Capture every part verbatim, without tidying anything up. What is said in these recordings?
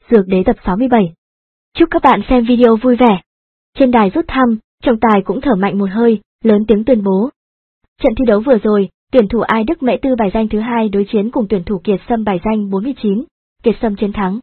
Dược Đế tập sáu mươi bảy. Chúc các bạn xem video vui vẻ. Trên đài rút thăm, trọng tài cũng thở mạnh một hơi, lớn tiếng tuyên bố. Trận thi đấu vừa rồi, tuyển thủ Ai Đức Mễ Tư bài danh thứ hai đối chiến cùng tuyển thủ Kiệt Sâm bài danh bốn mươi chín, Kiệt Sâm chiến thắng.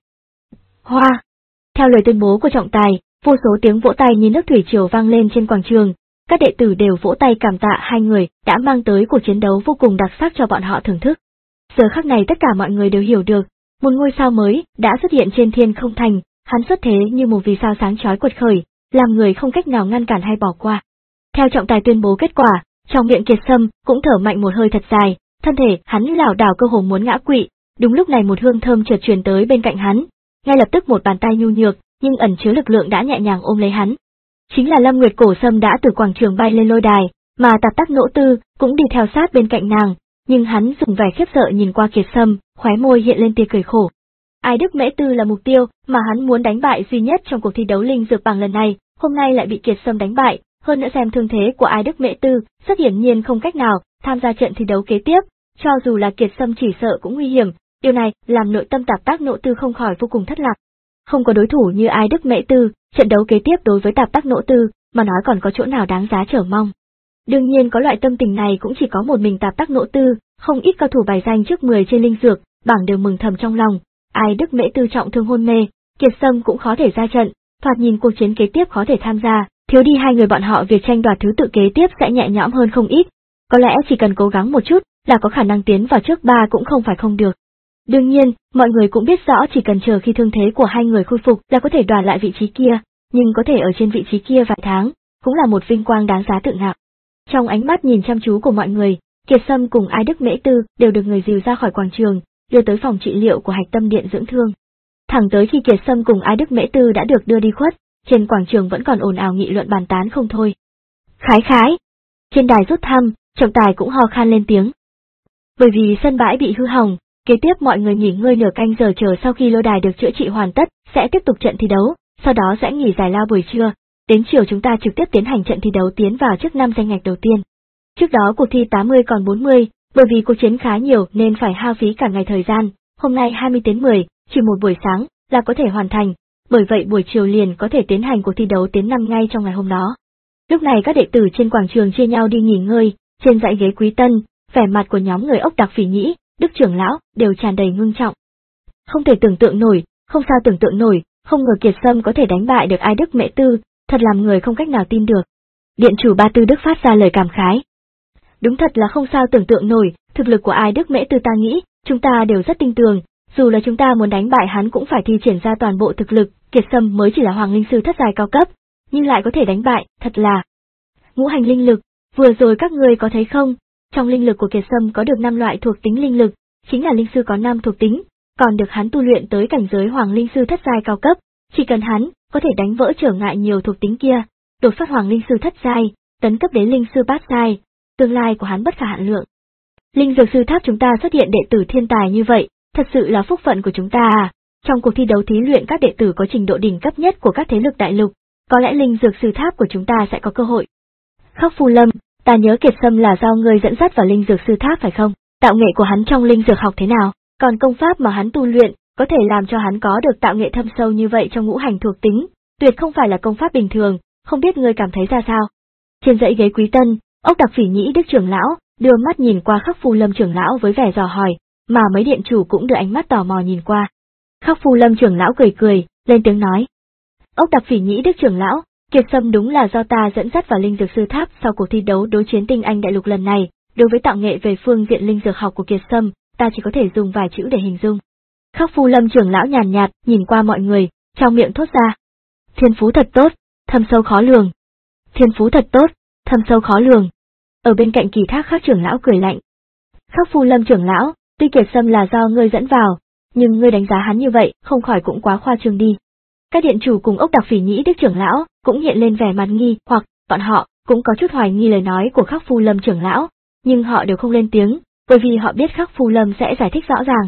Hoa! Theo lời tuyên bố của trọng tài, vô số tiếng vỗ tay như nước thủy triều vang lên trên quảng trường. Các đệ tử đều vỗ tay cảm tạ hai người đã mang tới cuộc chiến đấu vô cùng đặc sắc cho bọn họ thưởng thức. Giờ khắc này tất cả mọi người đều hiểu được, một ngôi sao mới đã xuất hiện trên thiên không thành, hắn xuất thế như một vì sao sáng chói quật khởi, làm người không cách nào ngăn cản hay bỏ qua. Theo trọng tài tuyên bố kết quả, trong miệng Kiệt Sâm cũng thở mạnh một hơi thật dài, thân thể hắn lảo đảo cơ hồ muốn ngã quỵ. Đúng lúc này một hương thơm chợt truyền tới bên cạnh hắn, ngay lập tức một bàn tay nhu nhược nhưng ẩn chứa lực lượng đã nhẹ nhàng ôm lấy hắn. Chính là Lâm Nguyệt Cổ Sâm đã từ quảng trường bay lên lôi đài, mà Tạp Tắc Nỗ Tư cũng đi theo sát bên cạnh nàng, nhưng hắn dùng vẻ khiếp sợ nhìn qua Kiệt Sâm, khóe môi hiện lên tia cười khổ. Ai Đức Mễ Tư là mục tiêu mà hắn muốn đánh bại duy nhất trong cuộc thi đấu linh dược bảng lần này, hôm nay lại bị Kiệt Sâm đánh bại, hơn nữa xem thương thế của Ai Đức Mễ Tư, rất hiển nhiên không cách nào tham gia trận thi đấu kế tiếp, cho dù là Kiệt Sâm chỉ sợ cũng nguy hiểm, điều này làm nội tâm Tạp Tắc Nỗ Tư không khỏi vô cùng thất lạc. Không có đối thủ như Ai Đức Mễ Tư, trận đấu kế tiếp đối với Tạp Tắc Nỗ Tư mà nói còn có chỗ nào đáng giá chờ mong. Đương nhiên có loại tâm tình này cũng chỉ có một mình Tạp Tắc Nỗ Tư, không ít cao thủ bài danh trước mười trên linh dược bảng đều mừng thầm trong lòng. Ai Đức Mễ Tư trọng thương hôn mê, Kiệt Sâm cũng khó thể ra trận, thoạt nhìn cuộc chiến kế tiếp khó thể tham gia, thiếu đi hai người bọn họ việc tranh đoạt thứ tự kế tiếp sẽ nhẹ nhõm hơn không ít. Có lẽ chỉ cần cố gắng một chút là có khả năng tiến vào trước ba cũng không phải không được. Đương nhiên, mọi người cũng biết rõ chỉ cần chờ khi thương thế của hai người khôi phục là có thể đoạt lại vị trí kia, nhưng có thể ở trên vị trí kia vài tháng, cũng là một vinh quang đáng giá tự ngạo. Trong ánh mắt nhìn chăm chú của mọi người, Kiệt Sâm cùng Ai Đức Mễ Tư đều được người dìu ra khỏi quảng trường, đưa tới phòng trị liệu của Hạch Tâm Điện dưỡng thương. Thẳng tới khi Kiệt Sâm cùng Ai Đức Mễ Tư đã được đưa đi khuất, trên quảng trường vẫn còn ồn ào nghị luận bàn tán không thôi. Khái khái! Trên đài rút thăm, trọng tài cũng ho khan lên tiếng. Bởi vì sân bãi bị hư hỏng, kế tiếp mọi người nghỉ ngơi nửa canh giờ chờ sau khi lôi đài được chữa trị hoàn tất, sẽ tiếp tục trận thi đấu, sau đó sẽ nghỉ giải lao buổi trưa. Đến chiều chúng ta trực tiếp tiến hành trận thi đấu tiến vào trước năm danh ngạch đầu tiên. Trước đó cuộc thi tám mươi còn bốn mươi, bởi vì cuộc chiến khá nhiều nên phải hao phí cả ngày thời gian, hôm nay hai mươi đến mười, chỉ một buổi sáng là có thể hoàn thành, bởi vậy buổi chiều liền có thể tiến hành cuộc thi đấu tiến năm ngay trong ngày hôm đó. Lúc này các đệ tử trên quảng trường chia nhau đi nghỉ ngơi, trên dãy ghế quý tân, vẻ mặt của nhóm người Ốc Đặc Phỉ Nhĩ, Đức trưởng lão đều tràn đầy ngưng trọng. Không thể tưởng tượng nổi, không sao tưởng tượng nổi, không ngờ Kiệt Sâm có thể đánh bại được Ai Đức Mễ Tư, thật làm người không cách nào tin được. Điện chủ Ba Tư Đức phát ra lời cảm khái. Đúng thật là không sao tưởng tượng nổi, thực lực của Ai Đức Mễ Tư ta nghĩ, chúng ta đều rất tin tưởng, dù là chúng ta muốn đánh bại hắn cũng phải thi triển ra toàn bộ thực lực, Kiệt Sâm mới chỉ là Hoàng Linh Sư thất giai cao cấp, nhưng lại có thể đánh bại, thật là. Ngũ hành linh lực, vừa rồi các người có thấy không, trong linh lực của Kiệt Sâm có được năm loại thuộc tính linh lực, chính là linh sư có năm thuộc tính, còn được hắn tu luyện tới cảnh giới Hoàng Linh Sư thất giai cao cấp, chỉ cần hắn có thể đánh vỡ trở ngại nhiều thuộc tính kia, đột phát Hoàng Linh Sư thất giai, tấn cấp đến Linh Sư bát giai, tương lai của hắn bất khả hạn lượng. Linh dược sư tháp chúng ta xuất hiện đệ tử thiên tài như vậy, thật sự là phúc phận của chúng ta à. Trong cuộc thi đấu thí luyện các đệ tử có trình độ đỉnh cấp nhất của các thế lực đại lục, có lẽ linh dược sư tháp của chúng ta sẽ có cơ hội. Khắc Phu Lâm, ta nhớ Kiệt Sâm là do ngươi dẫn dắt vào linh dược sư tháp phải không? Tạo nghệ của hắn trong linh dược học thế nào? Còn công pháp mà hắn tu luyện, có thể làm cho hắn có được tạo nghệ thâm sâu như vậy trong ngũ hành thuộc tính, tuyệt không phải là công pháp bình thường, không biết ngươi cảm thấy ra sao? Trên dãy ghế quý tân, Ốc Đặc Phỉ Nhĩ Đức trưởng lão đưa mắt nhìn qua Khắc Phu Lâm trưởng lão với vẻ dò hỏi, mà mấy điện chủ cũng đưa ánh mắt tò mò nhìn qua. Khắc Phu Lâm trưởng lão cười cười, lên tiếng nói. Ốc Đặc Phỉ Nhĩ Đức trưởng lão, Kiệt Sâm đúng là do ta dẫn dắt vào linh dược sư tháp sau cuộc thi đấu đối chiến tinh anh đại lục lần này, đối với tạo nghệ về phương diện linh dược học của Kiệt Sâm, ta chỉ có thể dùng vài chữ để hình dung. Khắc Phu Lâm trưởng lão nhàn nhạt, nhìn qua mọi người, trong miệng thốt ra. Thiên phú thật tốt, thâm sâu khó lường. Thiên phú thật tốt, thâm sâu khó lường. Ở bên cạnh Kỳ Thác Khắc trưởng lão cười lạnh. Khắc Phu Lâm trưởng lão, tuy Kiệt Sâm là do ngươi dẫn vào, nhưng ngươi đánh giá hắn như vậy, không khỏi cũng quá khoa trương đi. Các điện chủ cùng Ốc Đặc Phỉ Nhĩ Đức trưởng lão cũng hiện lên vẻ mặt nghi, hoặc bọn họ cũng có chút hoài nghi lời nói của Khắc Phu Lâm trưởng lão, nhưng họ đều không lên tiếng, bởi vì họ biết Khắc Phu Lâm sẽ giải thích rõ ràng.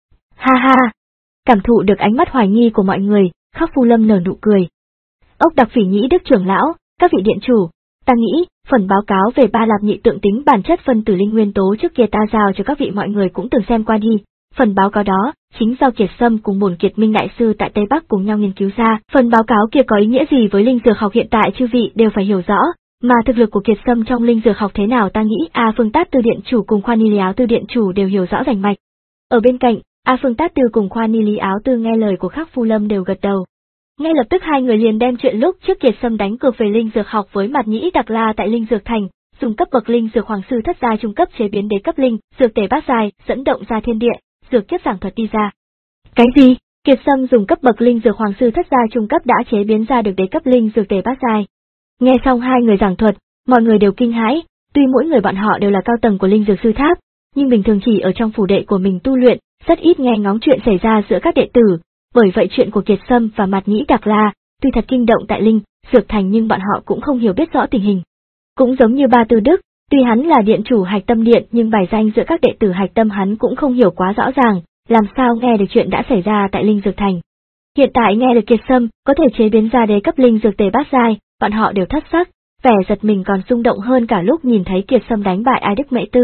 Ha ha! Cảm thụ được ánh mắt hoài nghi của mọi người, Khắc Phu Lâm nở nụ cười. Ốc Đặc Phỉ Nhĩ Đức trưởng lão, các vị điện chủ, ta nghĩ, phần báo cáo về ba lạp nhị tượng tính bản chất phân tử linh nguyên tố trước kia ta giao cho các vị mọi người cũng từng xem qua đi, Phần báo cáo đó chính do Kiệt Sâm cùng Bổn Kiệt Minh đại sư tại Tây Bắc cùng nhau nghiên cứu ra. Phần báo cáo kia có ý nghĩa gì với linh dược học hiện tại chư vị đều phải hiểu rõ, mà thực lực của Kiệt Sâm trong linh dược học thế nào ta nghĩ A Phương Tát Tư điện chủ cùng Khoa Ni Lý Áo Tư điện chủ đều hiểu rõ rành mạch. Ở bên cạnh, A Phương Tát Tư cùng Khoa Ni Lý Áo Tư nghe lời của Khắc Phu Lâm đều gật đầu. Ngay lập tức hai người liền đem chuyện lúc trước Kiệt Sâm đánh cược về linh dược học với Mạt Nhĩ Đặc La tại linh dược thành, dùng cấp bậc linh dược hoàng sư thất giai trung cấp chế biến đế cấp linh, dược tề bát giai, dẫn động ra thiên địa, dược kiếp giảng thuật đi ra. Cái gì? Kiệt Sâm dùng cấp bậc linh dược hoàng sư thất giai trung cấp đã chế biến ra được đế cấp linh dược tề bát giai. Nghe xong hai người giảng thuật, mọi người đều kinh hãi, tuy mỗi người bọn họ đều là cao tầng của linh dược sư tháp, nhưng bình thường chỉ ở trong phủ đệ của mình tu luyện, rất ít nghe ngóng chuyện xảy ra giữa các đệ tử, bởi vậy chuyện của Kiệt Sâm và Mạt Nhĩ Đặc La, tuy thật kinh động tại linh, dược thành nhưng bọn họ cũng không hiểu biết rõ tình hình. Cũng giống như Ba Tư Đức, tuy hắn là điện chủ Hạch Tâm Điện nhưng bài danh giữa các đệ tử Hạch Tâm hắn cũng không hiểu quá rõ ràng, làm sao nghe được chuyện đã xảy ra tại linh dược thành. Hiện tại nghe được Kiệt Sâm có thể chế biến ra đế cấp linh dược tề bát giai, bọn họ đều thất sắc, vẻ giật mình còn rung động hơn cả lúc nhìn thấy Kiệt Sâm đánh bại Ai Đức Mễ Tư.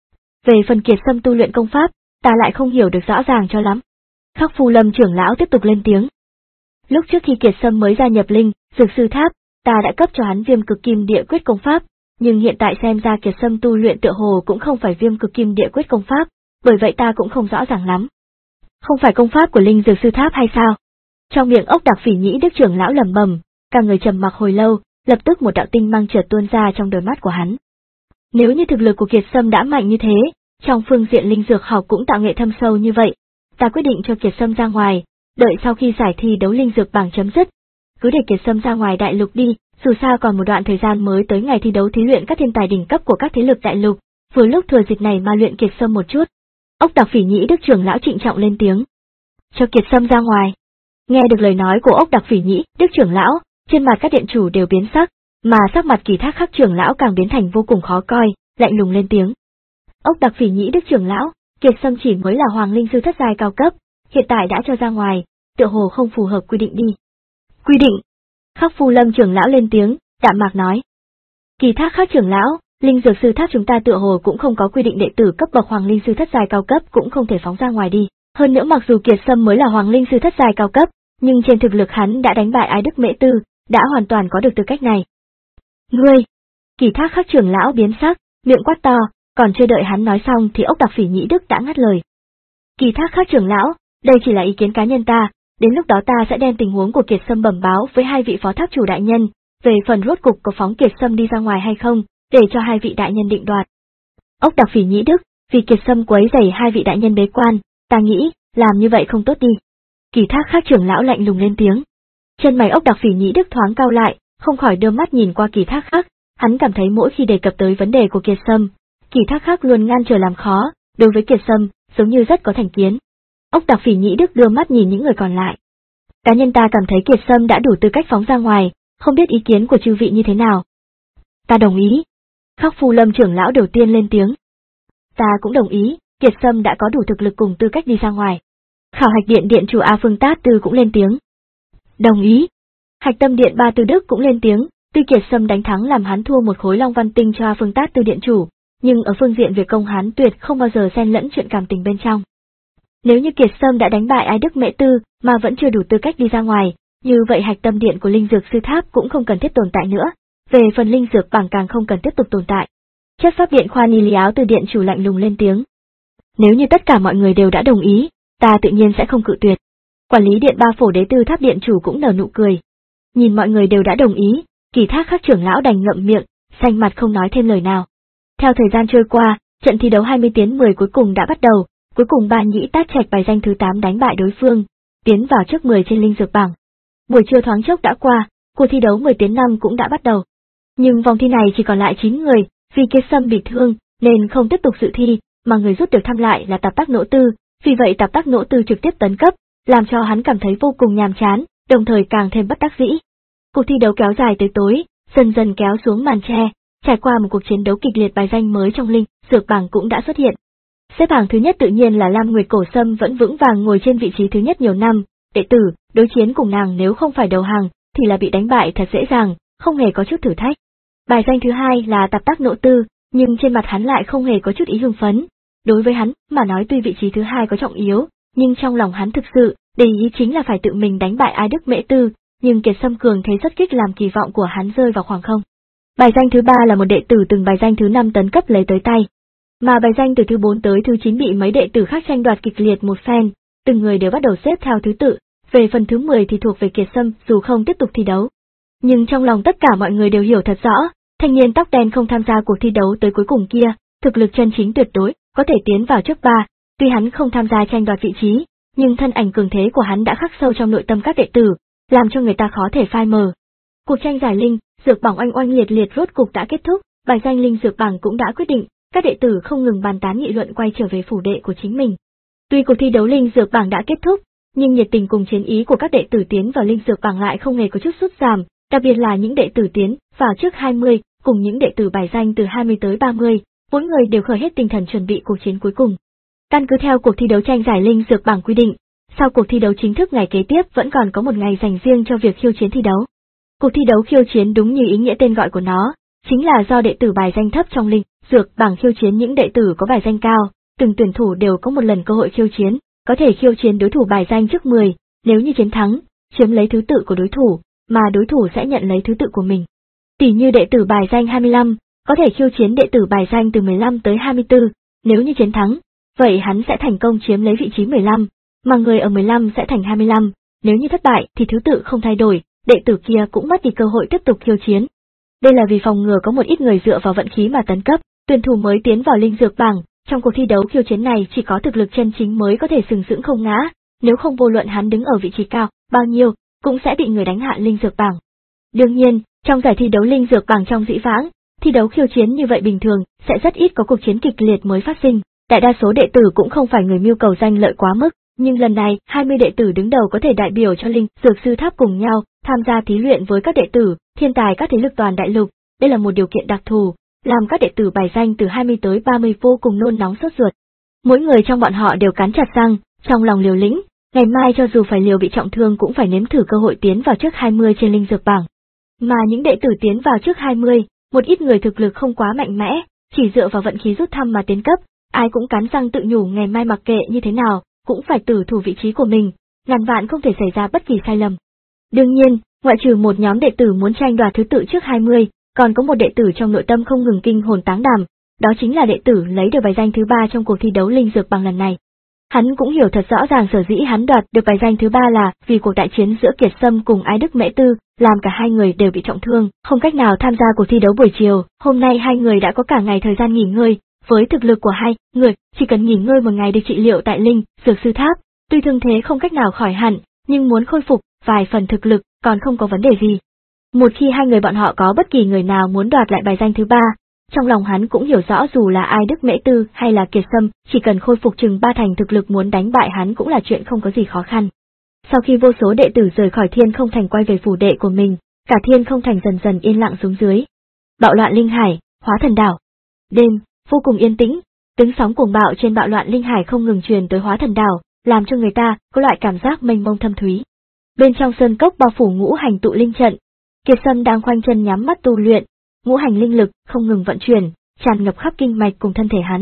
Về phần Kiệt Sâm tu luyện công pháp, ta lại không hiểu được rõ ràng cho lắm. Khắc Phu Lâm trưởng lão tiếp tục lên tiếng. Lúc trước khi Kiệt Sâm mới gia nhập linh, dược sư tháp, ta đã cấp cho hắn viêm cực kim địa quyết công pháp, nhưng hiện tại xem ra Kiệt Sâm tu luyện tựa hồ cũng không phải viêm cực kim địa quyết công pháp, bởi vậy ta cũng không rõ ràng lắm. Không phải công pháp của linh dược sư tháp hay sao? Trong miệng Ốc Đặc Phỉ Nhĩ Đức trưởng lão lẩm bẩm, cả người trầm mặc hồi lâu, lập tức một đạo tinh mang chợt tuôn ra trong đôi mắt của hắn. Nếu như thực lực của Kiệt Sâm đã mạnh như thế, trong phương diện linh dược học cũng tạo nghệ thâm sâu như vậy, ta quyết định cho Kiệt Sâm ra ngoài, đợi sau khi giải thi đấu linh dược bảng chấm dứt, cứ để Kiệt Sâm ra ngoài đại lục đi, dù sao còn một đoạn thời gian mới tới ngày thi đấu thí luyện các thiên tài đỉnh cấp của các thế lực đại lục, vừa lúc thừa dịp này mà luyện Kiệt Sâm một chút. Ốc Đặc Phỉ Nhĩ Đức trưởng lão trịnh trọng lên tiếng. Cho Kiệt Sâm ra ngoài. Nghe được lời nói của Ốc Đặc Phỉ Nhĩ Đức trưởng lão, trên mặt các điện chủ đều biến sắc, mà sắc mặt Kỳ Thác Khắc trưởng lão càng biến thành vô cùng khó coi, lạnh lùng lên tiếng. Ốc Đặc Phỉ Nhĩ Đức trưởng lão, Kiệt Sâm chỉ mới là hoàng linh sư thất giai cao cấp, hiện tại đã cho ra ngoài, tựa hồ không phù hợp quy định đi. Quy định? Khắc Phu Lâm trưởng lão lên tiếng, đạm mạc nói. Kỳ Thác Khắc trưởng lão, linh dược sư tháp chúng ta tựa hồ cũng không có quy định đệ tử cấp bậc hoàng linh sư thất giai cao cấp cũng không thể phóng ra ngoài đi. Hơn nữa mặc dù Kiệt Sâm mới là hoàng linh sư thất giai cao cấp, nhưng trên thực lực hắn đã đánh bại Ái Đức Mễ Tư, đã hoàn toàn có được tư cách này. Ngươi! Kỳ Thác Khắc trưởng lão biến sắc, miệng quát to, còn chưa đợi hắn nói xong thì Ốc Đặc Phỉ Nhĩ Đức đã ngắt lời. Kỳ Thác Khắc trưởng lão, đây chỉ là ý kiến cá nhân ta, đến lúc đó ta sẽ đem tình huống của Kiệt Sâm bẩm báo với hai vị phó tháp chủ đại nhân, về phần rốt cục có phóng Kiệt Sâm đi ra ngoài hay không, để cho hai vị đại nhân định đoạt. Ốc Đặc Phỉ Nhĩ Đức, vì Kiệt Sâm quấy rầy hai vị đại nhân bế quan, ta nghĩ, làm như vậy không tốt đi. Kỳ Thác Khắc trưởng lão lạnh lùng lên tiếng. Chân mày Ốc Đặc Phỉ Nhĩ Đức thoáng cau lại, không khỏi đưa mắt nhìn qua Kỳ Thác Khắc, hắn cảm thấy mỗi khi đề cập tới vấn đề của Kiệt Sâm, Kỳ Thác Khắc luôn ngăn trở làm khó, đối với Kiệt Sâm, giống như rất có thành kiến. Ốc Đặc Phỉ Nhĩ Đức đưa mắt nhìn những người còn lại. Cá nhân ta cảm thấy Kiệt Sâm đã đủ tư cách phóng ra ngoài, không biết ý kiến của chư vị như thế nào. Ta đồng ý. Khắc Phu Lâm trưởng lão đầu tiên lên tiếng. Ta cũng đồng ý, Kiệt Sâm đã có đủ thực lực cùng tư cách đi ra ngoài. Khảo Hạch Điện điện chủ A Phương Tát Tư cũng lên tiếng. Đồng ý. Hạch Tâm Điện Ba Tư Đức cũng lên tiếng, tuy Kiệt Sâm đánh thắng làm hắn thua một khối Long Văn Tinh cho A Phương Tát Tư điện chủ, nhưng ở phương diện việc công hắn tuyệt không bao giờ xen lẫn chuyện cảm tình bên trong. Nếu như Kiệt Sâm đã đánh bại Ái Đức Mễ Tư mà vẫn chưa đủ tư cách đi ra ngoài, như vậy Hạch Tâm Điện của Linh Dược Sư Tháp cũng không cần thiết tồn tại nữa, về phần Linh Dược bảng càng không cần tiếp tục tồn tại. Chất Pháp Điện Khoa Ni Lý Áo Tư điện chủ lạnh lùng lên tiếng. Nếu như tất cả mọi người đều đã đồng ý, ta tự nhiên sẽ không cự tuyệt. Quản lý điện Ba Phổ Đế Tư Tháp điện chủ cũng nở nụ cười. Nhìn mọi người đều đã đồng ý, Kỳ Thác Khắc trưởng lão đành ngậm miệng, xanh mặt không nói thêm lời nào. Theo thời gian trôi qua, trận thi đấu hai mươi tiến mười cuối cùng đã bắt đầu, cuối cùng Ba Nhĩ Tát Trạch bài danh thứ tám đánh bại đối phương, tiến vào trước mười trên linh dược bảng. Buổi trưa thoáng chốc đã qua, cuộc thi đấu mười tiến năm cũng đã bắt đầu. Nhưng vòng thi này chỉ còn lại chín người, vì Kiệt Sâm bị thương nên không tiếp tục dự thi, mà người rút được thăm lại là Tạp Tác Nỗ Tư, vì vậy Tạp Tác Nỗ Tư trực tiếp tấn cấp, làm cho hắn cảm thấy vô cùng nhàm chán, đồng thời càng thêm bất đắc dĩ. Cuộc thi đấu kéo dài tới tối, dần dần kéo xuống màn che, trải qua một cuộc chiến đấu kịch liệt, bài danh mới trong linh dược bảng cũng đã xuất hiện. Xếp hạng thứ nhất tự nhiên là Lam Nguyệt Cổ Sâm, vẫn vững vàng ngồi trên vị trí thứ nhất nhiều năm, đệ tử, đối chiến cùng nàng nếu không phải đầu hàng, thì là bị đánh bại thật dễ dàng, không hề có chút thử thách. Bài danh thứ hai là Tạp Tác Nỗ Tư, nhưng trên mặt hắn lại không hề có chút ý hưng phấn. Đối với hắn mà nói tuy vị trí thứ hai có trọng yếu, nhưng trong lòng hắn thực sự để ý chính là phải tự mình đánh bại Ai Đức Mễ Tư, nhưng Kiệt Sâm cường thế rất kích làm kỳ vọng của hắn rơi vào khoảng không. Bài danh thứ ba là một đệ tử từng bài danh thứ năm tấn cấp lấy tới tay, mà bài danh từ thứ bốn tới thứ chín bị mấy đệ tử khác tranh đoạt kịch liệt một phen, từng người đều bắt đầu xếp theo thứ tự, về phần thứ mười thì thuộc về Kiệt Sâm dù không tiếp tục thi đấu. Nhưng trong lòng tất cả mọi người đều hiểu thật rõ, thanh niên tóc đen không tham gia cuộc thi đấu tới cuối cùng kia, thực lực chân chính tuyệt đối, có thể tiến vào trước ba, tuy hắn không tham gia tranh đoạt vị trí, nhưng thân ảnh cường thế của hắn đã khắc sâu trong nội tâm các đệ tử, làm cho người ta khó thể phai mờ. Cuộc tranh giải linh, dược bảng oanh oanh liệt liệt rốt cục đã kết thúc, bài danh linh dược bảng cũng đã quyết định, các đệ tử không ngừng bàn tán nghị luận quay trở về phủ đệ của chính mình. Tuy cuộc thi đấu linh dược bảng đã kết thúc, nhưng nhiệt tình cùng chiến ý của các đệ tử tiến vào linh dược bảng lại không hề có chút sút giảm, đặc biệt là những đệ tử tiến vào trước hai mươi, cùng những đệ tử bài danh từ hai mươi tới ba mươi, mỗi người đều khởi hết tinh thần chuẩn bị cuộc chiến cuối cùng. Căn cứ theo cuộc thi đấu tranh giải linh dược bảng quy định, sau cuộc thi đấu chính thức ngày kế tiếp vẫn còn có một ngày dành riêng cho việc khiêu chiến thi đấu. Cuộc thi đấu khiêu chiến đúng như ý nghĩa tên gọi của nó, chính là do đệ tử bài danh thấp trong linh dược bảng khiêu chiến những đệ tử có bài danh cao, từng tuyển thủ đều có một lần cơ hội khiêu chiến, có thể khiêu chiến đối thủ bài danh trước mười, nếu như chiến thắng, chiếm lấy thứ tự của đối thủ, mà đối thủ sẽ nhận lấy thứ tự của mình. Tỷ như đệ tử bài danh hai mươi lăm, có thể khiêu chiến đệ tử bài danh từ mười lăm tới hai mươi tư, nếu như chiến thắng, vậy hắn sẽ thành công chiếm lấy vị trí mười lăm, mà người ở mười lăm sẽ thành hai mươi lăm, nếu như thất bại thì thứ tự không thay đổi, đệ tử kia cũng mất đi cơ hội tiếp tục khiêu chiến. Đây là vì phòng ngừa có một ít người dựa vào vận khí mà tấn cấp, tuyển thủ mới tiến vào linh dược bảng, trong cuộc thi đấu khiêu chiến này chỉ có thực lực chân chính mới có thể sừng sững không ngã, nếu không vô luận hắn đứng ở vị trí cao bao nhiêu, cũng sẽ bị người đánh hạ linh dược bảng. Đương nhiên, trong giải thi đấu linh dược bảng trong dĩ vãng, thi đấu khiêu chiến như vậy bình thường sẽ rất ít có cuộc chiến kịch liệt mới phát sinh, đại đa số đệ tử cũng không phải người mưu cầu danh lợi quá mức, nhưng lần này hai mươi đệ tử đứng đầu có thể đại biểu cho linh dược sư tháp cùng nhau tham gia thí luyện với các đệ tử thiên tài các thế lực toàn đại lục, đây là một điều kiện đặc thù, làm các đệ tử bài danh từ hai mươi tới ba mươi vô cùng nôn nóng sốt ruột. Mỗi người trong bọn họ đều cắn chặt răng, trong lòng liều lĩnh, ngày mai cho dù phải liều bị trọng thương cũng phải nếm thử cơ hội tiến vào trước hai mươi trên linh dược bảng. Mà những đệ tử tiến vào trước hai mươi, một ít người thực lực không quá mạnh mẽ, chỉ dựa vào vận khí rút thăm mà tiến cấp, ai cũng cắn răng tự nhủ ngày mai mặc kệ như thế nào, cũng phải tử thủ vị trí của mình, ngàn vạn không thể xảy ra bất kỳ sai lầm. Đương nhiên, ngoại trừ một nhóm đệ tử muốn tranh đoạt thứ tự trước hai mươi, còn có một đệ tử trong nội tâm không ngừng kinh hồn táng đảm, đó chính là đệ tử lấy được bài danh thứ ba trong cuộc thi đấu linh dược bảng lần này. Hắn cũng hiểu thật rõ ràng sở dĩ hắn đoạt được bài danh thứ ba là vì cuộc đại chiến giữa Kiệt Sâm cùng Ai Đức Mễ Tư, làm cả hai người đều bị trọng thương, không cách nào tham gia cuộc thi đấu buổi chiều. Hôm nay hai người đã có cả ngày thời gian nghỉ ngơi, với thực lực của hai người, chỉ cần nghỉ ngơi một ngày được trị liệu tại linh dược sư tháp, tuy thương thế không cách nào khỏi hẳn, nhưng muốn khôi phục vài phần thực lực còn không có vấn đề gì. Một khi hai người bọn họ có bất kỳ người nào muốn đoạt lại bài danh thứ ba, trong lòng hắn cũng hiểu rõ dù là Ai Đức Mễ Tư hay là Kiệt Sâm, chỉ cần khôi phục chừng ba thành thực lực muốn đánh bại hắn cũng là chuyện không có gì khó khăn. Sau khi vô số đệ tử rời khỏi Thiên Không Thành quay về phủ đệ của mình, cả Thiên Không Thành dần dần yên lặng xuống dưới. Bạo loạn linh hải, hóa thần đảo. Đêm, vô cùng yên tĩnh, tiếng sóng cuồng bạo trên bạo loạn linh hải không ngừng truyền tới hóa thần đảo, làm cho người ta có loại cảm giác mênh mông thâm thúy. Bên trong sơn cốc bao phủ ngũ hành tụ linh trận, Kiệt Sâm đang khoanh chân nhắm mắt tu luyện, ngũ hành linh lực không ngừng vận chuyển, tràn ngập khắp kinh mạch cùng thân thể hắn.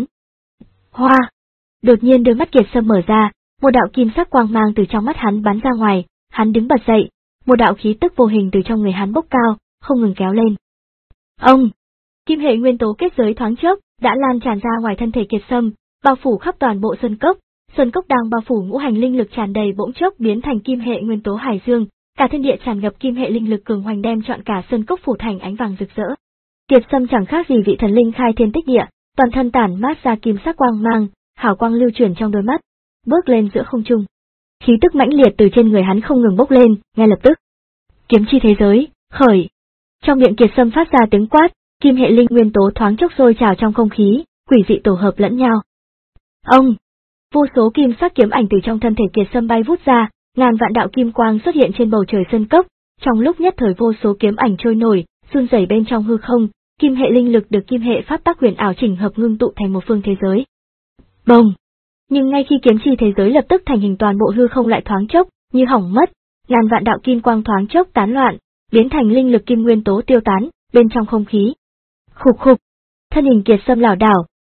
Hoa! Đột nhiên đôi mắt Kiệt Sâm mở ra, một đạo kim sắc quang mang từ trong mắt hắn bắn ra ngoài, hắn đứng bật dậy, một đạo khí tức vô hình từ trong người hắn bốc cao, không ngừng kéo lên. Ông! Kim hệ nguyên tố kết giới thoáng chốc đã lan tràn ra ngoài thân thể Kiệt Sâm, bao phủ khắp toàn bộ sơn cốc. Sơn cốc đang bao phủ ngũ hành linh lực tràn đầy bỗng chốc biến thành kim hệ nguyên tố hải dương, cả thiên địa tràn ngập kim hệ linh lực cường hoành đem trọn cả sơn cốc phủ thành ánh vàng rực rỡ. Kiệt Sâm chẳng khác gì vị thần linh khai thiên tích địa, toàn thân tản mát ra kim sắc quang mang, hào quang lưu chuyển trong đôi mắt, bước lên giữa không trung. Khí tức mãnh liệt từ trên người hắn không ngừng bốc lên, ngay lập tức. Kiếm chi thế giới, khởi. Trong miệng Kiệt Sâm phát ra tiếng quát, kim hệ linh nguyên tố thoáng chốc sôi trào trong không khí, quỷ dị tổ hợp lẫn nhau. Ông! Vô số kim sắc kiếm ảnh từ trong thân thể Kiệt Sâm bay vút ra, ngàn vạn đạo kim quang xuất hiện trên bầu trời sơn cốc, trong lúc nhất thời vô số kiếm ảnh trôi nổi, run rẩy bên trong hư không, kim hệ linh lực được kim hệ pháp tắc huyền ảo chỉnh hợp ngưng tụ thành một phương thế giới. Bồng! Nhưng ngay khi kiếm chi thế giới lập tức thành hình toàn bộ hư không lại thoáng chốc như hỏng mất, ngàn vạn đạo kim quang thoáng chốc tán loạn, biến thành linh lực kim nguyên tố tiêu tán bên trong không khí. Khục khục! Thân hình Kiệt Sâm lảo đảo,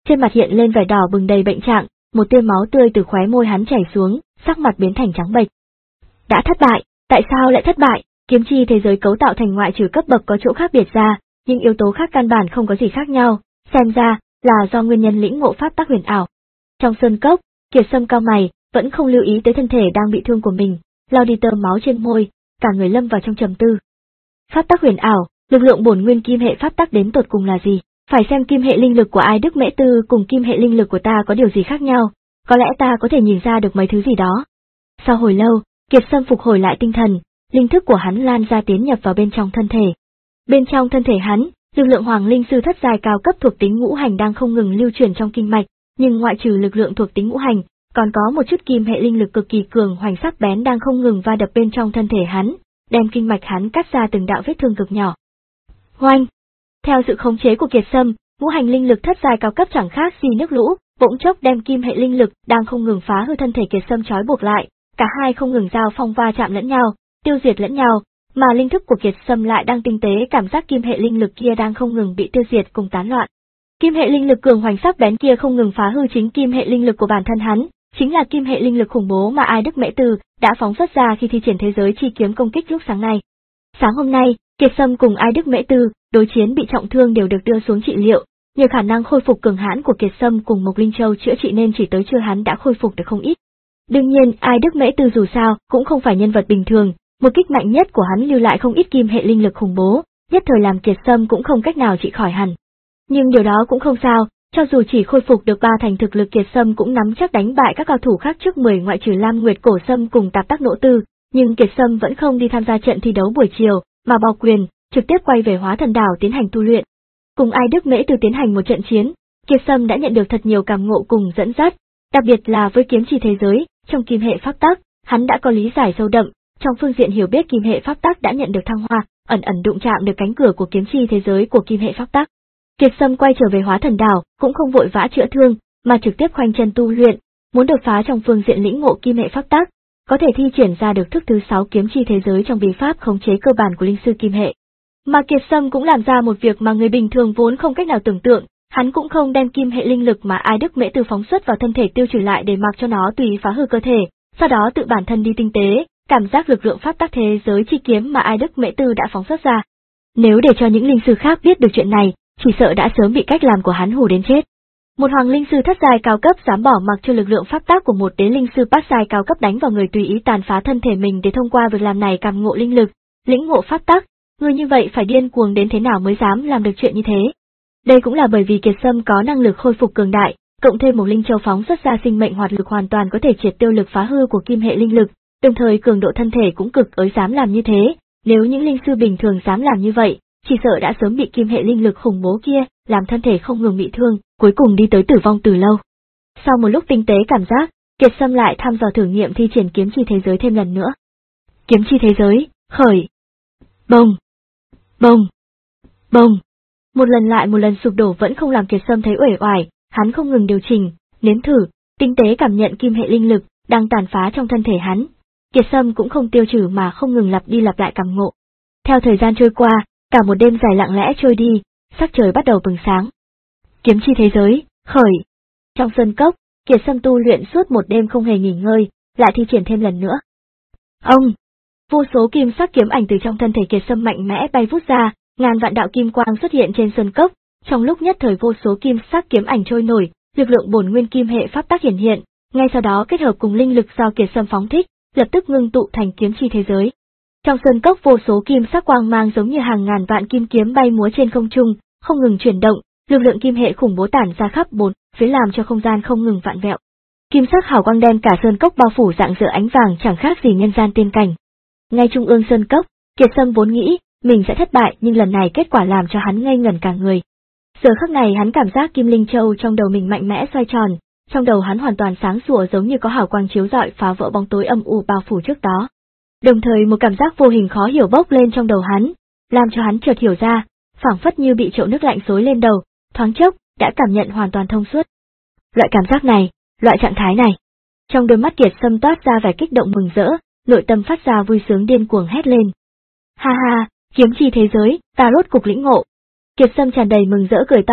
trên mặt hiện lên vẻ đỏ bừng đầy bệnh trạng, một tia máu tươi từ khóe môi hắn chảy xuống, sắc mặt biến thành trắng bệch. Đã thất bại, tại sao lại thất bại? Kiếm chi thế giới cấu tạo thành ngoại trừ cấp bậc có chỗ khác biệt ra, nhưng yếu tố khác căn bản không có gì khác nhau, xem ra là do nguyên nhân lĩnh ngộ pháp tắc huyền ảo. Trong sơn cốc, Kiệt Sâm cao mày, vẫn không lưu ý tới thân thể đang bị thương của mình, lau đi tơ máu trên môi, cả người lâm vào trong trầm tư. Pháp tắc huyền ảo, lực lượng bổn nguyên kim hệ pháp tắc đến tột cùng là gì? Phải xem kim hệ linh lực của Ai Đức Mễ Tư cùng kim hệ linh lực của ta có điều gì khác nhau, có lẽ ta có thể nhìn ra được mấy thứ gì đó. Sau hồi lâu, Kiệt Sâm phục hồi lại tinh thần, linh thức của hắn lan ra tiến nhập vào bên trong thân thể. Bên trong thân thể hắn, lực lượng Hoàng Linh Sư thất giai cao cấp thuộc tính ngũ hành đang không ngừng lưu truyền trong kinh mạch, nhưng ngoại trừ lực lượng thuộc tính ngũ hành, còn có một chút kim hệ linh lực cực kỳ cường hoành sắc bén đang không ngừng va đập bên trong thân thể hắn, đem kinh mạch hắn cắt ra từng đạo vết thương cực nhỏ. Hoành! Theo sự khống chế của Kiệt Sâm, ngũ hành linh lực thất giai cao cấp chẳng khác gì nước lũ, bỗng chốc đem kim hệ linh lực đang không ngừng phá hư thân thể Kiệt Sâm trói buộc lại, cả hai không ngừng giao phong va chạm lẫn nhau, tiêu diệt lẫn nhau, mà linh thức của Kiệt Sâm lại đang tinh tế cảm giác kim hệ linh lực kia đang không ngừng bị tiêu diệt cùng tán loạn. Kim hệ linh lực cường hoành sắc bén kia không ngừng phá hư chính kim hệ linh lực của bản thân hắn, chính là kim hệ linh lực khủng bố mà Ai Đức Mễ Tư đã phóng xuất ra khi thi triển thế giới chi kiếm công kích lúc sáng nay. Sáng hôm nay, Kiệt Sâm cùng Ai Đức Mễ Tư đối chiến bị trọng thương đều được đưa xuống trị liệu, nhờ khả năng khôi phục cường hãn của Kiệt Sâm cùng Mộc Linh Châu chữa trị nên chỉ tới trưa hắn đã khôi phục được không ít. Đương nhiên, Ai Đức Mễ Tư dù sao cũng không phải nhân vật bình thường, một kích mạnh nhất của hắn lưu lại không ít kim hệ linh lực khủng bố, nhất thời làm Kiệt Sâm cũng không cách nào trị khỏi hẳn. Nhưng điều đó cũng không sao, cho dù chỉ khôi phục được ba thành thực lực Kiệt Sâm cũng nắm chắc đánh bại các cao thủ khác trước mười ngoại trừ Lam Nguyệt Cổ Sâm cùng Tạp Tắc Nỗ Tư, nhưng Kiệt Sâm vẫn không đi tham gia trận thi đấu buổi chiều, mà bỏ quyền, trực tiếp quay về Hóa Thần Đảo tiến hành tu luyện. Cùng Ai Đức Mễ Tư tiến hành một trận chiến, Kiệt Sâm đã nhận được thật nhiều cảm ngộ cùng dẫn dắt, đặc biệt là với kiếm chi thế giới, trong kim hệ pháp tắc, hắn đã có lý giải sâu đậm, trong phương diện hiểu biết kim hệ pháp tắc đã nhận được thăng hoa, ẩn ẩn đụng chạm được cánh cửa của kiếm chi thế giới của kim hệ pháp tắc. Kiệt Sâm quay trở về Hóa Thần Đảo, cũng không vội vã chữa thương, mà trực tiếp khoanh chân tu luyện, muốn đột phá trong phương diện lĩnh ngộ kim hệ pháp tắc, có thể thi triển ra được thức thứ sáu kiếm chi thế giới trong bí pháp khống chế cơ bản của linh sư kim hệ. Mà Kiệt Sâm cũng làm ra một việc mà người bình thường vốn không cách nào tưởng tượng, hắn cũng không đem kim hệ linh lực mà Ai Đức Mễ Tư phóng xuất vào thân thể tiêu trừ lại để mặc cho nó tùy phá hư cơ thể, sau đó tự bản thân đi tinh tế, cảm giác lực lượng pháp tắc thế giới chi kiếm mà Ai Đức Mễ Tư đã phóng xuất ra. Nếu để cho những linh sư khác biết được chuyện này, chỉ sợ đã sớm bị cách làm của hắn hù đến chết. Một hoàng linh sư thất giai cao cấp dám bỏ mặc cho lực lượng pháp tắc của một đế linh sư bát giai cao cấp đánh vào người tùy ý tàn phá thân thể mình để thông qua việc làm này cảm ngộ linh lực, lĩnh ngộ pháp tắc, người như vậy phải điên cuồng đến thế nào mới dám làm được chuyện như thế. Đây cũng là bởi vì Kiệt Sâm có năng lực khôi phục cường đại, cộng thêm một linh châu phóng xuất ra sinh mệnh hoạt lực hoàn toàn có thể triệt tiêu lực phá hư của kim hệ linh lực, đồng thời cường độ thân thể cũng cực ới dám làm như thế, nếu những linh sư bình thường dám làm như vậy, chỉ sợ đã sớm bị kim hệ linh lực khủng bố kia làm thân thể không ngừng bị thương, cuối cùng đi tới tử vong từ lâu. Sau một lúc tinh tế cảm giác, Kiệt Sâm lại thăm dò thử nghiệm thi triển kiếm chi thế giới thêm lần nữa. Kiếm chi thế giới, khởi. Bông. Bông. Bông. Một lần lại một lần sụp đổ vẫn không làm Kiệt Sâm thấy uể oải, hắn không ngừng điều chỉnh, nếm thử, tinh tế cảm nhận kim hệ linh lực đang tàn phá trong thân thể hắn. Kiệt Sâm cũng không tiêu trừ mà không ngừng lặp đi lặp lại cảm ngộ. Theo thời gian trôi qua, cả một đêm dài lặng lẽ trôi đi, sắc trời bắt đầu bừng sáng. Kiếm chi thế giới, khởi. Trong sơn cốc, Kiệt Sâm tu luyện suốt một đêm không hề nghỉ ngơi, lại thi triển thêm lần nữa. Ông! Vô số kim sắc kiếm ảnh từ trong thân thể Kiệt Sâm mạnh mẽ bay vút ra, ngàn vạn đạo kim quang xuất hiện trên sơn cốc, trong lúc nhất thời vô số kim sắc kiếm ảnh trôi nổi, lực lượng bổn nguyên kim hệ pháp tắc hiển hiện, ngay sau đó kết hợp cùng linh lực do Kiệt Sâm phóng thích, lập tức ngưng tụ thành kiếm chi thế giới. Trong sơn cốc vô số kim sắc quang mang giống như hàng ngàn vạn kim kiếm bay múa trên không trung, không ngừng chuyển động, lực lượng kim hệ khủng bố tản ra khắp bốn phía làm cho không gian không ngừng vạn vẹo. Kim sắc hào quang đem cả sơn cốc bao phủ rạng rỡ ánh vàng chẳng khác gì nhân gian tiên cảnh. Ngay trung ương sơn cốc, Kiệt Sâm vốn nghĩ mình sẽ thất bại, nhưng lần này kết quả làm cho hắn ngây ngẩn cả người. Giờ khắc này hắn cảm giác kim linh châu trong đầu mình mạnh mẽ xoay tròn, trong đầu hắn hoàn toàn sáng sủa giống như có hào quang chiếu rọi phá vỡ bóng tối âm u bao phủ trước đó. Đồng thời một cảm giác vô hình khó hiểu bốc lên trong đầu hắn, làm cho hắn chợt hiểu ra, phảng phất như bị chậu nước lạnh xối lên đầu, thoáng chốc đã cảm nhận hoàn toàn thông suốt. Loại cảm giác này, loại trạng thái này, trong đôi mắt Kiệt Sâm toát ra vẻ kích động mừng rỡ, nội tâm phát ra vui sướng điên cuồng hét lên. Ha ha, kiếm chi thế giới, ta rốt cục lĩnh ngộ. Kiệt Sâm tràn đầy mừng rỡ cười to,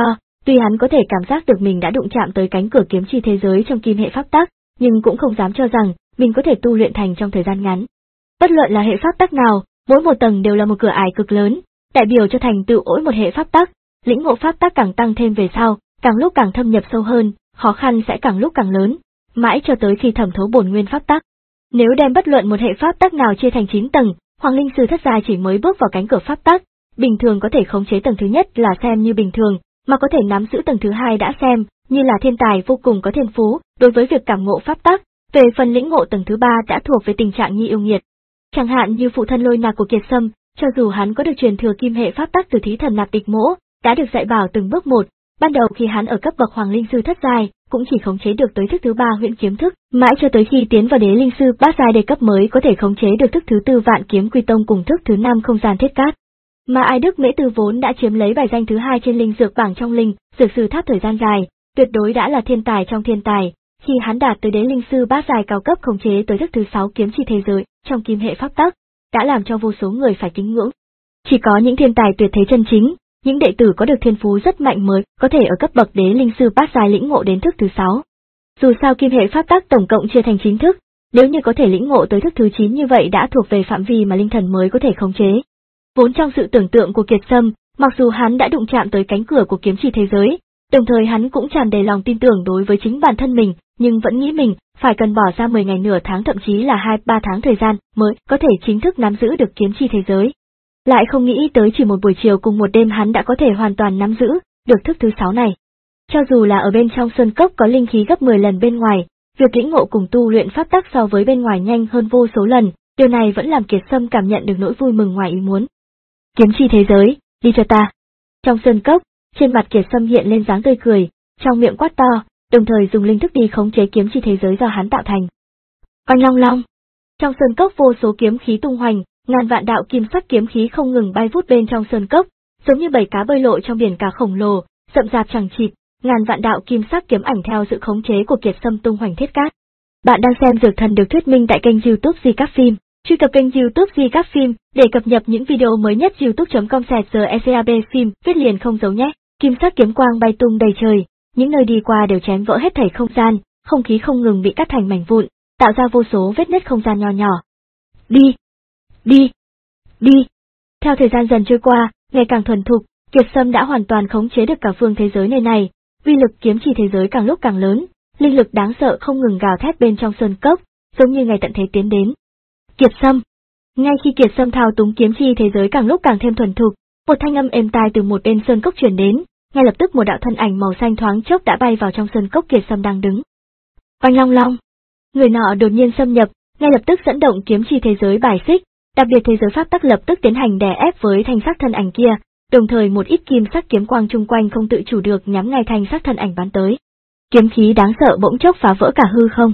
Tuy hắn có thể cảm giác được mình đã đụng chạm tới cánh cửa kiếm chi thế giới trong kim hệ pháp tắc, nhưng cũng không dám cho rằng mình có thể tu luyện thành trong thời gian ngắn. Bất luận là hệ pháp tắc nào, mỗi một tầng đều là một cửa ải cực lớn, đại biểu cho thành tựu mỗi một hệ pháp tắc, lĩnh ngộ pháp tắc càng tăng thêm về sau, càng lúc càng thâm nhập sâu hơn, khó khăn sẽ càng lúc càng lớn, mãi cho tới khi thẩm thấu bổn nguyên pháp tắc. Nếu đem bất luận một hệ pháp tắc nào chia thành chín tầng, Hoàng Linh Sư thất giai chỉ mới bước vào cánh cửa pháp tắc, bình thường có thể khống chế tầng thứ nhất là xem như bình thường, mà có thể nắm giữ tầng thứ hai đã xem như là thiên tài vô cùng có thiên phú đối với việc cảm ngộ pháp tắc. Về phần lĩnh ngộ tầng thứ ba đã thuộc về tình trạng nhi yêu nghiệt. Chẳng hạn như phụ thân Lôi Nạc của Kiệt Sâm, cho dù hắn có được truyền thừa kim hệ pháp tắc từ thí thần Nạp Địch Mỗ, đã được dạy bảo từng bước một, ban đầu khi hắn ở cấp bậc Hoàng Linh Sư thất giai, cũng chỉ khống chế được tới thức thứ ba Huyễn Kiếm Thức, mãi cho tới khi tiến vào Đế Linh Sư bát giai đề cấp mới có thể khống chế được thức thứ tư Vạn Kiếm Quy Tông cùng thức thứ năm Không Gian Thiết Cát. Mà Ai Đức Mễ Tư vốn đã chiếm lấy bài danh thứ hai trên linh dược bảng trong linh dược sư tháp thời gian dài, tuyệt đối đã là thiên tài trong thiên tài. Khi hắn đạt tới Đế Linh Sư bát giai cao cấp khống chế tới thức thứ sáu kiếm chi thế giới trong kim hệ pháp tắc, đã làm cho vô số người phải kính ngưỡng. Chỉ có những thiên tài tuyệt thế chân chính, những đệ tử có được thiên phú rất mạnh mới có thể ở cấp bậc Đế Linh Sư bát giai lĩnh ngộ đến thức thứ sáu. Dù sao kim hệ pháp tắc tổng cộng chia thành chín thức, nếu như có thể lĩnh ngộ tới thức thứ chín như vậy đã thuộc về phạm vi mà linh thần mới có thể khống chế. Vốn trong sự tưởng tượng của Kiệt Sâm, mặc dù hắn đã đụng chạm tới cánh cửa của kiếm chi thế giới, đồng thời hắn cũng tràn đầy lòng tin tưởng đối với chính bản thân mình, nhưng vẫn nghĩ mình phải cần bỏ ra mười ngày nửa tháng thậm chí là hai ba tháng thời gian mới có thể chính thức nắm giữ được kiếm chi thế giới. Lại không nghĩ tới chỉ một buổi chiều cùng một đêm hắn đã có thể hoàn toàn nắm giữ được thức thứ sáu này. Cho dù là ở bên trong sơn cốc có linh khí gấp mười lần bên ngoài, việc lĩnh ngộ cùng tu luyện pháp tắc so với bên ngoài nhanh hơn vô số lần, điều này vẫn làm Kiệt Sâm cảm nhận được nỗi vui mừng ngoài ý muốn. Kiếm chi thế giới, đi cho ta. Trong sơn cốc, trên mặt Kiệt Sâm hiện lên dáng tươi cười, trong miệng quát to, đồng thời dùng linh thức đi khống chế kiếm chi thế giới do hắn tạo thành. Oanh long long. Trong sơn cốc vô số kiếm khí tung hoành, ngàn vạn đạo kim sắc kiếm khí không ngừng bay vút bên trong sơn cốc, giống như bầy cá bơi lội trong biển cả khổng lồ, rậm rạp chẳng chịt, ngàn vạn đạo kim sắc kiếm ảnh theo sự khống chế của Kiệt Sâm tung hoành thiết cát. Bạn đang xem Dược Thần được thuyết minh tại kênh YouTube Di Các Phim. Truy cập kênh YouTube Di Các Phim để cập nhật những video mới nhất. youtube chấm com slash gcab phim viết liền không giấu nhé. Kim sắc kiếm quang bay tung đầy trời, những nơi đi qua đều chém vỡ hết thảy không gian, không khí không ngừng bị cắt thành mảnh vụn, tạo ra vô số vết nứt không gian nho nhỏ. Đi, đi, đi. Theo thời gian dần trôi qua, ngày càng thuần thục, Kiệt Sâm đã hoàn toàn khống chế được cả phương thế giới này này. Uy lực kiếm chi thế giới càng lúc càng lớn, linh lực đáng sợ không ngừng gào thét bên trong sơn cốc, giống như ngày tận thế tiến đến. Kiệt Sâm. Ngay khi Kiệt Sâm thao túng kiếm chi thế giới càng lúc càng thêm thuần thục, một thanh âm êm tai từ một bên sơn cốc truyền đến, ngay lập tức một đạo thân ảnh màu xanh thoáng chốc đã bay vào trong sơn cốc Kiệt Sâm đang đứng. Oanh long long. Người nọ đột nhiên xâm nhập, ngay lập tức dẫn động kiếm chi thế giới bài xích, đặc biệt thế giới pháp tắc lập tức tiến hành đè ép với thanh sắc thân ảnh kia, đồng thời một ít kim sắc kiếm quang chung quanh không tự chủ được nhắm ngay thanh sắc thân ảnh bắn tới. Kiếm khí đáng sợ bỗng chốc phá vỡ cả hư không.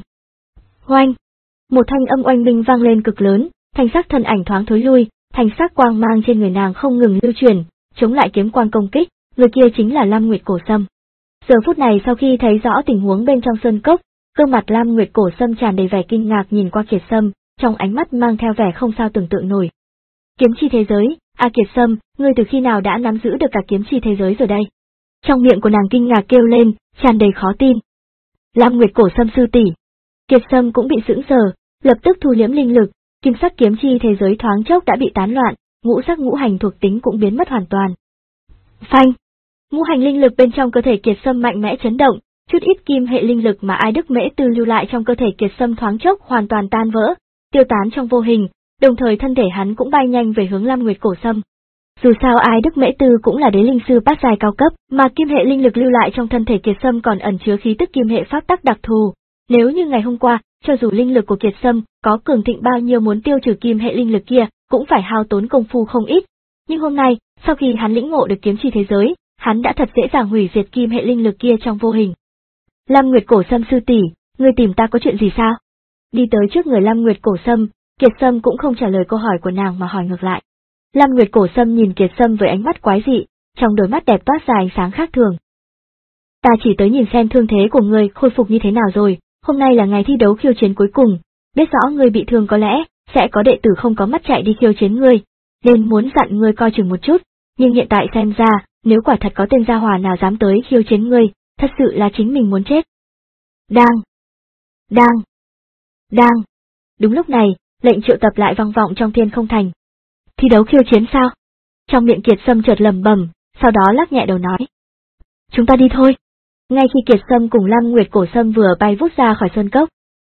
Oanh. Một thanh âm oanh minh vang lên cực lớn, thanh sắc thân ảnh thoáng thối lui, thanh sắc quang mang trên người nàng không ngừng lưu chuyển, chống lại kiếm quang công kích, người kia chính là Lam Nguyệt Cổ Sâm. Giờ phút này sau khi thấy rõ tình huống bên trong sơn cốc, gương mặt Lam Nguyệt Cổ Sâm tràn đầy vẻ kinh ngạc nhìn qua Kiệt Sâm, trong ánh mắt mang theo vẻ không sao tưởng tượng nổi. Kiếm chi thế giới, a Kiệt Sâm, ngươi từ khi nào đã nắm giữ được cả kiếm chi thế giới rồi đây? Trong miệng của nàng kinh ngạc kêu lên, tràn đầy khó tin. Lam Nguyệt Cổ Sâm sư tỷ. Kiệt Sâm cũng bị sững sờ, lập tức thu liễm linh lực, kim sắc kiếm chi thế giới thoáng chốc đã bị tán loạn, ngũ sắc ngũ hành thuộc tính cũng biến mất hoàn toàn. Phanh! Ngũ hành linh lực bên trong cơ thể Kiệt Sâm mạnh mẽ chấn động, chút ít kim hệ linh lực mà Ai Đức Mễ Tư lưu lại trong cơ thể Kiệt Sâm thoáng chốc hoàn toàn tan vỡ, tiêu tán trong vô hình, đồng thời thân thể hắn cũng bay nhanh về hướng Lam Nguyệt Cổ Sâm. Dù sao Ai Đức Mễ Tư cũng là đế linh sư bát giai cao cấp, mà kim hệ linh lực lưu lại trong thân thể Kiệt Sâm còn ẩn chứa khí tức kim hệ pháp tắc đặc thù. Nếu như ngày hôm qua, cho dù linh lực của Kiệt Sâm có cường thịnh bao nhiêu muốn tiêu trừ kim hệ linh lực kia, cũng phải hao tốn công phu không ít. Nhưng hôm nay, sau khi hắn lĩnh ngộ được kiếm chi thế giới, hắn đã thật dễ dàng hủy diệt kim hệ linh lực kia trong vô hình. Lam Nguyệt Cổ Sâm sư tỷ, ngươi tìm ta có chuyện gì sao? Đi tới trước người Lam Nguyệt Cổ Sâm, Kiệt Sâm cũng không trả lời câu hỏi của nàng mà hỏi ngược lại. Lam Nguyệt Cổ Sâm nhìn Kiệt Sâm với ánh mắt quái dị, trong đôi mắt đẹp toát ra ánh sáng khác thường. Ta chỉ tới nhìn xem thương thế của ngươi khôi phục như thế nào rồi, hôm nay là ngày thi đấu khiêu chiến cuối cùng, biết rõ ngươi bị thương có lẽ sẽ có đệ tử không có mắt chạy đi khiêu chiến ngươi, nên muốn dặn ngươi coi chừng một chút, nhưng hiện tại xem ra, Nếu quả thật có tên gia hỏa nào dám tới khiêu chiến ngươi, thật sự là chính mình muốn chết. Đang, đang, đang. Đúng lúc này, lệnh triệu tập lại vang vọng trong Thiên Không Thành. Thi đấu khiêu chiến sao? Trong miệng Kiệt Sâm chợt lẩm bẩm, sau đó lắc nhẹ đầu nói. Chúng ta đi thôi. Ngay khi Kiệt Sâm cùng Lam Nguyệt Cổ Sâm vừa bay vút ra khỏi sơn cốc.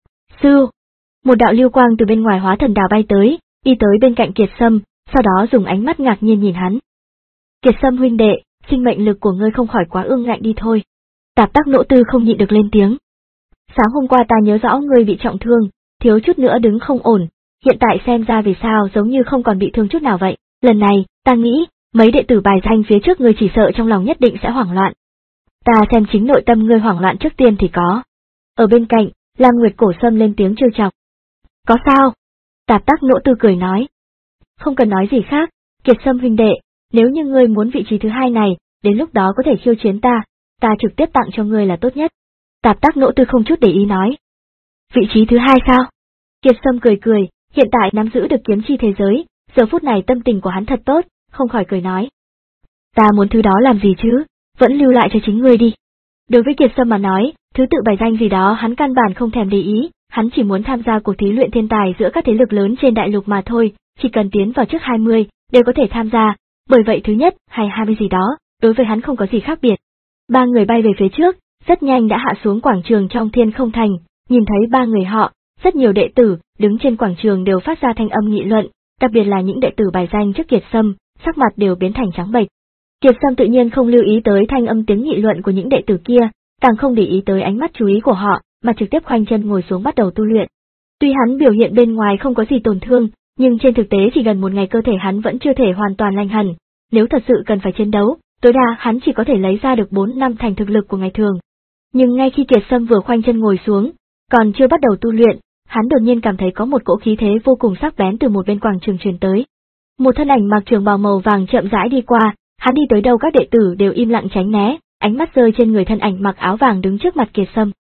Sư! Một đạo lưu quang từ bên ngoài hóa thần đào bay tới, đi tới bên cạnh Kiệt Sâm, sau đó dùng ánh mắt ngạc nhiên nhìn hắn. Kiệt Sâm huynh đệ, sinh mệnh lực của ngươi không khỏi quá ương ngạnh đi thôi. Tạp Tắc Nỗ Tư không nhịn được lên tiếng. Sáng hôm qua ta nhớ rõ ngươi bị trọng thương, thiếu chút nữa đứng không ổn, hiện tại xem ra vì sao giống như không còn bị thương chút nào vậy. Lần này, ta nghĩ, mấy đệ tử bài danh phía trước ngươi chỉ sợ trong lòng nhất định sẽ hoảng loạn. Ta xem chính nội tâm ngươi hoảng loạn trước tiên thì có. Ở bên cạnh, Lam Nguyệt Cổ Sâm lên tiếng trêu chọc. Có sao? Tạp Tắc Nỗ Tư cười nói. Không cần nói gì khác, Kiệt Sâm huynh đệ, nếu như ngươi muốn vị trí thứ hai này, đến lúc đó có thể khiêu chiến ta, ta trực tiếp tặng cho ngươi là tốt nhất. Tạp Tắc Nỗ Tư không chút để ý nói. Vị trí thứ hai sao? Kiệt Sâm cười cười, hiện tại nắm giữ được kiếm chi thế giới, giờ phút này tâm tình của hắn thật tốt, không khỏi cười nói. Ta muốn thứ đó làm gì chứ, vẫn lưu lại cho chính ngươi đi. Đối với Kiệt Sâm mà nói, thứ tự bài danh gì đó hắn căn bản không thèm để ý, hắn chỉ muốn tham gia cuộc thí luyện thiên tài giữa các thế lực lớn trên đại lục mà thôi, chỉ cần tiến vào trước hai mươi, đều có thể tham gia, bởi vậy thứ nhất hay hai mươi gì đó, đối với hắn không có gì khác biệt. Ba người bay về phía trước, rất nhanh đã hạ xuống quảng trường trong Thiên Không Thành, nhìn thấy ba người họ, rất nhiều đệ tử đứng trên quảng trường đều phát ra thanh âm nghị luận, đặc biệt là những đệ tử bài danh trước Kiệt Sâm, sắc mặt đều biến thành trắng bệch. Kiệt Sâm tự nhiên không lưu ý tới thanh âm tiếng nghị luận của những đệ tử kia, càng không để ý tới ánh mắt chú ý của họ, mà trực tiếp khoanh chân ngồi xuống bắt đầu tu luyện. Tuy hắn biểu hiện bên ngoài không có gì tổn thương, nhưng trên thực tế chỉ gần một ngày cơ thể hắn vẫn chưa thể hoàn toàn lành hẳn, nếu thật sự cần phải chiến đấu, tối đa hắn chỉ có thể lấy ra được bốn năm thành thực lực của ngày thường. Nhưng ngay khi Kiệt Sâm vừa khoanh chân ngồi xuống, còn chưa bắt đầu tu luyện, hắn đột nhiên cảm thấy có một cỗ khí thế vô cùng sắc bén từ một bên quảng trường truyền tới. Một thân ảnh mặc trường bào màu vàng chậm rãi đi qua, hắn đi tới đâu các đệ tử đều im lặng tránh né, ánh mắt rơi trên người thân ảnh mặc áo vàng đứng trước mặt Kiệt Sâm.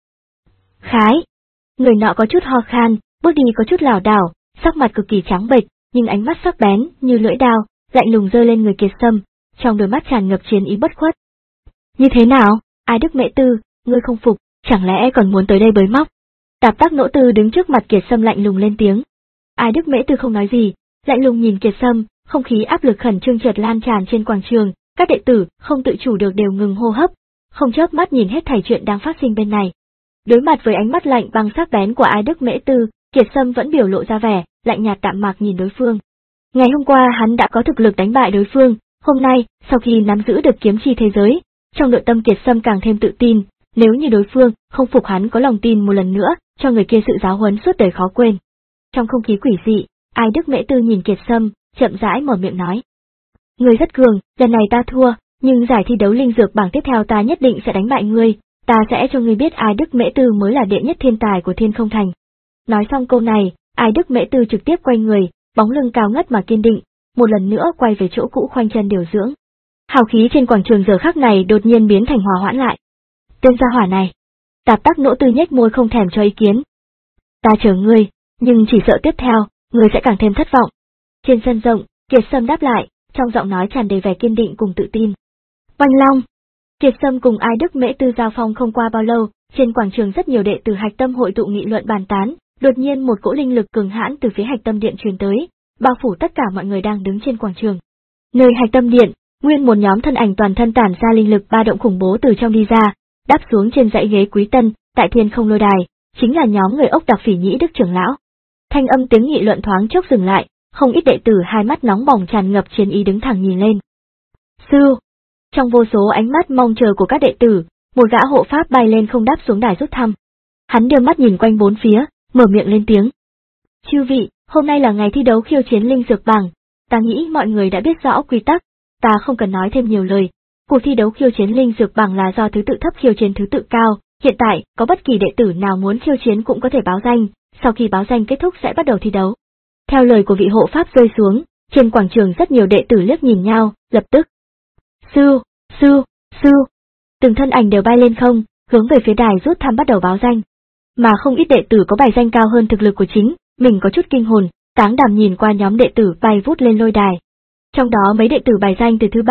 Khái! Người nọ có chút ho khan, bước đi có chút lảo đảo, sắc mặt cực kỳ trắng bệch, nhưng ánh mắt sắc bén như lưỡi dao, lạnh lùng rơi lên người Kiệt Sâm, trong đôi mắt tràn ngập chiến ý bất khuất. Như thế nào, Ai Đức Mễ Tư, ngươi không phục, chẳng lẽ còn muốn tới đây bới móc? Tạp Tắc Nỗ Tư đứng trước mặt Kiệt Sâm lạnh lùng lên tiếng. Ai Đức Mễ Tư không nói gì, lạnh lùng nhìn Kiệt Sâm, không khí áp lực khẩn trương chợt lan tràn trên quảng trường, các đệ tử không tự chủ được đều ngừng hô hấp, không chớp mắt nhìn hết thảy chuyện đang phát sinh bên này. Đối mặt với ánh mắt lạnh băng sắc bén của Ai Đức Mễ Tư, Kiệt Sâm vẫn biểu lộ ra vẻ lạnh nhạt đạm mạc nhìn đối phương. Ngày hôm qua hắn đã có thực lực đánh bại đối phương, hôm nay, sau khi nắm giữ được kiếm chi thế giới, trong nội tâm Kiệt Sâm càng thêm tự tin, nếu như đối phương không phục hắn có lòng tin một lần nữa, cho người kia sự giáo huấn suốt đời khó quên. Trong không khí quỷ dị, Ai Đức Mễ Tư nhìn Kiệt Sâm, chậm rãi mở miệng nói. Ngươi rất cường, lần này ta thua, nhưng giải thi đấu linh dược bảng tiếp theo ta nhất định sẽ đánh bại ngươi, ta sẽ cho ngươi biết Ai Đức Mễ Tư mới là đệ nhất thiên tài của Thiên Không Thành. Nói xong câu này, Ai Đức Mễ Tư trực tiếp quay người, bóng lưng cao ngất mà kiên định, một lần nữa quay về chỗ cũ khoanh chân điều dưỡng. Hào khí trên quảng trường giờ khắc này đột nhiên biến thành hòa hoãn lại. Tên gia hỏa này. Tạp Tắc Nỗ Tư nhếch môi không thèm cho ý kiến. Ta chờ ngươi, nhưng chỉ sợ tiếp theo, ngươi sẽ càng thêm thất vọng. Trên sân rộng, Kiệt Sâm đáp lại, trong giọng nói tràn đầy vẻ kiên định cùng tự tin. Oanh Long! Kiệt Sâm cùng Ai Đức Mễ Tư giao phong không qua bao lâu, trên quảng trường rất nhiều đệ tử Hạch Tâm hội tụ nghị luận bàn tán, đột nhiên một cỗ linh lực cường hãn từ phía Hạch Tâm Điện truyền tới, bao phủ tất cả mọi người đang đứng trên quảng trường. Nơi Hạch Tâm Điện, nguyên một nhóm thân ảnh toàn thân tản ra linh lực ba động khủng bố từ trong đi ra, đáp xuống trên dãy ghế quý tân, tại Thiên Không Lôi Đài, chính là nhóm người ốc đặc Phỉ Nhĩ Đức trưởng lão. Thanh âm tiếng nghị luận thoáng chốc dừng lại, không ít đệ tử hai mắt nóng bỏng tràn ngập chiến ý đứng thẳng nhìn lên. Sư! Trong vô số ánh mắt mong chờ của các đệ tử, một gã hộ pháp bay lên không đáp xuống đài rút thăm. Hắn đưa mắt nhìn quanh bốn phía, mở miệng lên tiếng. Chư vị, hôm nay là ngày thi đấu khiêu chiến linh dược bảng, ta nghĩ mọi người đã biết rõ quy tắc, ta không cần nói thêm nhiều lời. Cuộc thi đấu khiêu chiến linh dược bảng là do thứ tự thấp khiêu chiến thứ tự cao, hiện tại, có bất kỳ đệ tử nào muốn khiêu chiến cũng có thể báo danh, sau khi báo danh kết thúc sẽ bắt đầu thi đấu. Theo lời của vị hộ pháp rơi xuống, trên quảng trường rất nhiều đệ tử liếc nhìn nhau, lập tức. Sư, sư, sư, từng thân ảnh đều bay lên không, hướng về phía đài rút thăm bắt đầu báo danh. Mà không ít đệ tử có bài danh cao hơn thực lực của chính, mình có chút kinh hồn, táng đàm nhìn qua nhóm đệ tử bay vút lên lôi đài. Trong đó mấy đệ tử bài danh từ thứ ba,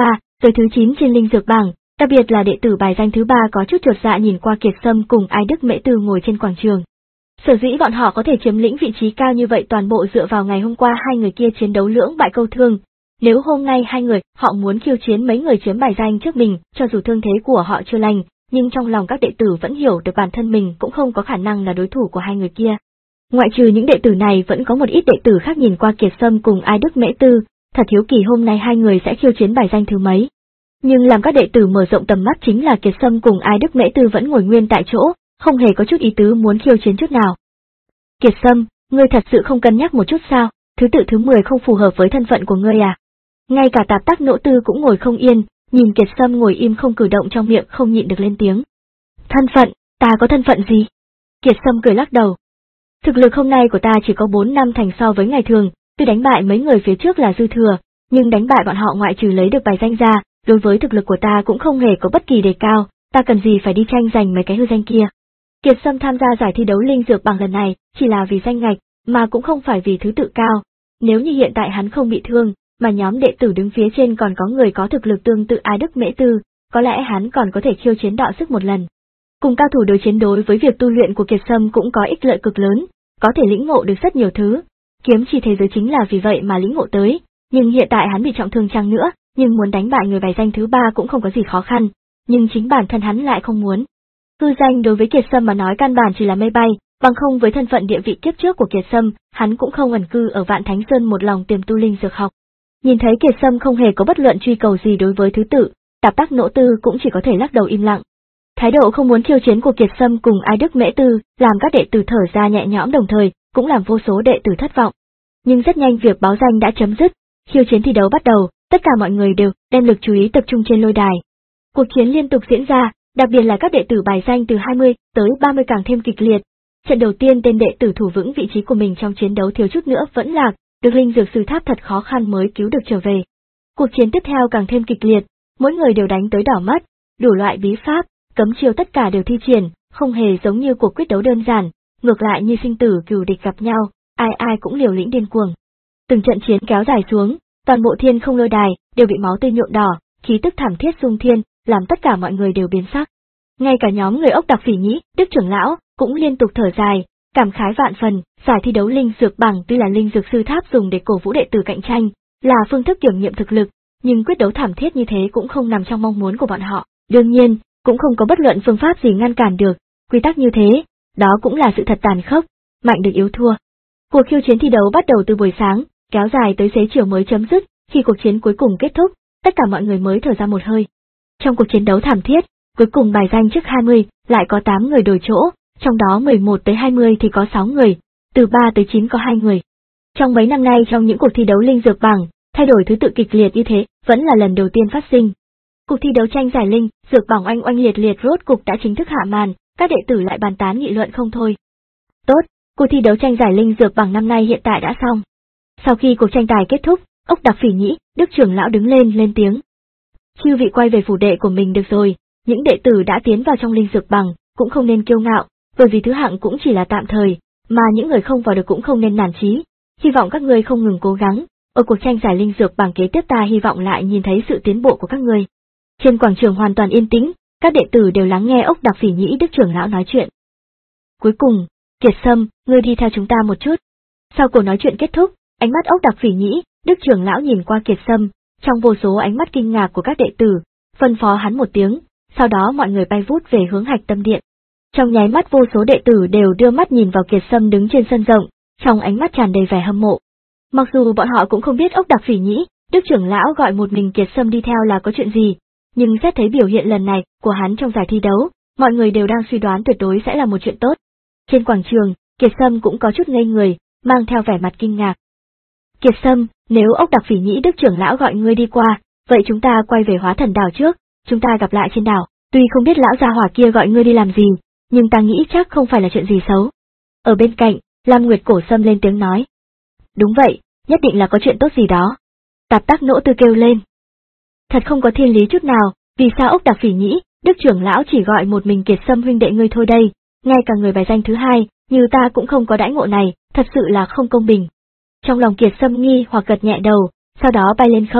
Tới thứ chín trên linh dược bảng, đặc biệt là đệ tử bài danh thứ ba có chút chột dạ nhìn qua Kiệt Sâm cùng Ai Đức Mễ Tư ngồi trên quảng trường. Sở dĩ bọn họ có thể chiếm lĩnh vị trí cao như vậy toàn bộ dựa vào ngày hôm qua hai người kia chiến đấu lưỡng bại câu thương. Nếu hôm nay hai người họ muốn khiêu chiến mấy người chiếm bài danh trước mình, cho dù thương thế của họ chưa lành, nhưng trong lòng các đệ tử vẫn hiểu được bản thân mình cũng không có khả năng là đối thủ của hai người kia. Ngoại trừ những đệ tử này vẫn có một ít đệ tử khác nhìn qua Kiệt Sâm cùng Ai Đức Mễ Tư, thật hiếu kỳ hôm nay hai người sẽ khiêu chiến bài danh thứ mấy. Nhưng làm các đệ tử mở rộng tầm mắt chính là Kiệt Sâm cùng Ai Đức Mễ Tư vẫn ngồi nguyên tại chỗ, không hề có chút ý tứ muốn khiêu chiến chút nào. Kiệt Sâm, ngươi thật sự không cân nhắc một chút sao, thứ tự thứ mười không phù hợp với thân phận của ngươi à? Ngay cả Tạp Tắc Nỗ Tư cũng ngồi không yên, nhìn Kiệt Sâm ngồi im không cử động trong miệng không nhịn được lên tiếng. Thân phận, ta có thân phận gì? Kiệt Sâm cười lắc đầu. Thực lực hôm nay của ta chỉ có bốn năm thành so với ngày thường, tuy đánh bại mấy người phía trước là dư thừa, nhưng đánh bại bọn họ ngoại trừ lấy được bài danh ra, đối với thực lực của ta cũng không hề có bất kỳ đề cao, ta cần gì phải đi tranh giành mấy cái hư danh kia. Kiệt Sâm tham gia giải thi đấu linh dược bằng lần này, chỉ là vì danh ngạch, mà cũng không phải vì thứ tự cao. Nếu như hiện tại hắn không bị thương, mà nhóm đệ tử đứng phía trên còn có người có thực lực tương tự Ai Đức Mễ Tư, có lẽ hắn còn có thể khiêu chiến đọ sức một lần. Cùng cao thủ đối chiến đối với việc tu luyện của Kiệt Sâm cũng có ích lợi cực lớn, có thể lĩnh ngộ được rất nhiều thứ. Kiếm chi thế giới chính là vì vậy mà lĩnh ngộ tới, nhưng hiện tại hắn bị trọng thương chăng nữa, nhưng muốn đánh bại người bài danh thứ ba cũng không có gì khó khăn, nhưng chính bản thân hắn lại không muốn. Hư danh đối với Kiệt Sâm mà nói căn bản chỉ là mây bay, bằng không với thân phận địa vị kiếp trước của Kiệt Sâm, hắn cũng không ẩn cư ở Vạn Thánh Sơn một lòng tiềm tu linh dược học. Nhìn thấy Kiệt Sâm không hề có bất luận truy cầu gì đối với thứ tự, Tạp Tắc Nỗ Tư cũng chỉ có thể lắc đầu im lặng. Thái độ không muốn khiêu chiến của Kiệt Sâm cùng Ai Đức Mễ Tư, làm các đệ tử thở ra nhẹ nhõm đồng thời, cũng làm vô số đệ tử thất vọng. Nhưng rất nhanh việc báo danh đã chấm dứt, khiêu chiến thi đấu bắt đầu, tất cả mọi người đều đem lực chú ý tập trung trên lôi đài. Cuộc chiến liên tục diễn ra, đặc biệt là các đệ tử bài danh từ hai mươi tới ba mươi càng thêm kịch liệt. Trận đầu tiên tên đệ tử thủ vững vị trí của mình trong chiến đấu thiếu chút nữa vẫn lạc, được linh dược sư tháp thật khó khăn mới cứu được trở về. Cuộc chiến tiếp theo càng thêm kịch liệt, mỗi người đều đánh tới đỏ mắt, đủ loại bí pháp, cấm chiêu tất cả đều thi triển, không hề giống như cuộc quyết đấu đơn giản, ngược lại như sinh tử cừu địch gặp nhau, ai ai cũng liều lĩnh điên cuồng. Từng trận chiến kéo dài xuống, toàn bộ thiên không lôi đài đều bị máu tươi nhuộm đỏ, khí tức thảm thiết xung thiên, làm tất cả mọi người đều biến sắc. Ngay cả nhóm người Ốc Đặc Phỉ Nhĩ, Đức trưởng lão cũng liên tục thở dài, cảm khái vạn phần. Giải thi đấu linh dược bảng tuy là linh dược sư tháp dùng để cổ vũ đệ tử cạnh tranh, là phương thức kiểm nghiệm thực lực, nhưng quyết đấu thảm thiết như thế cũng không nằm trong mong muốn của bọn họ. Đương nhiên, cũng không có bất luận phương pháp gì ngăn cản được, quy tắc như thế, đó cũng là sự thật tàn khốc, mạnh được yếu thua. Cuộc khiêu chiến thi đấu bắt đầu từ buổi sáng, kéo dài tới xế chiều mới chấm dứt, khi cuộc chiến cuối cùng kết thúc, tất cả mọi người mới thở ra một hơi. Trong cuộc chiến đấu thảm thiết, cuối cùng bài danh trước hai mươi, lại có tám người đổi chỗ, trong đó mười một tới hai mươi thì có sáu người, từ ba tới chín có hai người. Trong mấy năm nay trong những cuộc thi đấu linh dược bảng, thay đổi thứ tự kịch liệt như thế, vẫn là lần đầu tiên phát sinh. Cuộc thi đấu tranh giải linh, dược bảng oanh oanh liệt liệt rốt cục đã chính thức hạ màn, các đệ tử lại bàn tán nghị luận không thôi. Tốt, cuộc thi đấu tranh giải linh dược bảng năm nay hiện tại đã xong. Sau khi cuộc tranh tài kết thúc, Ốc Đặc Phỉ Nhĩ, Đức trưởng lão đứng lên lên tiếng. Chư vị quay về phủ đệ của mình được rồi, những đệ tử đã tiến vào trong linh dược bảng, cũng không nên kiêu ngạo, bởi vì thứ hạng cũng chỉ là tạm thời, mà những người không vào được cũng không nên nản chí. Hy vọng các ngươi không ngừng cố gắng, ở cuộc tranh giải linh dược bảng kế tiếp ta hy vọng lại nhìn thấy sự tiến bộ của các ngươi. Trên quảng trường hoàn toàn yên tĩnh, các đệ tử đều lắng nghe Ốc Đặc Phỉ Nhĩ Đức trưởng lão nói chuyện. Cuối cùng, Kiệt Sâm, ngươi đi theo chúng ta một chút. Sau cuộc nói chuyện kết thúc, ánh mắt Ốc Đặc Phỉ Nhĩ Đức trưởng lão nhìn qua Kiệt Sâm, trong vô số ánh mắt kinh ngạc của các đệ tử, phân phó hắn một tiếng, sau đó mọi người bay vút về hướng Hạch Tâm Điện. Trong nháy mắt vô số đệ tử đều đưa mắt nhìn vào Kiệt Sâm đứng trên sân rộng, trong ánh mắt tràn đầy vẻ hâm mộ. Mặc dù bọn họ cũng không biết Ốc Đặc Phỉ Nhĩ, Đức trưởng lão gọi một mình Kiệt Sâm đi theo là có chuyện gì, nhưng xét thấy biểu hiện lần này của hắn trong giải thi đấu, mọi người đều đang suy đoán tuyệt đối sẽ là một chuyện tốt. Trên quảng trường, Kiệt Sâm cũng có chút ngây người, mang theo vẻ mặt kinh ngạc. Kiệt Sâm, nếu Ốc Đặc Phỉ Nhĩ Đức trưởng lão gọi ngươi đi qua, vậy chúng ta quay về Hóa Thần đảo trước, chúng ta gặp lại trên đảo, tuy không biết lão gia hỏa kia gọi ngươi đi làm gì, nhưng ta nghĩ chắc không phải là chuyện gì xấu. Ở bên cạnh, Lam Nguyệt Cổ Sâm lên tiếng nói. Đúng vậy, nhất định là có chuyện tốt gì đó. Tạp Tắc Nỗ Tư kêu lên. Thật không có thiên lý chút nào, vì sao Ốc Đặc Phỉ Nhĩ, Đức trưởng lão chỉ gọi một mình Kiệt Sâm huynh đệ ngươi thôi đây, ngay cả người bài danh thứ hai, như ta cũng không có đãi ngộ này, thật sự là không công bình. Trong lòng Kiệt Sâm nghi hoặc gật nhẹ đầu, sau đó bay lên không,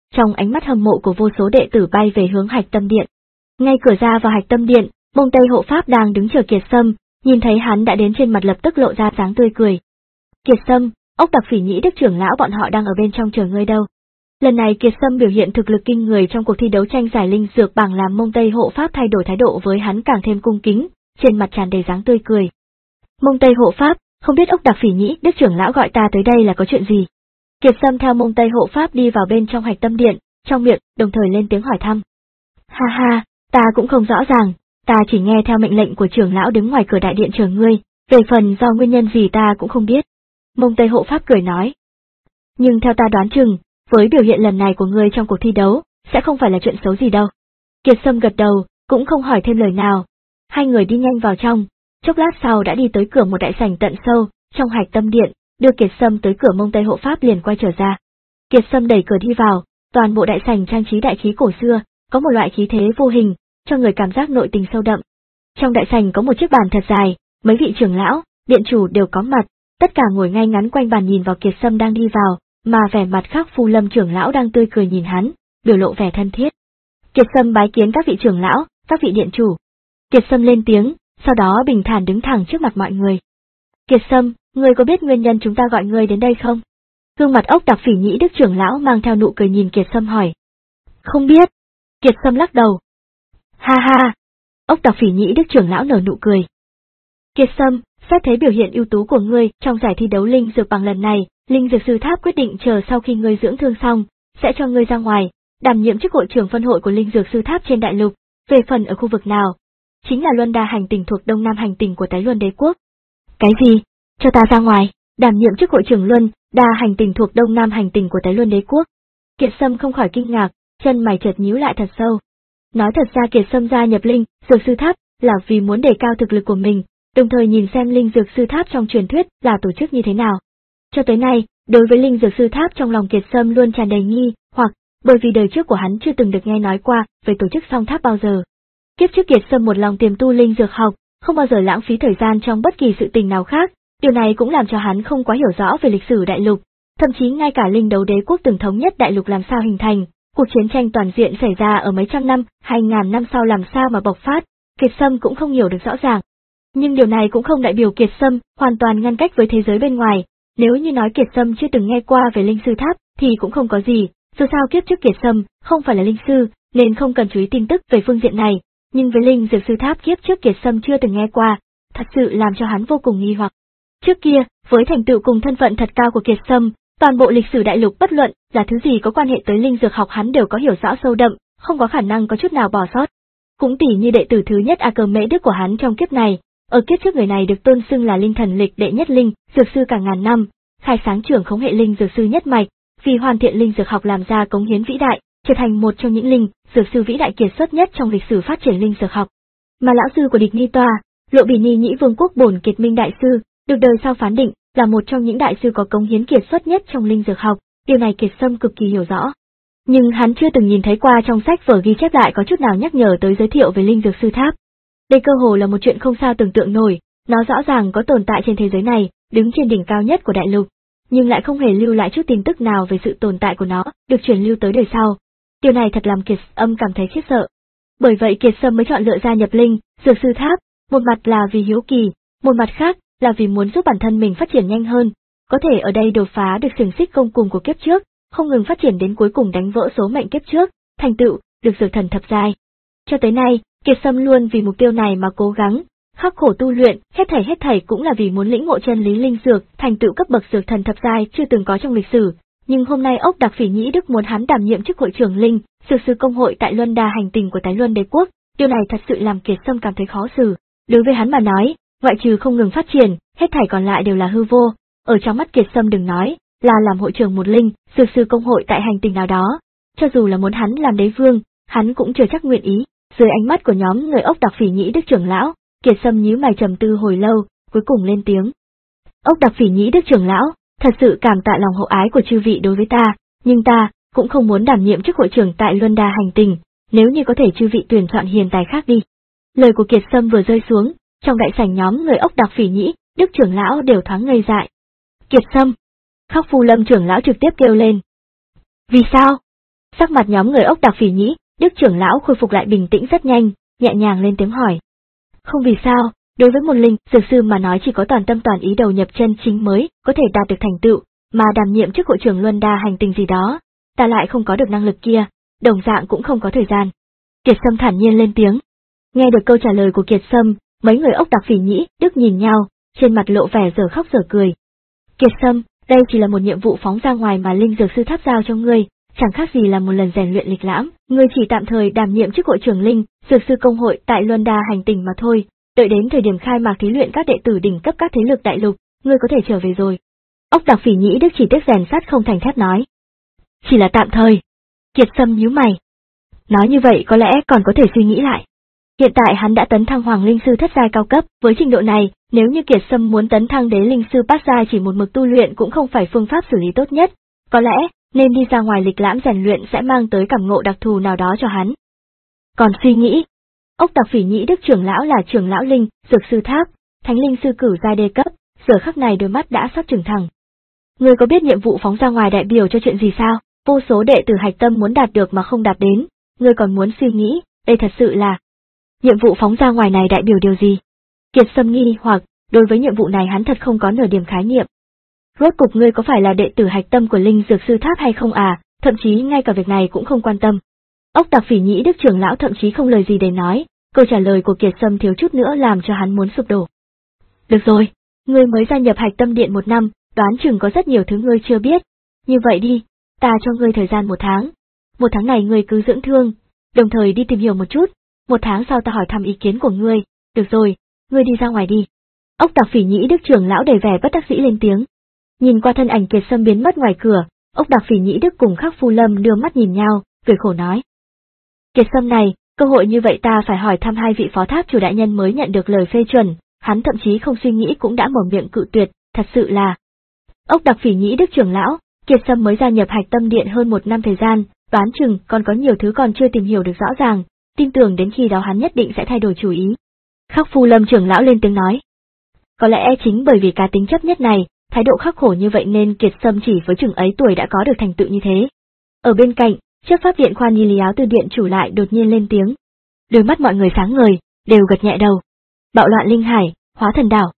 trong ánh mắt hâm mộ của vô số đệ tử bay về hướng Hạch Tâm Điện. Ngay cửa ra vào Hạch Tâm Điện, Mông Tây hộ pháp đang đứng chờ Kiệt Sâm, nhìn thấy hắn đã đến trên mặt lập tức lộ ra dáng tươi cười. Kiệt Sâm, Ốc Đặc Phỉ Nhĩ Đức trưởng lão bọn họ đang ở bên trong chờ ngươi đâu. Lần này Kiệt Sâm biểu hiện thực lực kinh người trong cuộc thi đấu tranh giải linh dược bảng làm Mông Tây hộ pháp thay đổi thái độ với hắn càng thêm cung kính, trên mặt tràn đầy dáng tươi cười. Mông Tây hộ pháp, không biết Ốc Đặc Phỉ Nhĩ Đức trưởng lão gọi ta tới đây là có chuyện gì? Kiệt Sâm theo Mông Tây hộ pháp đi vào bên trong Hạch Tâm Điện, trong miệng đồng thời lên tiếng hỏi thăm. Ha ha, ta cũng không rõ ràng, ta chỉ nghe theo mệnh lệnh của trưởng lão đứng ngoài cửa đại điện chờ ngươi, về phần do nguyên nhân gì ta cũng không biết. Mông Tây hộ pháp cười nói. Nhưng theo ta đoán chừng, với biểu hiện lần này của ngươi trong cuộc thi đấu, sẽ không phải là chuyện xấu gì đâu. Kiệt Sâm gật đầu, cũng không hỏi thêm lời nào. Hai người đi nhanh vào trong, chốc lát sau đã đi tới cửa một đại sảnh tận sâu, trong Hạch Tâm Điện, đưa Kiệt Sâm tới cửa Mông Tây hộ pháp liền quay trở ra. Kiệt Sâm đẩy cửa đi vào, toàn bộ đại sảnh trang trí đại khí cổ xưa, có một loại khí thế vô hình, cho người cảm giác nội tình sâu đậm. Trong đại sảnh có một chiếc bàn thật dài, mấy vị trưởng lão, điện chủ đều có mặt, tất cả ngồi ngay ngắn quanh bàn nhìn vào Kiệt Sâm đang đi vào, mà vẻ mặt khác Phu Lâm trưởng lão đang tươi cười nhìn hắn, biểu lộ vẻ thân thiết. Kiệt Sâm bái kiến các vị trưởng lão, các vị điện chủ. Kiệt Sâm lên tiếng, sau đó bình thản đứng thẳng trước mặt mọi người. Kiệt Sâm, ngươi có biết nguyên nhân chúng ta gọi ngươi đến đây không? Gương mặt Ốc Đặc Phỉ Nhĩ Đức trưởng lão mang theo nụ cười nhìn Kiệt Sâm hỏi. Không biết. Kiệt Sâm lắc đầu. Ha ha. Ốc Đặc Phỉ Nhĩ Đức trưởng lão nở nụ cười. Kiệt Sâm, xét thấy biểu hiện ưu tú của ngươi trong giải thi đấu linh dược bằng lần này, Linh Dược Sư Tháp quyết định chờ sau khi ngươi dưỡng thương xong, sẽ cho ngươi ra ngoài, đảm nhiệm chức hội trưởng phân hội của Linh Dược Sư Tháp trên đại lục, về phần ở khu vực nào, chính là Luân Đa hành tinh thuộc Đông Nam hành tinh của Tái Luân Đế quốc. Cái gì? Cho ta ra ngoài, đảm nhiệm chức hội trưởng Luân Đa hành tinh thuộc Đông Nam hành tinh của Tái Luân Đế quốc. Kiệt Sâm không khỏi kinh ngạc, chân mày chợt nhíu lại thật sâu. Nói thật ra Kiệt Sâm gia nhập Linh Dược Sư Tháp là vì muốn đề cao thực lực của mình, đồng thời nhìn xem Linh Dược Sư Tháp trong truyền thuyết là tổ chức như thế nào. Cho tới nay, đối với Linh Dược Sư Tháp trong lòng Kiệt Sâm luôn tràn đầy nghi hoặc, bởi vì đời trước của hắn chưa từng được nghe nói qua về tổ chức song tháp bao giờ. Kiếp trước Kiệt Sâm một lòng tiềm tu linh dược học, không bao giờ lãng phí thời gian trong bất kỳ sự tình nào khác, điều này cũng làm cho hắn không quá hiểu rõ về lịch sử đại lục, thậm chí ngay cả Linh Đấu Đế quốc từng thống nhất đại lục làm sao hình thành, cuộc chiến tranh toàn diện xảy ra ở mấy trăm năm, hai ngàn năm sau làm sao mà bộc phát, Kiệt Sâm cũng không hiểu được rõ ràng. Nhưng điều này cũng không đại biểu Kiệt Sâm hoàn toàn ngăn cách với thế giới bên ngoài. Nếu như nói Kiệt Sâm chưa từng nghe qua về Linh Sư Tháp, thì cũng không có gì, dù sao kiếp trước Kiệt Sâm không phải là linh sư, nên không cần chú ý tin tức về phương diện này, nhưng với Linh Dược Sư Tháp kiếp trước Kiệt Sâm chưa từng nghe qua, thật sự làm cho hắn vô cùng nghi hoặc. Trước kia, với thành tựu cùng thân phận thật cao của Kiệt Sâm, toàn bộ lịch sử đại lục bất luận là thứ gì có quan hệ tới linh dược học hắn đều có hiểu rõ sâu đậm, không có khả năng có chút nào bỏ sót. Cũng tỉ như đệ tử thứ nhất A Cơ Mễ Đức của hắn trong kiếp này, ở kiếp trước người này được tôn xưng là linh thần lịch đệ nhất linh dược sư cả ngàn năm, khai sáng trưởng khống hệ linh dược sư nhất mạch, vì hoàn thiện linh dược học làm ra cống hiến vĩ đại, trở thành một trong những linh dược sư vĩ đại kiệt xuất nhất trong lịch sử phát triển linh dược học. Mà lão sư của Địch Ni Toa, Lộ Bỉ Ni Nhĩ Vương quốc Bổn Kiệt Minh đại sư, được đời sau phán định là một trong những đại sư có cống hiến kiệt xuất nhất trong linh dược học, điều này Kiệt Sâm cực kỳ hiểu rõ. Nhưng hắn chưa từng nhìn thấy qua trong sách vở ghi chép lại có chút nào nhắc nhở tới giới thiệu về Linh Dược Sư Tháp. Đây cơ hồ là một chuyện không sao tưởng tượng nổi, nó rõ ràng có tồn tại trên thế giới này, đứng trên đỉnh cao nhất của đại lục, nhưng lại không hề lưu lại chút tin tức nào về sự tồn tại của nó, được truyền lưu tới đời sau. Điều này thật làm Kiệt Âm cảm thấy khiếp sợ. Bởi vậy Kiệt Sâm mới chọn lựa gia nhập Linh Dược Sư Tháp, một mặt là vì hiếu kỳ, một mặt khác là vì muốn giúp bản thân mình phát triển nhanh hơn, có thể ở đây đột phá được xiềng xích công cùng của kiếp trước, không ngừng phát triển đến cuối cùng đánh vỡ số mệnh kiếp trước, thành tựu được dược thần thập giai. Cho tới nay, Kiệt Sâm luôn vì mục tiêu này mà cố gắng, khắc khổ tu luyện, hết thảy hết thảy cũng là vì muốn lĩnh ngộ chân lý linh dược, thành tựu cấp bậc dược thần thập giai chưa từng có trong lịch sử. Nhưng hôm nay Ốc Đặc Phỉ Nhĩ Đức muốn hắn đảm nhiệm chức hội trưởng Linh Dược Sư Công hội tại Luân Đa hành tinh của Tái Luân Đế quốc, điều này thật sự làm Kiệt Sâm cảm thấy khó xử. Đối với hắn mà nói, ngoại trừ không ngừng phát triển, hết thảy còn lại đều là hư vô. Ở trong mắt Kiệt Sâm đừng nói là làm hội trưởng một Linh Dược Sư Công hội tại hành tinh nào đó, cho dù là muốn hắn làm đế vương, hắn cũng chưa chắc nguyện ý. Dưới ánh mắt của nhóm người Ốc Đặc Phỉ Nhĩ Đức trưởng lão, Kiệt Sâm nhíu mày trầm tư hồi lâu, cuối cùng lên tiếng. Ốc Đặc Phỉ Nhĩ Đức trưởng lão, thật sự cảm tạ lòng hậu ái của chư vị đối với ta, nhưng ta cũng không muốn đảm nhiệm chức hội trưởng tại Luân Đa hành tinh, nếu như có thể chư vị tuyển chọn hiền tài khác đi. Lời của Kiệt Sâm vừa rơi xuống, trong đại sảnh nhóm người Ốc Đặc Phỉ Nhĩ Đức trưởng lão đều thoáng ngây dại. Kiệt Sâm! Khắc Phu Lâm trưởng lão trực tiếp kêu lên. Vì sao? Sắc mặt nhóm người ốc đặc phỉ nhĩ, Đức trưởng lão khôi phục lại bình tĩnh rất nhanh, nhẹ nhàng lên tiếng hỏi. Không vì sao, đối với một linh dược sư mà nói chỉ có toàn tâm toàn ý đầu nhập chân chính mới có thể đạt được thành tựu, mà đảm nhiệm chức hội trưởng luân đa hành tinh gì đó, ta lại không có được năng lực kia, đồng dạng cũng không có thời gian. Kiệt Sâm thản nhiên lên tiếng. Nghe được câu trả lời của Kiệt Sâm, mấy người ốc đặc phỉ nhĩ, Đức nhìn nhau, trên mặt lộ vẻ dở khóc dở cười. Kiệt Sâm, đây chỉ là một nhiệm vụ phóng ra ngoài mà linh dược sư tháp giao cho ngươi, chẳng khác gì là một lần rèn luyện lịch lãm, ngươi chỉ tạm thời đảm nhiệm chức hội trưởng linh dược sư công hội tại luân đa hành tinh mà thôi, đợi đến thời điểm khai mạc thí luyện các đệ tử đỉnh cấp các thế lực đại lục, ngươi có thể trở về rồi. Ốc đặc phỉ nhĩ Đức chỉ tiếc rèn sắt không thành thép nói. Chỉ là tạm thời. Kiệt Sâm nhíu mày. Nói như vậy có lẽ còn có thể suy nghĩ lại. Hiện tại hắn đã tấn thăng hoàng linh sư thất giai cao cấp, với trình độ này, nếu như Kiệt Sâm muốn tấn thăng đế linh sư bát giai chỉ một mực tu luyện cũng không phải phương pháp xử lý tốt nhất, có lẽ nên đi ra ngoài lịch lãm rèn luyện sẽ mang tới cảm ngộ đặc thù nào đó cho hắn. Còn suy nghĩ, ốc đặc phỉ nhĩ Đức trưởng lão là trưởng lão linh, dược sư tháp, thánh linh sư cử giai đề cấp, giờ khắc này đôi mắt đã sắp trừng thẳng. Ngươi có biết nhiệm vụ phóng ra ngoài đại biểu cho chuyện gì sao? Vô số đệ tử hạch tâm muốn đạt được mà không đạt đến, ngươi còn muốn suy nghĩ, đây thật sự là... Nhiệm vụ phóng ra ngoài này đại biểu điều gì? Kiệt Sâm nghi hoặc, đối với nhiệm vụ này hắn thật không có nửa điểm khái niệm. Rốt cục ngươi có phải là đệ tử hạch tâm của linh dược sư tháp hay không à, thậm chí ngay cả việc này cũng không quan tâm. Ốc đặc phỉ nhĩ Đức trưởng lão thậm chí không lời gì để nói, câu trả lời của Kiệt Sâm thiếu chút nữa làm cho hắn muốn sụp đổ. Được rồi, ngươi mới gia nhập hạch tâm điện một năm, đoán chừng có rất nhiều thứ ngươi chưa biết. Như vậy đi, ta cho ngươi thời gian một tháng. Một tháng này ngươi cứ dưỡng thương, đồng thời đi tìm hiểu một chút, một tháng sau ta hỏi thăm ý kiến của ngươi, được rồi, ngươi đi ra ngoài đi. Ốc đặc phỉ nhĩ Đức trưởng lão đầy vẻ bất đắc dĩ lên tiếng. Nhìn qua thân ảnh Kiệt Sâm biến mất ngoài cửa, ốc đặc phỉ nhĩ Đức cùng Khắc Phu Lâm đưa mắt nhìn nhau, cười khổ nói. Kiệt Sâm này, cơ hội như vậy ta phải hỏi thăm hai vị phó tháp chủ đại nhân mới nhận được lời phê chuẩn, hắn thậm chí không suy nghĩ cũng đã mở miệng cự tuyệt, thật sự là... Ốc đặc phỉ nhĩ Đức trưởng lão, Kiệt Sâm mới gia nhập hạch tâm điện hơn một năm thời gian, đoán chừng còn có nhiều thứ còn chưa tìm hiểu được rõ ràng, tin tưởng đến khi đó hắn nhất định sẽ thay đổi chủ ý. Khắc Phu Lâm trưởng lão lên tiếng nói. Có lẽ chính bởi vì cá tính chấp nhất này, thái độ khắc khổ như vậy nên Kiệt Sâm chỉ với chừng ấy tuổi đã có được thành tựu như thế. Ở bên cạnh, chấp pháp điện Khoan Nhi Lý Áo Tư điện chủ lại đột nhiên lên tiếng. Đôi mắt mọi người sáng ngời, đều gật nhẹ đầu. Bạo loạn linh hải, hóa thần đảo.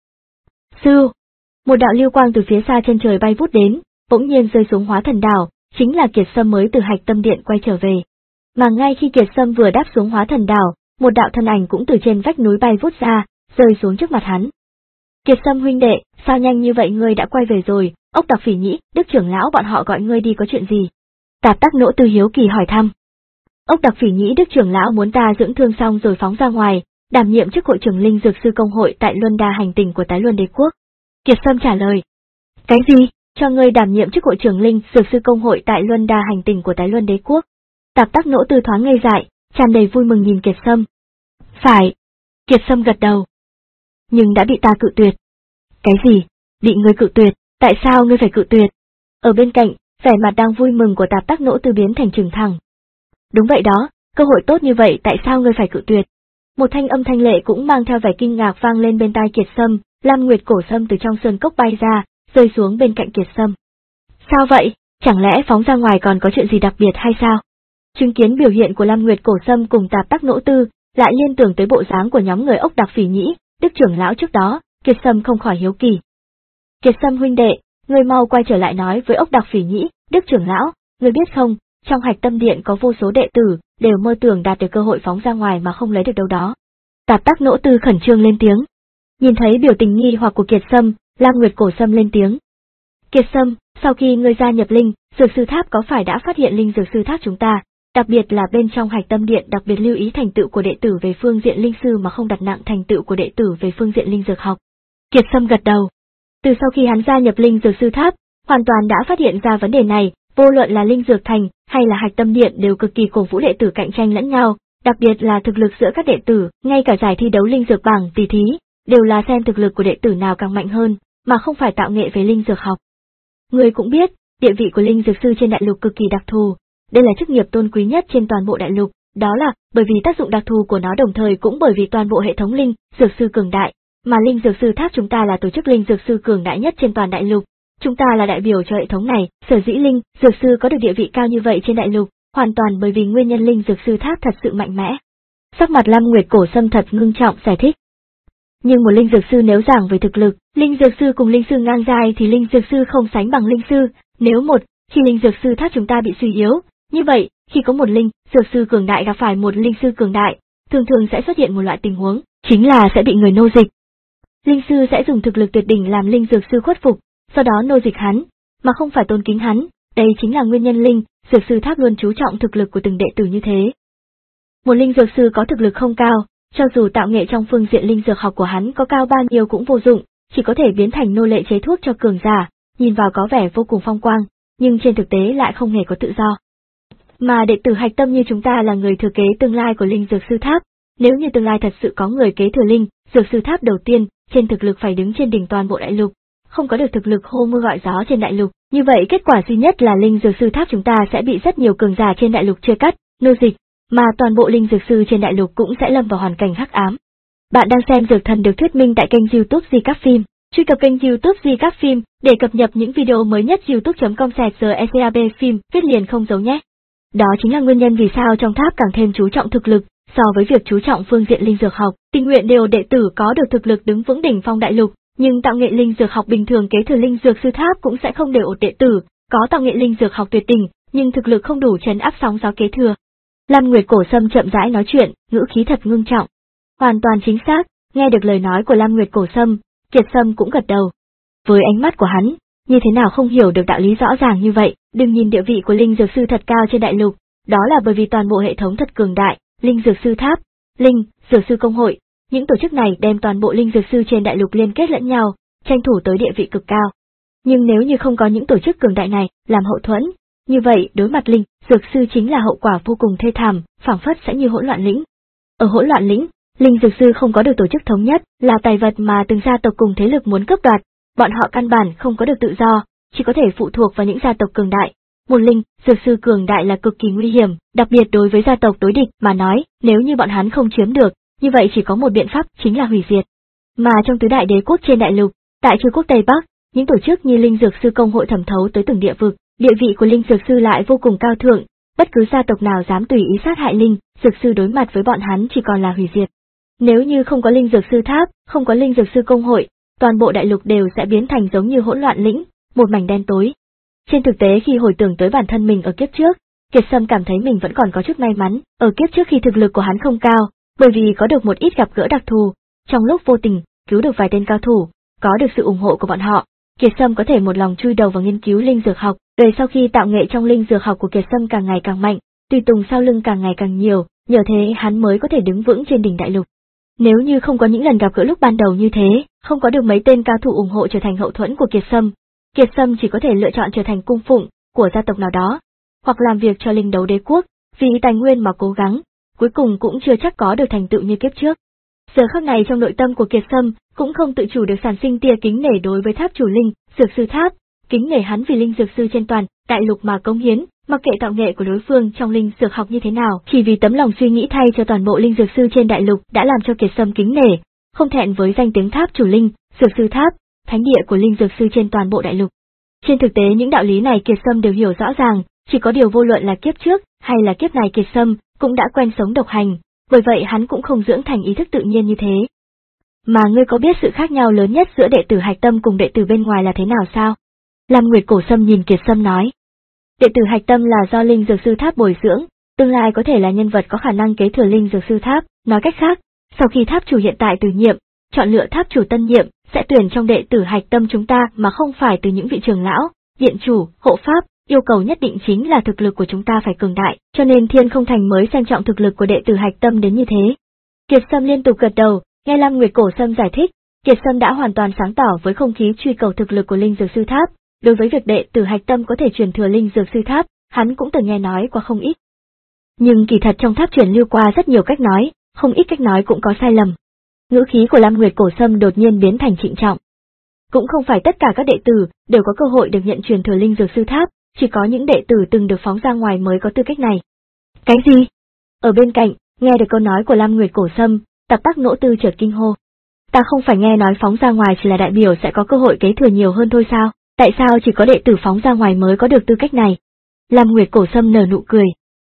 Sư, một đạo lưu quang từ phía xa chân trời bay vút đến, bỗng nhiên rơi xuống hóa thần đảo, chính là Kiệt Sâm mới từ hạch tâm điện quay trở về. Mà ngay khi Kiệt Sâm vừa đáp xuống hóa thần đảo, một đạo thân ảnh cũng từ trên vách núi bay vút ra, rơi xuống trước mặt hắn. Kiệt Sâm huynh đệ, sao nhanh như vậy ngươi đã quay về rồi? Ốc đặc phỉ nhĩ, Đức trưởng lão bọn họ gọi ngươi đi có chuyện gì? Tạp Tắc Nỗ Tư hiếu kỳ hỏi thăm. Ốc đặc phỉ nhĩ Đức trưởng lão muốn ta dưỡng thương xong rồi phóng ra ngoài, đảm nhiệm chức hội trưởng linh dược sư công hội tại Luân Đa hành tinh của Tái Luân Đế quốc. Kiệt Sâm trả lời. Cái gì? Cho ngươi đảm nhiệm chức hội trưởng linh dược sư công hội tại Luân Đa hành tinh của Tái Luân Đế quốc? Tạp Tắc Nỗ Tư thoáng ngây dại, tràn đầy vui mừng nhìn Kiệt Sâm. Phải. Kiệt Sâm gật đầu. Nhưng đã bị ta cự tuyệt. Cái gì? Bị ngươi cự tuyệt? Tại sao ngươi phải cự tuyệt? Ở bên cạnh, vẻ mặt đang vui mừng của Tạp Tắc Nỗ Tư biến thành trừng thẳng. Đúng vậy đó, cơ hội tốt như vậy tại sao ngươi phải cự tuyệt? Một thanh âm thanh lệ cũng mang theo vẻ kinh ngạc vang lên bên tai Kiệt Sâm, Lam Nguyệt cổ sâm từ trong sơn cốc bay ra, rơi xuống bên cạnh Kiệt Sâm. Sao vậy? Chẳng lẽ phóng ra ngoài còn có chuyện gì đặc biệt hay sao? Chứng kiến biểu hiện của Lam Nguyệt cổ sâm cùng Tạp Tắc Nỗ Tư, lại liên tưởng tới bộ dáng của nhóm người ốc đặc phỉ nhĩ, Đức trưởng lão trước đó, Kiệt Sâm không khỏi hiếu kỳ. Kiệt Sâm huynh đệ, ngươi mau quay trở lại nói với ốc đặc phỉ nhĩ, Đức trưởng lão, ngươi biết không, trong hạch tâm điện có vô số đệ tử, đều mơ tưởng đạt được cơ hội phóng ra ngoài mà không lấy được đâu đó. Tạp Tắc Nỗ Tư khẩn trương lên tiếng. Nhìn thấy biểu tình nghi hoặc của Kiệt Sâm, Lam Nguyệt cổ sâm lên tiếng. Kiệt Sâm, sau khi ngươi gia nhập linh, dược sư tháp có phải đã phát hiện linh dược sư tháp chúng ta, đặc biệt là bên trong hạch tâm điện đặc biệt lưu ý thành tựu của đệ tử về phương diện linh sư mà không đặt nặng thành tựu của đệ tử về phương diện linh dược học. Kiệt Sâm gật đầu. Từ sau khi hắn gia nhập linh dược sư tháp, hoàn toàn đã phát hiện ra vấn đề này, vô luận là linh dược thành hay là hạch tâm điện đều cực kỳ cổ vũ đệ tử cạnh tranh lẫn nhau, đặc biệt là thực lực giữa các đệ tử, ngay cả giải thi đấu linh dược bảng tỷ thí, đều là xem thực lực của đệ tử nào càng mạnh hơn, mà không phải tạo nghệ về linh dược học. Người cũng biết, địa vị của linh dược sư trên đại lục cực kỳ đặc thù, đây là chức nghiệp tôn quý nhất trên toàn bộ đại lục, đó là bởi vì tác dụng đặc thù của nó đồng thời cũng bởi vì toàn bộ hệ thống linh dược sư cường đại, mà linh dược sư tháp chúng ta là tổ chức linh dược sư cường đại nhất trên toàn đại lục. Chúng ta là đại biểu cho hệ thống này, sở dĩ linh dược sư có được địa vị cao như vậy trên đại lục, hoàn toàn bởi vì nguyên nhân linh dược sư tháp thật sự mạnh mẽ. Sắc mặt Lam Nguyệt Cổ Sâm thật ngưng trọng giải thích. Nhưng một linh dược sư nếu giảng về thực lực, linh dược sư cùng linh sư ngang giai thì linh dược sư không sánh bằng linh sư, nếu một, khi linh dược sư tháp chúng ta bị suy yếu, như vậy, khi có một linh dược sư cường đại gặp phải một linh sư cường đại, thường thường sẽ xuất hiện một loại tình huống, chính là sẽ bị người nô dịch. Linh sư sẽ dùng thực lực tuyệt đỉnh làm linh dược sư khuất phục, sau đó nô dịch hắn, mà không phải tôn kính hắn, đây chính là nguyên nhân linh dược sư tháp luôn chú trọng thực lực của từng đệ tử như thế. Một linh dược sư có thực lực không cao, cho dù tạo nghệ trong phương diện linh dược học của hắn có cao bao nhiêu cũng vô dụng, chỉ có thể biến thành nô lệ chế thuốc cho cường giả, nhìn vào có vẻ vô cùng phong quang, nhưng trên thực tế lại không hề có tự do. Mà đệ tử hạch tâm như chúng ta là người thừa kế tương lai của linh dược sư tháp, nếu như tương lai thật sự có người kế thừa linh dược sư tháp đầu tiên, trên thực lực phải đứng trên đỉnh toàn bộ đại lục, không có được thực lực hô mưa gọi gió trên đại lục, như vậy kết quả duy nhất là linh dược sư tháp chúng ta sẽ bị rất nhiều cường giả trên đại lục chia cắt, nô dịch, mà toàn bộ linh dược sư trên đại lục cũng sẽ lâm vào hoàn cảnh hắc ám. Bạn đang xem Dược Thần được thuyết minh tại kênh YouTube Di Cáp Phim. Truy cập kênh YouTube Di Cáp Phim để cập nhật những video mới nhất. youtube chấm com slash gcab phim, viết liền không dấu nhé. Đó chính là nguyên nhân vì sao trong tháp càng thêm chú trọng thực lực, so với việc chú trọng phương diện linh dược học. Tình nguyện đều đệ tử có được thực lực đứng vững đỉnh phong đại lục, nhưng tạo nghệ linh dược học bình thường kế thừa linh dược sư tháp cũng sẽ không đều ổn đệ tử, có tạo nghệ linh dược học tuyệt đỉnh, nhưng thực lực không đủ trấn áp sóng gió kế thừa. Lam Nguyệt Cổ Sâm chậm rãi nói chuyện, ngữ khí thật ngưng trọng. Hoàn toàn chính xác, nghe được lời nói của Lam Nguyệt Cổ Sâm, Kiệt Sâm cũng gật đầu. Với ánh mắt của hắn, như thế nào không hiểu được đạo lý rõ ràng như vậy, đừng nhìn địa vị của linh dược sư thật cao trên đại lục, đó là bởi vì toàn bộ hệ thống thật cường đại, linh dược sư tháp, linh dược sư công hội, những tổ chức này đem toàn bộ linh dược sư trên đại lục liên kết lẫn nhau, tranh thủ tới địa vị cực cao. Nhưng nếu như không có những tổ chức cường đại này làm hậu thuẫn, như vậy đối mặt linh dược sư chính là hậu quả vô cùng thê thảm, phảng phất sẽ như hỗn loạn lĩnh. Ở hỗn loạn lĩnh, linh dược sư không có được tổ chức thống nhất, là tài vật mà từng gia tộc cùng thế lực muốn cướp đoạt, bọn họ căn bản không có được tự do, chỉ có thể phụ thuộc vào những gia tộc cường đại. Một linh dược sư cường đại là cực kỳ nguy hiểm, đặc biệt đối với gia tộc đối địch mà nói, nếu như bọn hắn không chiếm được, như vậy chỉ có một biện pháp, chính là hủy diệt. Mà trong tứ đại đế quốc trên đại lục, tại Chư quốc Tây Bắc, những tổ chức như linh dược sư công hội thẩm thấu tới từng địa vực, địa vị của linh dược sư lại vô cùng cao thượng, bất cứ gia tộc nào dám tùy ý sát hại linh dược sư đối mặt với bọn hắn chỉ còn là hủy diệt. Nếu như không có linh dược sư tháp, không có linh dược sư công hội, toàn bộ đại lục đều sẽ biến thành giống như hỗn loạn lĩnh, một mảnh đen tối. Trên thực tế khi hồi tưởng tới bản thân mình ở kiếp trước, Kiệt Sâm cảm thấy mình vẫn còn có chút may mắn, ở kiếp trước khi thực lực của hắn không cao, bởi vì có được một ít gặp gỡ đặc thù, trong lúc vô tình cứu được vài tên cao thủ, có được sự ủng hộ của bọn họ, Kiệt Sâm có thể một lòng chui đầu vào nghiên cứu linh dược học. Đời sau khi tạo nghệ trong linh dược học của Kiệt Sâm càng ngày càng mạnh, tùy tùng sau lưng càng ngày càng nhiều, nhờ thế hắn mới có thể đứng vững trên đỉnh đại lục. Nếu như không có những lần gặp gỡ lúc ban đầu như thế, không có được mấy tên cao thủ ủng hộ trở thành hậu thuẫn của Kiệt Sâm, Kiệt Sâm chỉ có thể lựa chọn trở thành cung phụng của gia tộc nào đó, hoặc làm việc cho linh đấu đế quốc, vì tài nguyên mà cố gắng, cuối cùng cũng chưa chắc có được thành tựu như kiếp trước. Giờ khắc này trong nội tâm của Kiệt Sâm cũng không tự chủ được sản sinh tia kính nể đối với tháp chủ linh dược sư tháp, kính nể hắn vì linh dược sư trên toàn đại lục mà cống hiến, mặc kệ tạo nghệ của đối phương trong linh dược học như thế nào, chỉ vì tấm lòng suy nghĩ thay cho toàn bộ linh dược sư trên đại lục đã làm cho Kiệt Sâm kính nể, không thẹn với danh tiếng tháp chủ linh dược sư tháp, thánh địa của linh dược sư trên toàn bộ đại lục. Trên thực tế những đạo lý này Kiệt Sâm đều hiểu rõ ràng, chỉ có điều vô luận là kiếp trước hay là kiếp này Kiệt Sâm cũng đã quen sống độc hành, bởi vậy hắn cũng không dưỡng thành ý thức tự nhiên như thế. Mà ngươi có biết sự khác nhau lớn nhất giữa đệ tử hạch tâm cùng đệ tử bên ngoài là thế nào sao? Lam Nguyệt Cổ Sâm nhìn Kiệt Sâm nói. Đệ tử hạch tâm là do linh dược sư tháp bồi dưỡng, tương lai có thể là nhân vật có khả năng kế thừa linh dược sư tháp, nói cách khác, sau khi tháp chủ hiện tại từ nhiệm, chọn lựa tháp chủ tân nhiệm, sẽ tuyển trong đệ tử hạch tâm chúng ta mà không phải từ những vị trưởng lão, điện chủ, hộ pháp, yêu cầu nhất định chính là thực lực của chúng ta phải cường đại, cho nên Thiên Không Thành mới xem trọng thực lực của đệ tử hạch tâm đến như thế. Kiệt Sâm liên tục gật đầu, nghe Lam Nguyệt Cổ Sâm giải thích, Kiệt Sâm đã hoàn toàn sáng tỏ với không khí truy cầu thực lực của linh dược sư tháp, đối với việc đệ tử hạch tâm có thể truyền thừa linh dược sư tháp, hắn cũng từng nghe nói qua không ít. Nhưng kỳ thật trong tháp truyền lưu qua rất nhiều cách nói, không ít cách nói cũng có sai lầm. Ngữ khí của Lam Nguyệt Cổ Sâm đột nhiên biến thành trịnh trọng. Cũng không phải tất cả các đệ tử đều có cơ hội được nhận truyền thừa linh dược sư tháp, chỉ có những đệ tử từng được phóng ra ngoài mới có tư cách này. Cái gì? Ở bên cạnh, nghe được câu nói của Lam Nguyệt Cổ Sâm, Tạp Tắc Nỗ Tư chợt kinh hô. Ta không phải nghe nói phóng ra ngoài chỉ là đại biểu sẽ có cơ hội kế thừa nhiều hơn thôi sao? Tại sao chỉ có đệ tử phóng ra ngoài mới có được tư cách này? Lam Nguyệt Cổ Sâm nở nụ cười.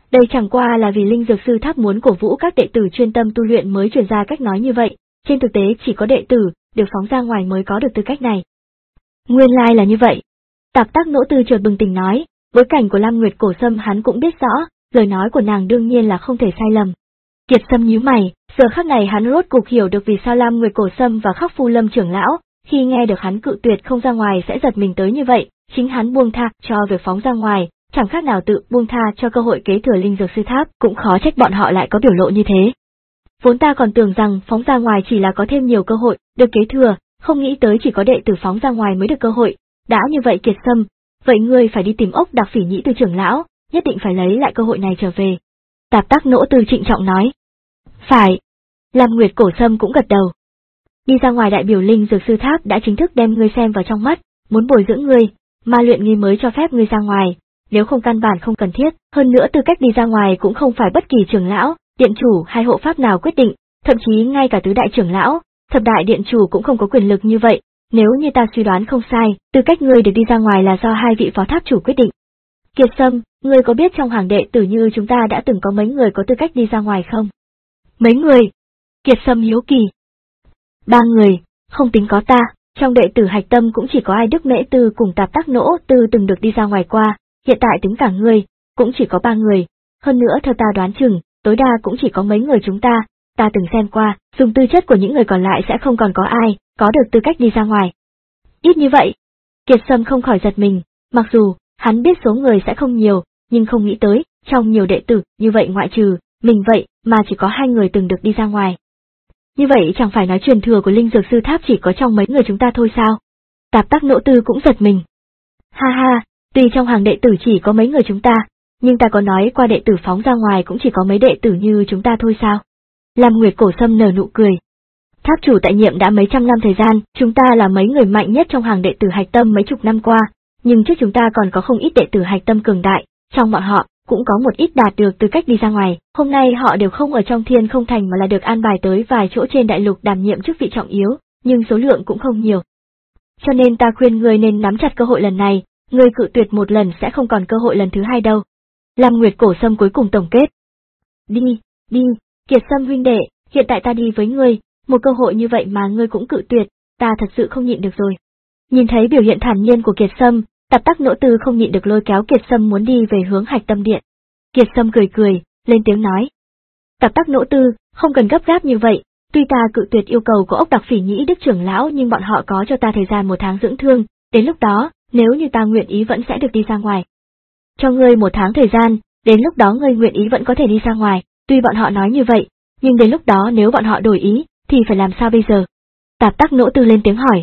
đây chẳng qua là vì Linh Dược Sư Tháp muốn cổ vũ các đệ tử chuyên tâm tu luyện mới truyền ra cách nói như vậy, trên thực tế chỉ có đệ tử được phóng ra ngoài mới có được tư cách này. Nguyên lai là như vậy. Tạp Tắc Nỗ Tư chợt bừng tỉnh nói, bối cảnh của Lam Nguyệt Cổ Sâm hắn cũng biết rõ, lời nói của nàng đương nhiên là không thể sai lầm. Kiệt Sâm nhíu mày, giờ khắc này hắn rốt cục hiểu được vì sao Lam Nguyệt Cổ Sâm và Khắc Phu Lâm trưởng lão, khi nghe được hắn cự tuyệt không ra ngoài sẽ giật mình tới như vậy, chính hắn buông tha cho việc phóng ra ngoài, chẳng khác nào tự buông tha cho cơ hội kế thừa Linh Dược Sư Tháp, cũng khó trách bọn họ lại có biểu lộ như thế. Vốn ta còn tưởng rằng phóng ra ngoài chỉ là có thêm nhiều cơ hội, được kế thừa, không nghĩ tới chỉ có đệ tử phóng ra ngoài mới được cơ hội, đã như vậy Kiệt Sâm, vậy ngươi phải đi tìm ốc đặc phỉ nhĩ từ trưởng lão, nhất định phải lấy lại cơ hội này trở về. Tạp Tắc Nỗ Tư trịnh trọng nói. Phải. Lam Nguyệt Cổ Sâm cũng gật đầu. Đi ra ngoài đại biểu Linh Dược Sư Tháp đã chính thức đem ngươi xem vào trong mắt, muốn bồi dưỡng ngươi, ma luyện ngươi mới cho phép ngươi ra ngoài, nếu không căn bản không cần thiết, hơn nữa tư cách đi ra ngoài cũng không phải bất kỳ trưởng lão, điện chủ hay hộ pháp nào quyết định, thậm chí ngay cả tứ đại trưởng lão, thập đại điện chủ cũng không có quyền lực như vậy, nếu như ta suy đoán không sai, tư cách ngươi được đi ra ngoài là do hai vị phó tháp chủ quyết định. Kiệt Sâm, ngươi có biết trong hàng đệ tử như chúng ta đã từng có mấy người có tư cách đi ra ngoài không? Mấy người? Kiệt Sâm hiếu kỳ. Ba người, không tính có ta, trong đệ tử Hạch Tâm cũng chỉ có Ai Đức Mễ Tư cùng Tạp Tắc Nỗ Tư từng được đi ra ngoài qua, hiện tại tính cả ngươi, cũng chỉ có ba người, hơn nữa theo ta đoán chừng, tối đa cũng chỉ có mấy người chúng ta, ta từng xem qua, dùng tư chất của những người còn lại sẽ không còn có ai, có được tư cách đi ra ngoài. Ít như vậy, Kiệt Sâm không khỏi giật mình, mặc dù, hắn biết số người sẽ không nhiều, nhưng không nghĩ tới, trong nhiều đệ tử, như vậy ngoại trừ, mình vậy, mà chỉ có hai người từng được đi ra ngoài. Như vậy chẳng phải nói truyền thừa của Linh Dược Sư Tháp chỉ có trong mấy người chúng ta thôi sao? Tạp Tắc Nỗ Tư cũng giật mình. Ha ha, tuy trong hàng đệ tử chỉ có mấy người chúng ta, nhưng ta có nói qua đệ tử phóng ra ngoài cũng chỉ có mấy đệ tử như chúng ta thôi sao? Lam Nguyệt Cổ Sâm nở nụ cười. Tháp chủ tại nhiệm đã mấy trăm năm thời gian, chúng ta là mấy người mạnh nhất trong hàng đệ tử Hạch Tâm mấy chục năm qua, nhưng trước chúng ta còn có không ít đệ tử Hạch Tâm cường đại, trong bọn họ cũng có một ít đạt được tư cách đi ra ngoài, hôm nay họ đều không ở trong Thiên Không Thành mà là được an bài tới vài chỗ trên đại lục đảm nhiệm chức vị trọng yếu, nhưng số lượng cũng không nhiều. Cho nên ta khuyên ngươi nên nắm chặt cơ hội lần này, ngươi cự tuyệt một lần sẽ không còn cơ hội lần thứ hai đâu. Lam Nguyệt Cổ Sâm cuối cùng tổng kết. Đi, đi, Kiệt Sâm huynh đệ, hiện tại ta đi với ngươi, một cơ hội như vậy mà ngươi cũng cự tuyệt, ta thật sự không nhịn được rồi. Nhìn thấy biểu hiện thản nhiên của Kiệt Sâm, Tạp Tắc Nỗ Tư không nhịn được lôi kéo Kiệt Sâm muốn đi về hướng Hạch Tâm Điện. Kiệt Sâm cười cười, lên tiếng nói. Tạp Tắc Nỗ Tư, không cần gấp gáp như vậy, tuy ta cự tuyệt yêu cầu của ốc đặc phỉ nhĩ đức trưởng lão nhưng bọn họ có cho ta thời gian một tháng dưỡng thương, đến lúc đó, nếu như ta nguyện ý vẫn sẽ được đi ra ngoài. Cho ngươi một tháng thời gian, đến lúc đó ngươi nguyện ý vẫn có thể đi ra ngoài, tuy bọn họ nói như vậy, nhưng đến lúc đó nếu bọn họ đổi ý, thì phải làm sao bây giờ? Tạp Tắc Nỗ Tư lên tiếng hỏi.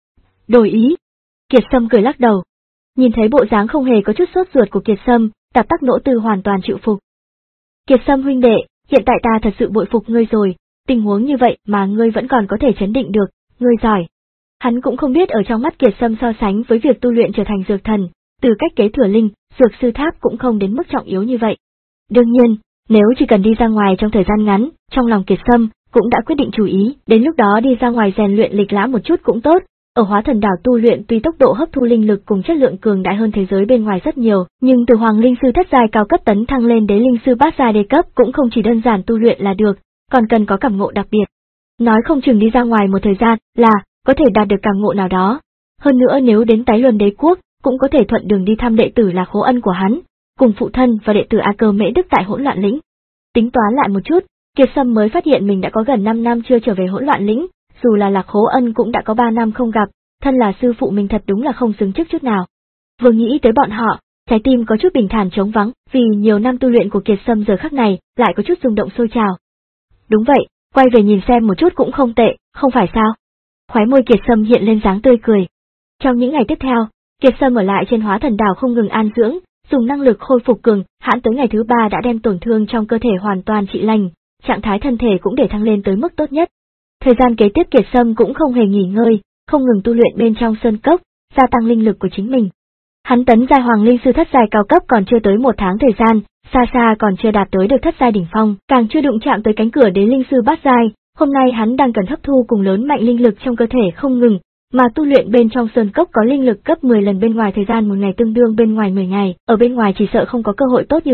Đổi ý? Kiệt Sâm cười lắc đầu. Nhìn thấy bộ dáng không hề có chút sốt ruột của Kiệt Sâm, Tạp Tắc Nỗ Tư hoàn toàn chịu phục. Kiệt Sâm huynh đệ, hiện tại ta thật sự bội phục ngươi rồi, tình huống như vậy mà ngươi vẫn còn có thể chấn định được, ngươi giỏi. Hắn cũng không biết ở trong mắt Kiệt Sâm so sánh với việc tu luyện trở thành dược thần, từ cách kế thừa linh, dược sư tháp cũng không đến mức trọng yếu như vậy. Đương nhiên, nếu chỉ cần đi ra ngoài trong thời gian ngắn, trong lòng Kiệt Sâm cũng đã quyết định chú ý, đến lúc đó đi ra ngoài rèn luyện lịch lãm một chút cũng tốt. Ở Hóa Thần Đảo tu luyện tuy tốc độ hấp thu linh lực cùng chất lượng cường đại hơn thế giới bên ngoài rất nhiều, nhưng từ Hoàng Linh Sư thất giai cao cấp tấn thăng lên Đế Linh Sư bát giai đê cấp cũng không chỉ đơn giản tu luyện là được, còn cần có cảm ngộ đặc biệt. Nói không chừng đi ra ngoài một thời gian là có thể đạt được cảm ngộ nào đó. Hơn nữa nếu đến tái luân đế quốc, cũng có thể thuận đường đi thăm đệ tử Lạc Khố Ân của hắn, cùng phụ thân và đệ tử A Cơ Mễ Đức tại Hỗn Loạn Lĩnh. Tính toán lại một chút, Kiệt Sâm mới phát hiện mình đã có gần năm năm chưa trở về Hỗn Loạn Lĩnh, dù là Lạc Khố Ân cũng đã có ba năm không gặp, thân là sư phụ mình thật đúng là không xứng trước chút nào. Vừa nghĩ tới bọn họ, trái tim có chút bình thản trống vắng, vì nhiều năm tu luyện của Kiệt Sâm giờ khắc này lại có chút rung động sôi trào. Đúng vậy, quay về nhìn xem một chút cũng không tệ, không phải sao? Khóe môi Kiệt Sâm hiện lên dáng tươi cười. Trong những ngày tiếp theo, Kiệt Sâm ở lại trên Hóa Thần Đảo không ngừng an dưỡng, dùng năng lực khôi phục cường hãn tới ngày thứ ba đã đem tổn thương trong cơ thể hoàn toàn trị lành, trạng thái thân thể cũng để thăng lên tới mức tốt nhất. Thời gian kế tiếp Kiệt Sâm cũng không hề nghỉ ngơi, không ngừng tu luyện bên trong sơn cốc, gia tăng linh lực của chính mình. Hắn tấn giai Hoàng Linh Sư thất giai cao cấp còn chưa tới một tháng thời gian, xa xa còn chưa đạt tới được thất giai đỉnh phong, càng chưa đụng chạm tới cánh cửa Đế Linh Sư bát giai. Hôm nay hắn đang cần hấp thu cùng lớn mạnh linh lực trong cơ thể không ngừng, mà tu luyện bên trong sơn cốc có linh lực gấp mười lần bên ngoài, thời gian một ngày tương đương bên ngoài mười ngày, ở bên ngoài chỉ sợ không có cơ hội tốt như vậy,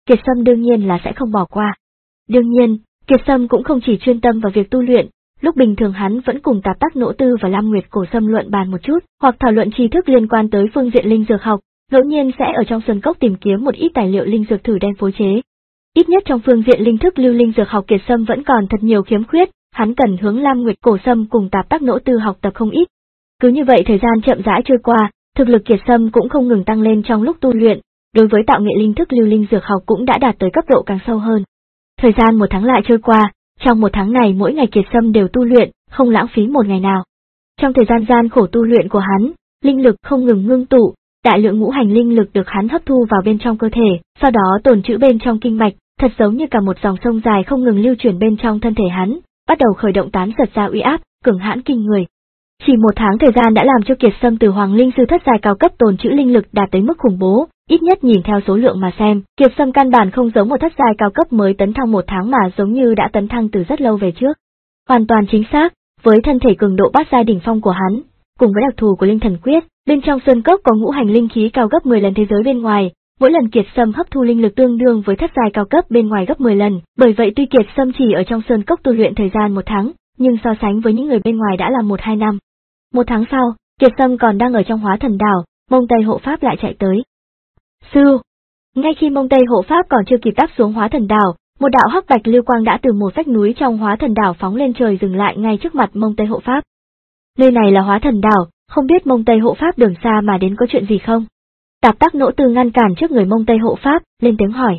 Kiệt Sâm đương nhiên là sẽ không bỏ qua. Đương nhiên, Kiệt Sâm cũng không chỉ chuyên tâm vào việc tu luyện, lúc bình thường hắn vẫn cùng Tạp Tắc Nỗ Tư và Lam Nguyệt Cổ Sâm luận bàn một chút, hoặc thảo luận tri thức liên quan tới phương diện linh dược học, ngẫu nhiên sẽ ở trong sơn cốc tìm kiếm một ít tài liệu linh dược thử đem phối chế. Ít nhất trong phương diện linh thức lưu linh dược học Kiệt Sâm vẫn còn thật nhiều khiếm khuyết, hắn cần hướng Lam Nguyệt Cổ Sâm cùng Tạp Tắc Nỗ Tư học tập không ít. Cứ như vậy thời gian chậm rãi trôi qua, thực lực Kiệt Sâm cũng không ngừng tăng lên trong lúc tu luyện, đối với tạo nghệ linh thức lưu linh dược học cũng đã đạt tới cấp độ càng sâu hơn. Thời gian một tháng lại trôi qua, trong một tháng này mỗi ngày Kiệt Sâm đều tu luyện, không lãng phí một ngày nào. Trong thời gian gian khổ tu luyện của hắn, linh lực không ngừng ngưng tụ, đại lượng ngũ hành linh lực được hắn hấp thu vào bên trong cơ thể, sau đó tồn trữ bên trong kinh mạch, thật giống như cả một dòng sông dài không ngừng lưu chuyển bên trong thân thể hắn, bắt đầu khởi động tán giật ra uy áp, cường hãn kinh người. Chỉ một tháng thời gian đã làm cho Kiệt Sâm từ Hoàng Linh Sư thất giai cao cấp tồn trữ linh lực đạt tới mức khủng bố, ít nhất nhìn theo số lượng mà xem, Kiệt Sâm căn bản không giống một thất giai cao cấp mới tấn thăng một tháng mà giống như đã tấn thăng từ rất lâu về trước. Hoàn toàn chính xác, với thân thể cường độ bát giai đỉnh phong của hắn, cùng với đặc thù của linh thần quyết, bên trong sơn cốc có ngũ hành linh khí cao gấp mười lần thế giới bên ngoài, mỗi lần Kiệt Sâm hấp thu linh lực tương đương với thất giai cao cấp bên ngoài gấp mười lần, bởi vậy tuy Kiệt Sâm chỉ ở trong sơn cốc tu luyện thời gian một tháng, nhưng so sánh với những người bên ngoài đã là một hai năm. Một tháng sau, Kiệt Sâm còn đang ở trong Hóa Thần Đảo, Mông Tây Hộ Pháp lại chạy tới. Sư! Ngay khi Mông Tây Hộ Pháp còn chưa kịp đáp xuống Hóa Thần Đảo, một đạo hắc bạch lưu quang đã từ một vách núi trong Hóa Thần Đảo phóng lên trời dừng lại ngay trước mặt Mông Tây Hộ Pháp. Nơi này là Hóa Thần Đảo, không biết Mông Tây Hộ Pháp đường xa mà đến có chuyện gì không? Tạp Tắc Nỗ Tư ngăn cản trước người Mông Tây Hộ Pháp, lên tiếng hỏi.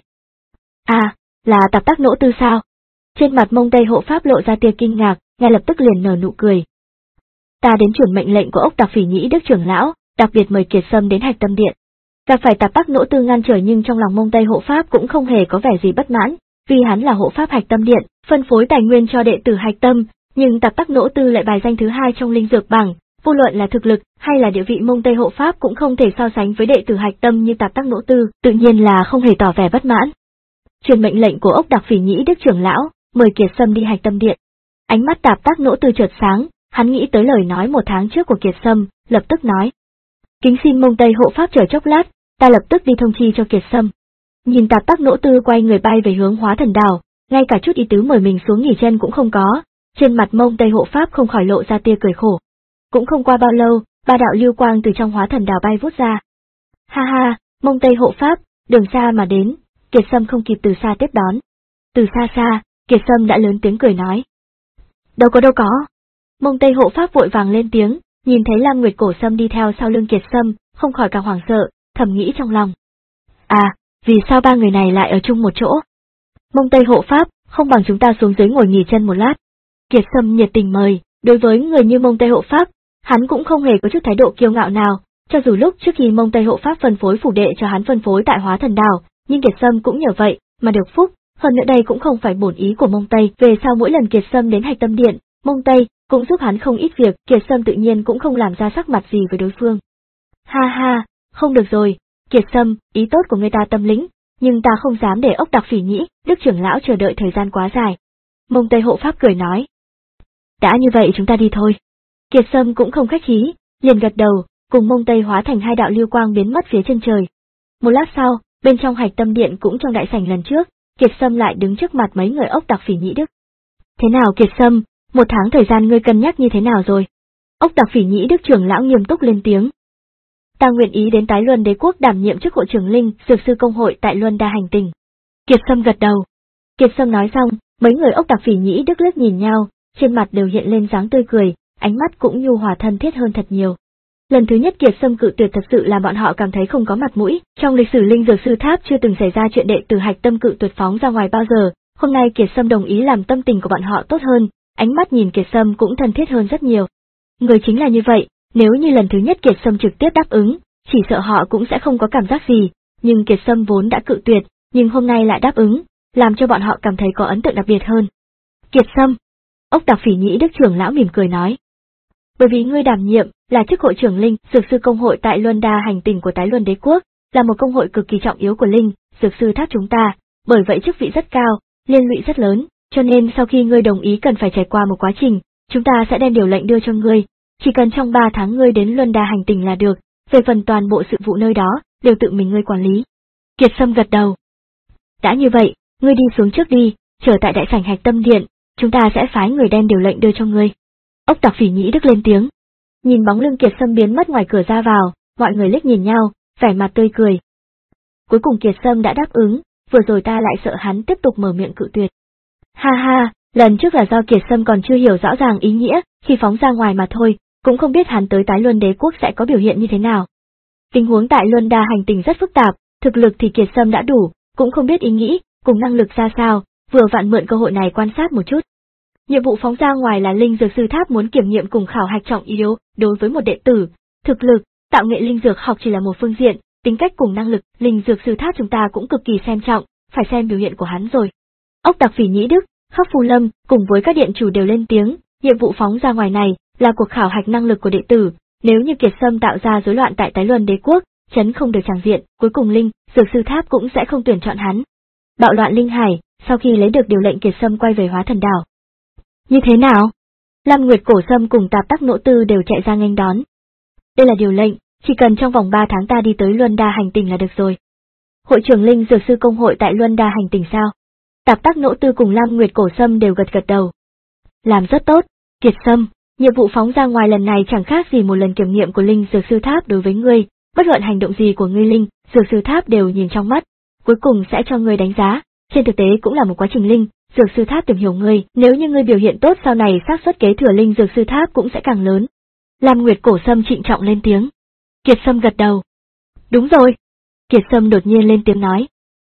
À, là Tạp Tắc Nỗ Tư sao? Trên mặt Mông Tây Hộ Pháp lộ ra tia kinh ngạc, ngay lập tức liền nở nụ cười. Ta đến chuyển mệnh lệnh của ốc Đặc Phỉ Nhĩ Đức trưởng lão, đặc biệt mời Kiệt Sâm đến Hạch Tâm Điện. Gặp phải Tạp Tắc Nỗ Tư ngăn trở nhưng trong lòng Mông Tây Hộ Pháp cũng không hề có vẻ gì bất mãn, vì hắn là hộ pháp Hạch Tâm Điện, phân phối tài nguyên cho đệ tử Hạch Tâm, nhưng Tạp Tắc Nỗ Tư lại bài danh thứ hai trong linh dược bảng, vô luận là thực lực hay là địa vị Mông Tây Hộ Pháp cũng không thể so sánh với đệ tử Hạch Tâm như Tạp Tắc Nỗ Tư, tự nhiên là không hề tỏ vẻ bất mãn. Truyền mệnh lệnh của ốc Đặc Phỉ Nhĩ Đức trưởng lão, mời Kiệt Sâm đi Hạch Tâm Điện. Ánh mắt Tạp Tắc Nỗ Tư chợt sáng, hắn nghĩ tới lời nói một tháng trước của Kiệt Sâm, lập tức nói. Kính xin Mông Tây Hộ Pháp chờ chốc lát, ta lập tức đi thông chi cho Kiệt Sâm. Nhìn Tạp Tắc Nỗ Tư quay người bay về hướng Hóa Thần Đảo, ngay cả chút ý tứ mời mình xuống nghỉ chân cũng không có, trên mặt Mông Tây Hộ Pháp không khỏi lộ ra tia cười khổ. Cũng không qua bao lâu, ba đạo lưu quang từ trong Hóa Thần Đảo bay vút ra. Ha ha, Mông Tây Hộ Pháp, đường xa mà đến, Kiệt Sâm không kịp từ xa tiếp đón. Từ xa xa, Kiệt Sâm đã lớn tiếng cười nói. Đâu có đâu có. Mông Tây Hộ Pháp vội vàng lên tiếng, nhìn thấy Lam Nguyệt Cổ Sâm đi theo sau lưng Kiệt Sâm, không khỏi càng hoảng sợ, thầm nghĩ trong lòng. À, vì sao ba người này lại ở chung một chỗ? Mông Tây Hộ Pháp, không bằng chúng ta xuống dưới ngồi nghỉ chân một lát. Kiệt Sâm nhiệt tình mời, đối với người như Mông Tây Hộ Pháp, hắn cũng không hề có chút thái độ kiêu ngạo nào, cho dù lúc trước khi Mông Tây Hộ Pháp phân phối phủ đệ cho hắn phân phối tại Hóa Thần Đảo, nhưng Kiệt Sâm cũng nhờ vậy mà được phúc, hơn nữa đây cũng không phải bổn ý của Mông Tây, về sau mỗi lần Kiệt Sâm đến Hạch Tâm Điện, Mông Tây cũng giúp hắn không ít việc, Kiệt Sâm tự nhiên cũng không làm ra sắc mặt gì với đối phương. Ha ha, không được rồi, Kiệt Sâm, ý tốt của người ta tâm lĩnh, nhưng ta không dám để ốc Đặc Phỉ Nhĩ Đức trưởng lão chờ đợi thời gian quá dài. Mông Tây Hộ Pháp cười nói. Đã như vậy chúng ta đi thôi. Kiệt Sâm cũng không khách khí, liền gật đầu, cùng Mông Tây hóa thành hai đạo lưu quang biến mất phía chân trời. Một lát sau, bên trong Hạch Tâm Điện cũng trong đại sảnh lần trước, Kiệt Sâm lại đứng trước mặt mấy người ốc Đặc Phỉ Nhĩ Đức. Thế nào Kiệt Sâm, một tháng thời gian ngươi cân nhắc như thế nào rồi? Ốc Đặc Phỉ Nhĩ Đức trưởng lão nghiêm túc lên tiếng. Ta nguyện ý đến Tái Luân Đế quốc đảm nhiệm chức hội trưởng linh, dược sư công hội tại Luân Đa hành tinh. Kiệt Sâm gật đầu. Kiệt Sâm nói xong, mấy người ốc Đặc Phỉ Nhĩ Đức liếc nhìn nhau, trên mặt đều hiện lên dáng tươi cười, ánh mắt cũng nhu hòa thân thiết hơn thật nhiều. Lần thứ nhất Kiệt Sâm cự tuyệt thật sự làm bọn họ cảm thấy không có mặt mũi, trong lịch sử linh dược sư tháp chưa từng xảy ra chuyện đệ tử Hạch Tâm cự tuyệt phóng ra ngoài bao giờ, hôm nay Kiệt Sâm đồng ý làm tâm tình của bọn họ tốt hơn, ánh mắt nhìn Kiệt Sâm cũng thân thiết hơn rất nhiều. Người chính là như vậy, nếu như lần thứ nhất Kiệt Sâm trực tiếp đáp ứng, chỉ sợ họ cũng sẽ không có cảm giác gì, nhưng Kiệt Sâm vốn đã cự tuyệt, nhưng hôm nay lại đáp ứng, làm cho bọn họ cảm thấy có ấn tượng đặc biệt hơn. Kiệt Sâm, ốc Đặc Phỉ Nhĩ Đức trưởng lão mỉm cười nói. Bởi vì ngươi đảm nhiệm là chức hội trưởng linh, dược sư công hội tại Luân Đa hành tinh của Tái Luân Đế quốc, là một công hội cực kỳ trọng yếu của linh, dược sư tháp chúng ta, bởi vậy chức vị rất cao, liên lụy rất lớn, cho nên sau khi ngươi đồng ý cần phải trải qua một quá trình, chúng ta sẽ đem điều lệnh đưa cho ngươi, chỉ cần trong ba tháng ngươi đến Luân Đa hành tinh là được, về phần toàn bộ sự vụ nơi đó, đều tự mình ngươi quản lý. Kiệt Sâm gật đầu. đã như vậy, ngươi đi xuống trước đi, chờ tại đại sảnh Hạch Tâm Điện, chúng ta sẽ phái người đem điều lệnh đưa cho ngươi. Ốc Tạc Phỉ Nhĩ Đức lên tiếng. Nhìn bóng lưng Kiệt Sâm biến mất ngoài cửa ra vào, mọi người liếc nhìn nhau, vẻ mặt tươi cười. Cuối cùng Kiệt Sâm đã đáp ứng, vừa rồi ta lại sợ hắn tiếp tục mở miệng cự tuyệt. Ha ha, lần trước là do Kiệt Sâm còn chưa hiểu rõ ràng ý nghĩa, khi phóng ra ngoài mà thôi, cũng không biết hắn tới Tái Luân Đế Quốc sẽ có biểu hiện như thế nào. Tình huống tại Luân Đa hành tinh rất phức tạp, thực lực thì Kiệt Sâm đã đủ, cũng không biết ý nghĩ, cùng năng lực ra sao, vừa vặn mượn cơ hội này quan sát một chút. Nhiệm vụ phóng ra ngoài là Linh Dược Sư Tháp muốn kiểm nghiệm cùng khảo hạch trọng yếu, đối với một đệ tử, thực lực, tạo nghệ linh dược học chỉ là một phương diện, tính cách cùng năng lực, Linh Dược Sư Tháp chúng ta cũng cực kỳ xem trọng, phải xem biểu hiện của hắn rồi. Ốc Tạc Phỉ Nhĩ Đức, Khắc Phù Lâm, cùng với các điện chủ đều lên tiếng, nhiệm vụ phóng ra ngoài này là cuộc khảo hạch năng lực của đệ tử, nếu như Kiệt Sâm tạo ra rối loạn tại Tái Luân Đế Quốc, chấn không được tràng diện, cuối cùng Linh Dược Sư Tháp cũng sẽ không tuyển chọn hắn. Bạo loạn linh hải, sau khi lấy được điều lệnh Kiệt Sâm quay về Hóa Thần Đảo. Như thế nào? Lam Nguyệt Cổ Sâm cùng Tạp Tắc Nỗ Tư đều chạy ra nghênh đón. Đây là điều lệnh, chỉ cần trong vòng ba tháng ta đi tới Luân Đa hành tinh là được rồi. Hội trưởng Linh Dược Sư Công hội tại Luân Đa hành tinh sao? Tạp Tắc Nỗ Tư cùng Lam Nguyệt Cổ Sâm đều gật gật đầu. Làm rất tốt, Kiệt Sâm, nhiệm vụ phóng ra ngoài lần này chẳng khác gì một lần kiểm nghiệm của Linh Dược Sư Tháp đối với ngươi, bất luận hành động gì của ngươi Linh Dược Sư Tháp đều nhìn trong mắt, cuối cùng sẽ cho ngươi đánh giá, trên thực tế cũng là một quá trình Linh Dược Sư Tháp tìm hiểu ngươi, nếu như ngươi biểu hiện tốt sau này xác suất kế thừa Linh Dược Sư Tháp cũng sẽ càng lớn. Lam Nguyệt Cổ Sâm trịnh trọng lên tiếng. Kiệt Sâm gật đầu. Đúng rồi. Kiệt Sâm đột nhiên lên tiếng nói.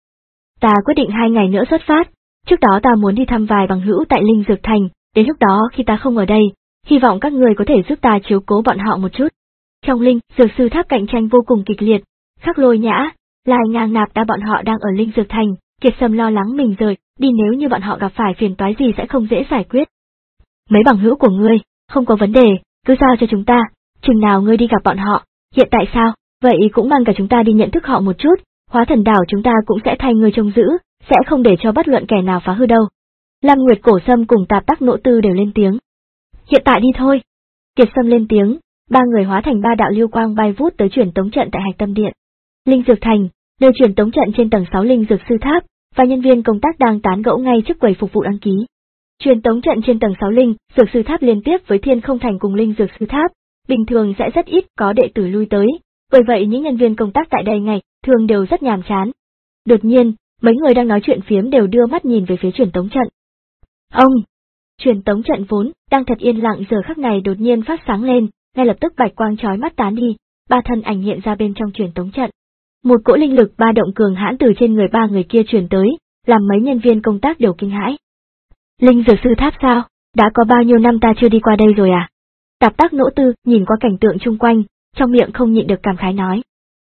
Ta quyết định hai ngày nữa xuất phát, trước đó ta muốn đi thăm vài bằng hữu tại Linh Dược Thành, đến lúc đó khi ta không ở đây, hy vọng các người có thể giúp ta chiếu cố bọn họ một chút. Trong Linh Dược Sư Tháp cạnh tranh vô cùng kịch liệt, Khắc Lôi Nhã, Lai Ngang Nạp đã bọn họ đang ở Linh Dược Thành, Kiệt Sâm lo lắng mình rời đi nếu như bọn họ gặp phải phiền toái gì sẽ không dễ giải quyết. Mấy bằng hữu của ngươi, không có vấn đề, cứ giao cho chúng ta, chừng nào ngươi đi gặp bọn họ, hiện tại sao, vậy cũng mang cả chúng ta đi nhận thức họ một chút, Hóa Thần Đảo chúng ta cũng sẽ thay ngươi trông giữ, sẽ không để cho bất luận kẻ nào phá hư đâu. Lam Nguyệt Cổ Sâm cùng Tạp Tắc Nỗ Tư đều lên tiếng. Hiện tại đi thôi. Kiệt Sâm lên tiếng, ba người hóa thành ba đạo lưu quang bay vút tới truyền tống trận tại Hạch Tâm Điện. Linh Dược Thành, nơi truyền tống trận trên tầng sáu Linh Dược Sư Tháp, và nhân viên công tác đang tán gẫu ngay trước quầy phục vụ đăng ký. Truyền tống trận trên tầng sáu Linh Dược Sư Tháp liên tiếp với Thiên Không Thành cùng Linh Dược Sư Tháp, bình thường sẽ rất ít có đệ tử lui tới, bởi vậy những nhân viên công tác tại đây ngày thường đều rất nhàm chán. Đột nhiên, mấy người đang nói chuyện phiếm đều đưa mắt nhìn về phía truyền tống trận. Ông! Truyền tống trận vốn đang thật yên lặng giờ khắc này đột nhiên phát sáng lên, ngay lập tức bạch quang chói mắt tán đi, ba thân ảnh hiện ra bên trong truyền tống trận. Một cỗ linh lực ba động cường hãn từ trên người ba người kia truyền tới, làm mấy nhân viên công tác đều kinh hãi. Linh Dược Sư Tháp sao? Đã có bao nhiêu năm ta chưa đi qua đây rồi à? Tạp Tắc Nỗ Tư nhìn qua cảnh tượng chung quanh, trong miệng không nhịn được cảm khái nói.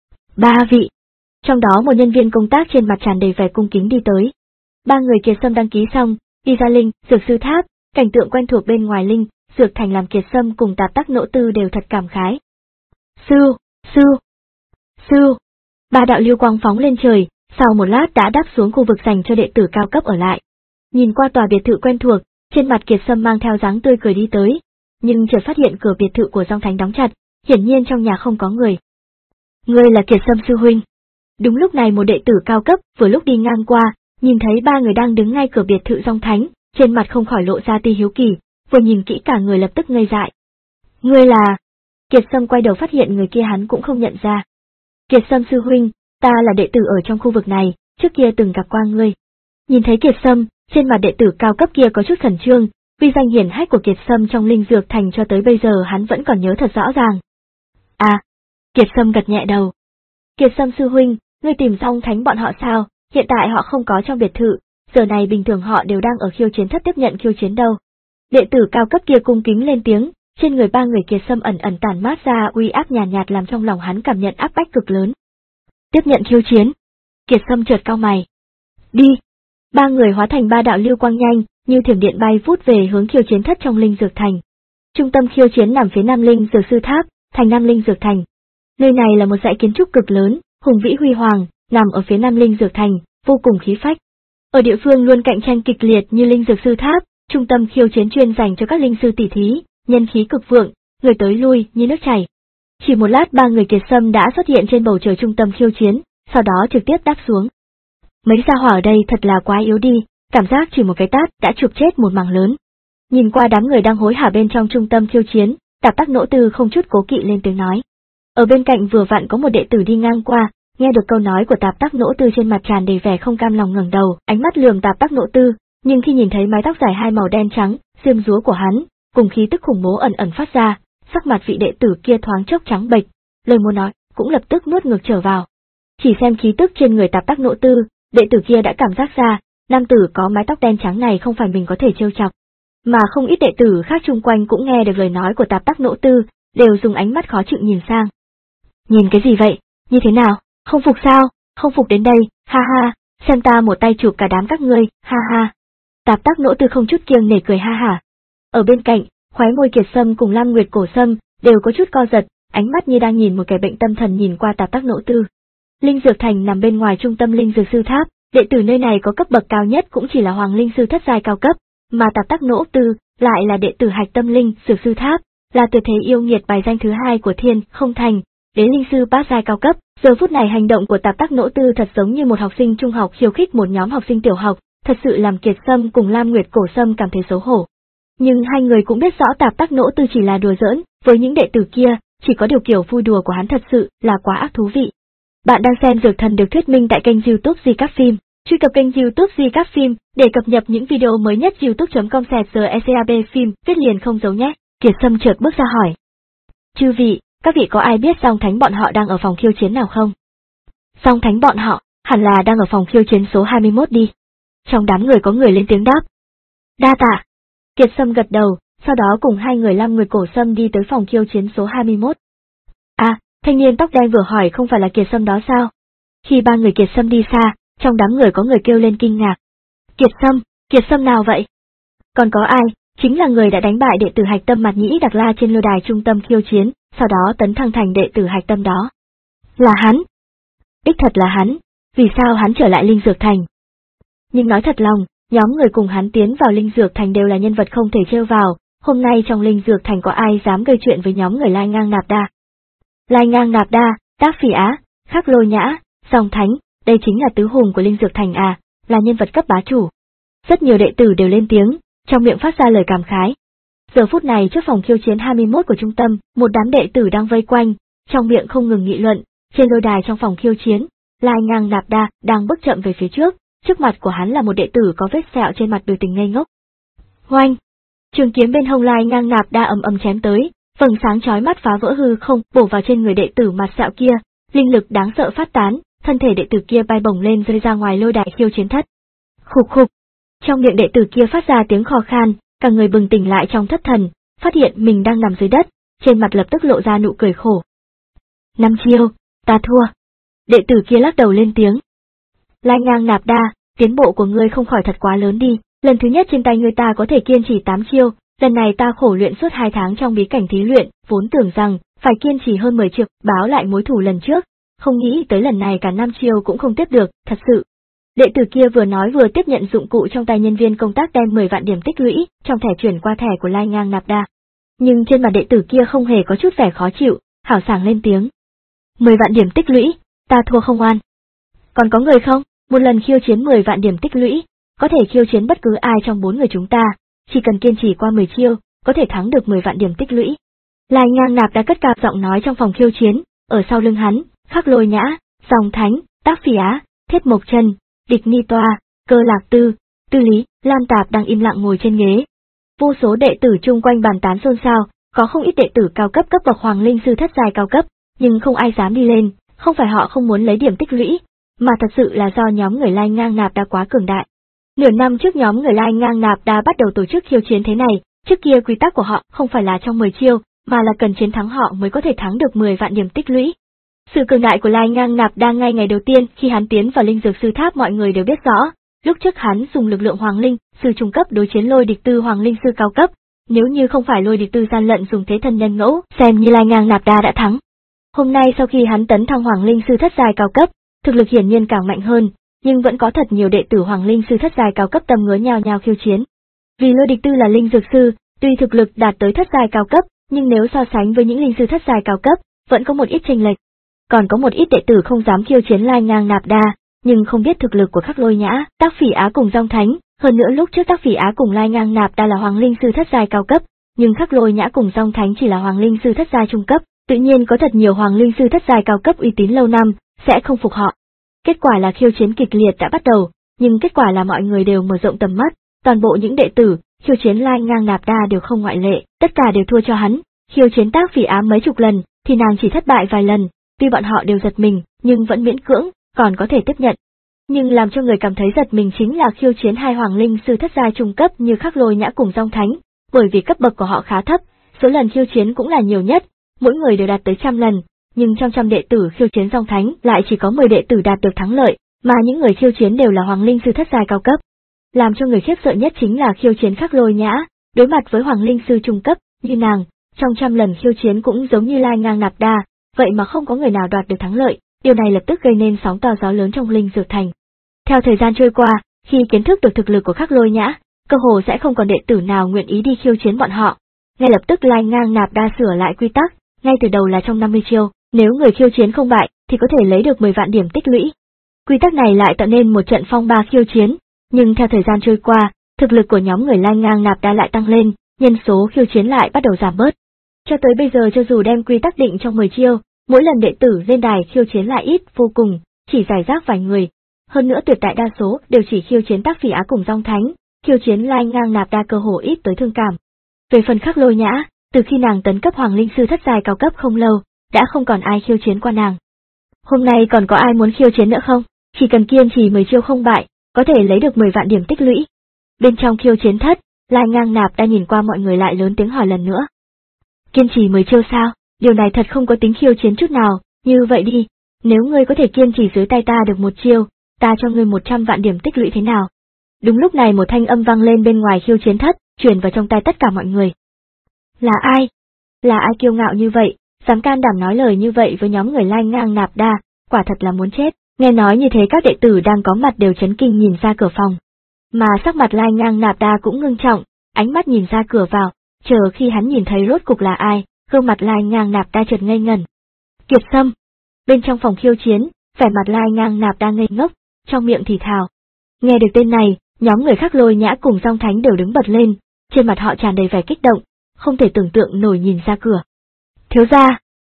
Ba vị. Trong đó một nhân viên công tác trên mặt tràn đầy vẻ cung kính đi tới. Ba người Kiệt Sâm đăng ký xong, đi ra Linh Dược Sư Tháp, cảnh tượng quen thuộc bên ngoài Linh Dược Thành làm Kiệt Sâm cùng Tạp Tắc Nỗ Tư đều thật cảm khái. Sư, sư, sư. Ba đạo lưu quang phóng lên trời, sau một lát đã đáp xuống khu vực dành cho đệ tử cao cấp ở lại. Nhìn qua tòa biệt thự quen thuộc, trên mặt Kiệt Sâm mang theo dáng tươi cười đi tới, nhưng chợt phát hiện cửa biệt thự của Dòng Thánh đóng chặt, hiển nhiên trong nhà không có người. Ngươi là Kiệt Sâm sư huynh. Đúng lúc này một đệ tử cao cấp vừa lúc đi ngang qua, nhìn thấy ba người đang đứng ngay cửa biệt thự Dòng Thánh, trên mặt không khỏi lộ ra tia hiếu kỳ, vừa nhìn kỹ cả người lập tức ngây dại. Ngươi là... Kiệt Sâm quay đầu phát hiện người kia hắn cũng không nhận ra. Kiệt Sâm sư huynh, ta là đệ tử ở trong khu vực này, trước kia từng gặp qua ngươi. Nhìn thấy Kiệt Sâm, trên mặt đệ tử cao cấp kia có chút khẩn trương, vì danh hiển hách của Kiệt Sâm trong Linh Dược Thành cho tới bây giờ hắn vẫn còn nhớ thật rõ ràng. À, Kiệt Sâm gật nhẹ đầu. Kiệt Sâm sư huynh, ngươi tìm Dòng Thánh bọn họ sao? Hiện tại họ không có trong biệt thự, giờ này bình thường họ đều đang ở khiêu chiến thất tiếp nhận khiêu chiến đâu. Đệ tử cao cấp kia cung kính lên tiếng, trên người ba người Kiệt Sâm ẩn ẩn tản mát ra uy áp nhàn nhạt, nhạt làm trong lòng hắn cảm nhận áp bách cực lớn. Tiếp nhận khiêu chiến. Kiệt Sâm chợt cau mày. Đi. Ba người hóa thành ba đạo lưu quang nhanh, như thiểm điện bay vút về hướng khiêu chiến thất trong Linh Dược Thành. Trung tâm khiêu chiến nằm phía Nam Linh Dược Sư Tháp, thành Nam Linh Dược Thành. Nơi này là một dãy kiến trúc cực lớn, hùng vĩ huy hoàng, nằm ở phía Nam Linh Dược Thành, vô cùng khí phách. Ở địa phương luôn cạnh tranh kịch liệt như Linh Dược Sư Tháp, trung tâm khiêu chiến chuyên dành cho các linh sư tỷ thí, nhân khí cực vượng, người tới lui như nước chảy. Chỉ một lát ba người Kiệt Sâm đã xuất hiện trên bầu trời trung tâm khiêu chiến, sau đó trực tiếp đáp xuống. Mấy gia hỏa ở đây thật là quá yếu đi, cảm giác chỉ một cái tát đã chụp chết một mảng lớn. Nhìn qua đám người đang hối hả bên trong trung tâm khiêu chiến, Tạp Tắc Nỗ Tư không chút cố kỵ lên tiếng nói. Ở bên cạnh vừa vặn có một đệ tử đi ngang qua, nghe được câu nói của Tạp Tắc Nỗ Tư trên mặt tràn đầy vẻ không cam lòng ngẩng đầu, ánh mắt lườm Tạp Tắc Nỗ Tư, nhưng khi nhìn thấy mái tóc dài hai màu đen trắng, xiêm rúa của hắn, cùng khí tức khủng bố ẩn ẩn phát ra, sắc mặt vị đệ tử kia thoáng chốc trắng bệch, lời muốn nói cũng lập tức nuốt ngược trở vào. Chỉ xem khí tức trên người Tạp Tắc Nỗ Tư, đệ tử kia đã cảm giác ra, nam tử có mái tóc đen trắng này không phải mình có thể trêu chọc. Mà không ít đệ tử khác chung quanh cũng nghe được lời nói của Tạp Tắc Nỗ Tư, đều dùng ánh mắt khó chịu nhìn sang. Nhìn cái gì vậy, như thế nào, không phục sao, không phục đến đây, ha ha, xem ta một tay chụp cả đám các ngươi, ha ha. Tạp Tắc Nỗ Tư không chút kiêng nể cười ha hả. Ở bên cạnh, khóe môi Kiệt Sâm cùng Lam Nguyệt Cổ Sâm đều có chút co giật, ánh mắt như đang nhìn một kẻ bệnh tâm thần nhìn qua Tạp Tắc Nỗ Tư. Linh Dược Thành nằm bên ngoài trung tâm Linh Dược Sư Tháp, đệ tử nơi này có cấp bậc cao nhất cũng chỉ là Hoàng Linh Sư thất giai cao cấp, mà Tạp Tắc Nỗ Tư lại là đệ tử Hạch Tâm Linh Dược Sư Tháp, là tuyệt thế yêu nghiệt bài danh thứ hai của Thiên Không Thành, Đế Linh Sư bát giai cao cấp. Giờ phút này hành động của Tạp Tắc Nỗ Tư thật giống như một học sinh trung học khiêu khích một nhóm học sinh tiểu học, thật sự làm Kiệt Sâm cùng Lam Nguyệt Cổ Sâm cảm thấy xấu hổ. Nhưng hai người cũng biết rõ Tạp Tắc Nỗ Tư chỉ là đùa giỡn, với những đệ tử kia, chỉ có điều kiểu vui đùa của hắn thật sự là quá ác thú vị. Bạn đang xem Dược Thần được thuyết minh tại kênh YouTube Di Cáp Phim. Truy cập kênh YouTube Di Cáp Phim để cập nhật những video mới nhất. youtube chấm com slash gcab phim, viết liền không giấu nhé. Kiệt Sâm chợt bước ra hỏi. Chư vị, các vị có ai biết Song Thánh bọn họ đang ở phòng khiêu chiến nào không? Song Thánh bọn họ, hẳn là đang ở phòng khiêu chiến số hai mươi mốt đi. Trong đám người có người lên tiếng đáp. Đa tạ. Kiệt Sâm gật đầu, sau đó cùng hai người Lam Nguyệt Cổ Sâm đi tới phòng khiêu chiến số hai mươi mốt. À, thanh niên tóc đen vừa hỏi không phải là Kiệt Sâm đó sao? Khi ba người Kiệt Sâm đi xa, trong đám người có người kêu lên kinh ngạc. Kiệt Sâm, Kiệt Sâm nào vậy? Còn có ai, chính là người đã đánh bại đệ tử Hạch Tâm Mạt Nhĩ Đặc La trên lôi đài trung tâm khiêu chiến, sau đó tấn thăng thành đệ tử Hạch Tâm đó. Là hắn. Đích thật là hắn, vì sao hắn trở lại Linh Dược Thành? Nhưng nói thật lòng, nhóm người cùng hắn tiến vào Linh Dược Thành đều là nhân vật không thể trêu vào, hôm nay trong Linh Dược Thành có ai dám gây chuyện với nhóm người Lai Ngang Nạp Đa? Lai Ngang Nạp Đa, Tác Phỉ Á, Khắc Lôi Nhã, Song Thánh, đây chính là tứ hùng của Linh Dược Thành à, là nhân vật cấp bá chủ. Rất nhiều đệ tử đều lên tiếng, trong miệng phát ra lời cảm khái. Giờ phút này trước phòng khiêu chiến hai mươi mốt của trung tâm, một đám đệ tử đang vây quanh, trong miệng không ngừng nghị luận, trên lôi đài trong phòng khiêu chiến, Lai Ngang Nạp Đa đang bước chậm về phía trước, trước mặt của hắn là một đệ tử có vết sẹo trên mặt biểu tình ngây ngốc. Oanh! Trường kiếm bên hông Lai Ngang Nạp Đa ầm ầm chém tới, vầng sáng chói mắt phá vỡ hư không, bổ vào trên người đệ tử mặt sẹo kia, linh lực đáng sợ phát tán, thân thể đệ tử kia bay bổng lên rơi ra ngoài lôi đài khiêu chiến thất. Khục khục! Trong miệng đệ tử kia phát ra tiếng khò khan, cả người bừng tỉnh lại trong thất thần, phát hiện mình đang nằm dưới đất, trên mặt lập tức lộ ra nụ cười khổ. Năm chiêu, ta thua. Đệ tử kia lắc đầu lên tiếng. Lai Ngang Nạp Đa, tiến bộ của ngươi không khỏi thật quá lớn đi, lần thứ nhất trên tay ngươi ta có thể kiên trì tám chiêu, lần này ta khổ luyện suốt hai tháng trong bí cảnh thí luyện, vốn tưởng rằng phải kiên trì hơn mười chiêu, báo lại mối thù lần trước, không nghĩ tới lần này cả năm chiêu cũng không tiếp được, thật sự. Đệ tử kia vừa nói vừa tiếp nhận dụng cụ trong tay nhân viên công tác đem mười vạn điểm tích lũy trong thẻ chuyển qua thẻ của Lai Ngang Nạp Đa. Nhưng trên mặt đệ tử kia không hề có chút vẻ khó chịu, hào sảng lên tiếng. mười vạn điểm tích lũy, ta thua không oan. Còn có người không? Một lần khiêu chiến mười vạn điểm tích lũy, có thể khiêu chiến bất cứ ai trong bốn người chúng ta, chỉ cần kiên trì qua mười chiêu, có thể thắng được mười vạn điểm tích lũy. Lai Ngang Nạp Đa cất cao giọng nói trong phòng khiêu chiến, ở sau lưng hắn, Khắc Lôi Nhã, Song Thánh, Tác Phỉ Á, Thiết Mộc Chân, Địch Ni Toa, Cơ Lạc Tư, Tư Lý, Lam Tạp đang im lặng ngồi trên ghế. Vô số đệ tử chung quanh bàn tán xôn xao, có không ít đệ tử cao cấp cấp bậc Hoàng Linh Sư thất giai cao cấp, nhưng không ai dám đi lên, không phải họ không muốn lấy điểm tích lũy, mà thật sự là do nhóm người Lai Ngang Nạp Đa quá cường đại. Nửa năm trước nhóm người Lai Ngang Nạp Đa bắt đầu tổ chức khiêu chiến thế này, trước kia quy tắc của họ không phải là trong mười chiêu, mà là cần chiến thắng họ mới có thể thắng được mười vạn điểm tích lũy. Sự cường đại của Lai Ngang Nạp Đa ngay ngày đầu tiên khi hắn tiến vào Linh Dược Sư Tháp mọi người đều biết rõ, lúc trước hắn dùng lực lượng Hoàng Linh Sư trung cấp đối chiến Lôi Địch Tư Hoàng Linh Sư cao cấp, nếu như không phải Lôi Địch Tư gian lận dùng thế thân nhân ngẫu, xem như Lai Ngang Nạp Đa đã thắng. Hôm nay sau khi hắn tấn thăng Hoàng Linh Sư thất giai cao cấp, thực lực hiển nhiên càng mạnh hơn, nhưng vẫn có thật nhiều đệ tử Hoàng Linh Sư thất giai cao cấp tâm ngứa nhao nhao khiêu chiến. Vì Lôi Địch Tư là linh dược sư, tuy thực lực đạt tới thất giai cao cấp, nhưng nếu so sánh với những linh sư thất giai cao cấp, vẫn có một ít chênh lệch. Còn có một ít đệ tử không dám khiêu chiến Lai Ngang Nạp Đa, nhưng không biết thực lực của Khắc Lôi Nhã, Tác Phỉ Á cùng Dòng Thánh, hơn nữa lúc trước Tác Phỉ Á cùng Lai Ngang Nạp Đa là Hoàng Linh Sư thất giai cao cấp, nhưng Khắc Lôi Nhã cùng Dòng Thánh chỉ là Hoàng Linh Sư thất giai trung cấp, tự nhiên có thật nhiều Hoàng Linh Sư thất giai cao cấp uy tín lâu năm, sẽ không phục họ. Kết quả là khiêu chiến kịch liệt đã bắt đầu, nhưng kết quả là mọi người đều mở rộng tầm mắt, toàn bộ những đệ tử khiêu chiến Lai Ngang Nạp Đa đều không ngoại lệ, tất cả đều thua cho hắn. Khiêu chiến Tác Phỉ Á mấy chục lần, thì nàng chỉ thất bại vài lần, tuy bọn họ đều giật mình, nhưng vẫn miễn cưỡng, còn có thể tiếp nhận. Nhưng làm cho người cảm thấy giật mình chính là khiêu chiến hai Hoàng Linh Sư thất giai trung cấp như Khắc Lôi Nhã cùng Dòng Thánh, bởi vì cấp bậc của họ khá thấp, số lần khiêu chiến cũng là nhiều nhất, mỗi người đều đạt tới trăm lần, nhưng trong trăm đệ tử khiêu chiến Dòng Thánh lại chỉ có mười đệ tử đạt được thắng lợi, mà những người khiêu chiến đều là Hoàng Linh Sư thất giai cao cấp. Làm cho người khiếp sợ nhất chính là khiêu chiến Khắc Lôi Nhã, đối mặt với Hoàng Linh Sư trung cấp, như nàng, trong trăm lần khiêu chiến cũng giống như Lai Ngang Nạp Đa, vậy mà không có người nào đoạt được thắng lợi, điều này lập tức gây nên sóng to gió lớn trong Linh Dược Thành. Theo thời gian trôi qua, khi kiến thức được thực lực của Khắc Lôi Nhã, cơ hồ sẽ không còn đệ tử nào nguyện ý đi khiêu chiến bọn họ. Ngay lập tức Lai Ngang Nạp Đa sửa lại quy tắc, ngay từ đầu là trong năm mươi chiêu, nếu người khiêu chiến không bại thì có thể lấy được mười vạn điểm tích lũy. Quy tắc này lại tạo nên một trận phong ba khiêu chiến, nhưng theo thời gian trôi qua, thực lực của nhóm người Lai Ngang Nạp Đa lại tăng lên, nhân số khiêu chiến lại bắt đầu giảm bớt. Cho tới bây giờ cho dù đem quy tắc định trong mười chiêu, mỗi lần đệ tử lên đài khiêu chiến lại ít vô cùng, chỉ giải rác vài người. Hơn nữa tuyệt đại đa số đều chỉ khiêu chiến Tác Phỉ Á cùng Dòng Thánh, khiêu chiến Lai Ngang Nạp Đa cơ hồ ít tới thương cảm. Về phần Khắc Lôi Nhã, từ khi nàng tấn cấp Hoàng Linh Sư thất giai cao cấp không lâu, đã không còn ai khiêu chiến qua nàng. Hôm nay còn có ai muốn khiêu chiến nữa không? Chỉ cần kiên trì mười chiêu không bại, có thể lấy được mười vạn điểm tích lũy. Bên trong khiêu chiến thất, Lai Ngang Nạp Đa nhìn qua mọi người lại lớn tiếng hỏi lần nữa. Kiên trì mười chiêu sao? Điều này thật không có tính khiêu chiến chút nào, như vậy đi, nếu ngươi có thể kiên trì dưới tay ta được một chiêu, ta cho ngươi một trăm vạn điểm tích lũy thế nào? Đúng lúc này một thanh âm vang lên bên ngoài khiêu chiến thất, truyền vào trong tai tất cả mọi người. Là ai? Là ai kiêu ngạo như vậy, dám can đảm nói lời như vậy với nhóm người Lai Ngang Nạp Đa, quả thật là muốn chết. Nghe nói như thế các đệ tử đang có mặt đều chấn kinh nhìn ra cửa phòng. Mà sắc mặt Lai Ngang Nạp Đa cũng ngưng trọng, ánh mắt nhìn ra cửa vào, chờ khi hắn nhìn thấy rốt cục là ai, gương mặt Lai Ngang Nạp Đa chợt ngây ngẩn. Kiệt Sâm. Bên trong phòng khiêu chiến, vẻ mặt Lai Ngang Nạp Đa ngây ngốc, trong miệng thì thào. Nghe được tên này, nhóm người Khắc Lôi Nhã cùng Dòng Thánh đều đứng bật lên, trên mặt họ tràn đầy vẻ kích động, không thể tưởng tượng nổi nhìn ra cửa. Thiếu gia!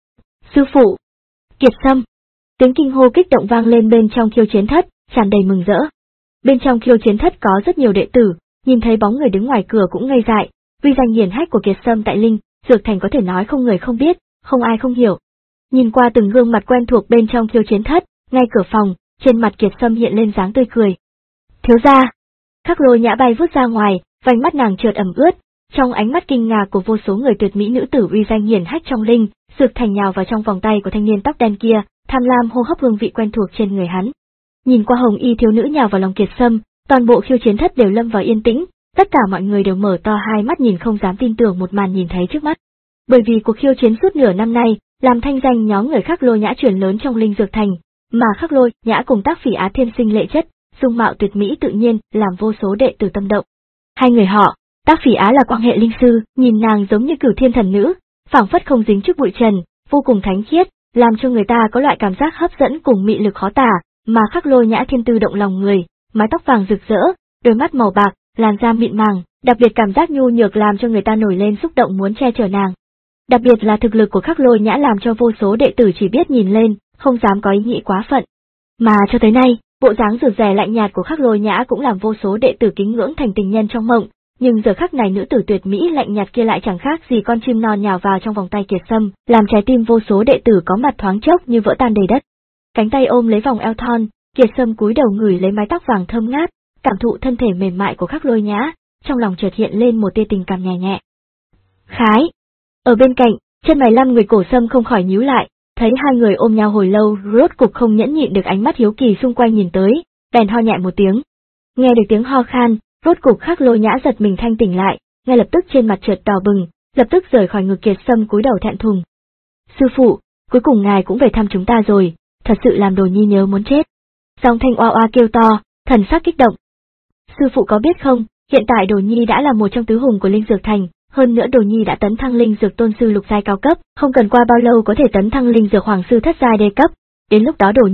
Sư phụ! Kiệt Sâm! Tiếng kinh hô kích động vang lên bên trong khiêu chiến thất, tràn đầy mừng rỡ. Bên trong khiêu chiến thất có rất nhiều đệ tử, nhìn thấy bóng người đứng ngoài cửa cũng ngây dại, uy danh hiển hách của Kiệt Sâm tại Linh Dược Thành có thể nói không người không biết, không ai không hiểu. Nhìn qua từng gương mặt quen thuộc bên trong khiêu chiến thất, ngay cửa phòng, trên mặt Kiệt Sâm hiện lên dáng tươi cười. Thiếu gia! Khắc Lôi Nhã bay vút ra ngoài, vành mắt nàng chợt ẩm ướt, trong ánh mắt kinh ngạc của vô số người tuyệt mỹ nữ tử uy danh hiển hách trong Linh Dược Thành nhào vào trong vòng tay của thanh niên tóc đen kia, tham lam hô hấp hương vị quen thuộc trên người hắn. Nhìn qua hồng y thiếu nữ nhào vào lòng Kiệt Sâm, toàn bộ khiêu chiến thất đều lâm vào yên tĩnh, tất cả mọi người đều mở to hai mắt nhìn không dám tin tưởng một màn nhìn thấy trước mắt. Bởi vì cuộc khiêu chiến suốt nửa năm nay, làm thanh danh nhóm người Khắc Lôi Nhã chuyển lớn trong Linh Dược Thành, mà Khắc Lôi Nhã cùng Tác Phỉ Á thiên sinh lệ chất, dung mạo tuyệt mỹ tự nhiên làm vô số đệ tử tâm động. Hai người họ, Tác Phỉ Á là quan hệ linh sư, nhìn nàng giống như cửu thiên thần nữ, phảng phất không dính chút bụi trần, vô cùng thánh khiết, làm cho người ta có loại cảm giác hấp dẫn cùng mị lực khó tả, mà Khắc Lôi Nhã thiên tư động lòng người, mái tóc vàng rực rỡ, đôi mắt màu bạc, làn da mịn màng, đặc biệt cảm giác nhu nhược làm cho người ta nổi lên xúc động muốn che chở nàng. Đặc biệt là thực lực của Khắc Lôi Nhã làm cho vô số đệ tử chỉ biết nhìn lên, không dám có ý nghĩ quá phận. Mà cho tới nay, bộ dáng rụt rè lạnh nhạt của Khắc Lôi Nhã cũng làm vô số đệ tử kính ngưỡng thành tình nhân trong mộng, nhưng giờ khắc này nữ tử tuyệt mỹ lạnh nhạt kia lại chẳng khác gì con chim non nhào vào trong vòng tay Kiệt Sâm, làm trái tim vô số đệ tử có mặt thoáng chốc như vỡ tan đầy đất. Cánh tay ôm lấy vòng eo thon, Kiệt Sâm cúi đầu ngửi lấy mái tóc vàng thơm ngát, cảm thụ thân thể mềm mại của Khắc Lôi Nhã, trong lòng chợt hiện lên một tia tình cảm nhẹ nhẹ. Khái! Ở bên cạnh, chân mày lăm người Cổ Sâm không khỏi nhíu lại, thấy hai người ôm nhau hồi lâu, rốt cục không nhẫn nhịn được ánh mắt hiếu kỳ xung quanh nhìn tới, bèn ho nhẹ một tiếng. Nghe được tiếng ho khan, rốt cục Khắc Lôi Nhã giật mình thanh tỉnh lại, ngay lập tức trên mặt chợt đỏ bừng, lập tức rời khỏi ngực Kiệt Sâm cúi đầu thẹn thùng. Sư phụ, cuối cùng ngài cũng về thăm chúng ta rồi, thật sự làm Đồ Nhi nhớ muốn chết. Dòng thanh oa oa kêu to, thần sắc kích động. Sư phụ có biết không, hiện tại Đồ Nhi đã là một trong tứ hùng của Linh Dược Thành, hơn nữa Đồ Nhi đã tấn thăng Linh Dược Tôn sư lục giai cao cấp, không cần qua bao lâu có thể tấn thăng Linh Dược Hoàng sư thất giai đê cấp. Đến lúc đó Đồ Nhi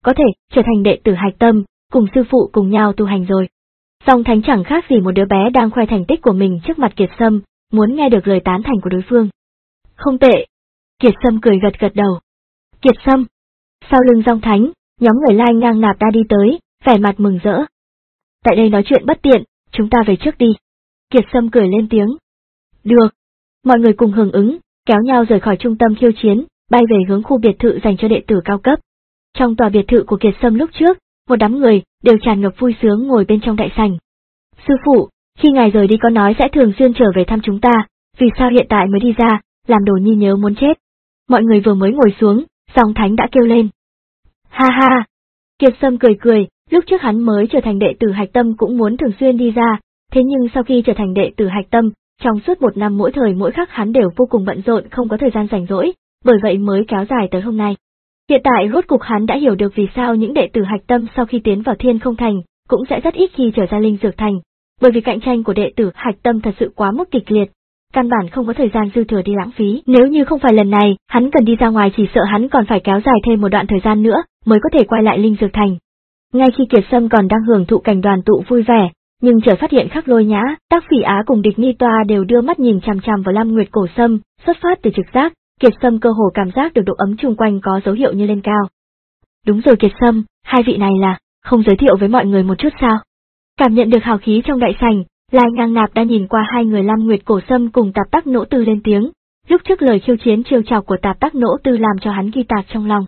có thể trở thành đệ tử Hạch Tâm, cùng sư phụ cùng nhau tu hành rồi. Dòng Thánh chẳng khác gì một đứa bé đang khoe thành tích của mình trước mặt Kiệt Sâm, muốn nghe được lời tán thành của đối phương. Không tệ. Kiệt Sâm cười gật gật đầu. Kiệt Sâm. Sau lưng Dòng Thánh, nhóm người Lai Ngang Nạp đã đi tới, vẻ mặt mừng rỡ. Tại đây nói chuyện bất tiện, chúng ta về trước đi. Kiệt Sâm cười lên tiếng. Được. Mọi người cùng hưởng ứng, kéo nhau rời khỏi trung tâm khiêu chiến, bay về hướng khu biệt thự dành cho đệ tử cao cấp. Trong tòa biệt thự của Kiệt Sâm lúc trước, một đám người đều tràn ngập vui sướng ngồi bên trong đại sảnh. Sư phụ, khi ngài rời đi có nói sẽ thường xuyên trở về thăm chúng ta, vì sao hiện tại mới đi ra, làm Đồ Nhi nhớ muốn chết. Mọi người vừa mới ngồi xuống, Dòng Thánh đã kêu lên. Ha ha! Kiệt Sâm cười cười, lúc trước hắn mới trở thành đệ tử Hạch Tâm cũng muốn thường xuyên đi ra, thế nhưng sau khi trở thành đệ tử Hạch Tâm, trong suốt một năm mỗi thời mỗi khắc hắn đều vô cùng bận rộn không có thời gian rảnh rỗi, bởi vậy mới kéo dài tới hôm nay. Hiện tại rốt cục hắn đã hiểu được vì sao những đệ tử Hạch Tâm sau khi tiến vào Thiên Không Thành, cũng sẽ rất ít khi trở ra Linh Dược Thành, bởi vì cạnh tranh của đệ tử Hạch Tâm thật sự quá mức kịch liệt, căn bản không có thời gian dư thừa đi lãng phí. Nếu như không phải lần này, hắn cần đi ra ngoài chỉ sợ hắn còn phải kéo dài thêm một đoạn thời gian nữa, mới có thể quay lại Linh Dược Thành. Ngay khi Kiệt Sâm còn đang hưởng thụ cảnh đoàn tụ vui vẻ, nhưng chợt phát hiện Khắc Lôi Nhã, Tác Phỉ Á cùng Địch Ni Toa đều đưa mắt nhìn chằm chằm vào Lam Nguyệt Cổ Sâm, xuất phát từ trực giác, Kiệt Sâm cơ hồ cảm giác được độ ấm chung quanh có dấu hiệu như lên cao. Đúng rồi Kiệt Sâm, hai vị này là, không giới thiệu với mọi người một chút sao? Cảm nhận được hào khí trong đại sảnh, Lai Ngang Nạp đã nhìn qua hai người Lam Nguyệt Cổ Sâm cùng Tạp Tắc Nỗ Tư lên tiếng, lúc trước lời khiêu chiến trêu chọc của Tạp Tắc Nỗ Tư làm cho hắn ghi tạc trong lòng.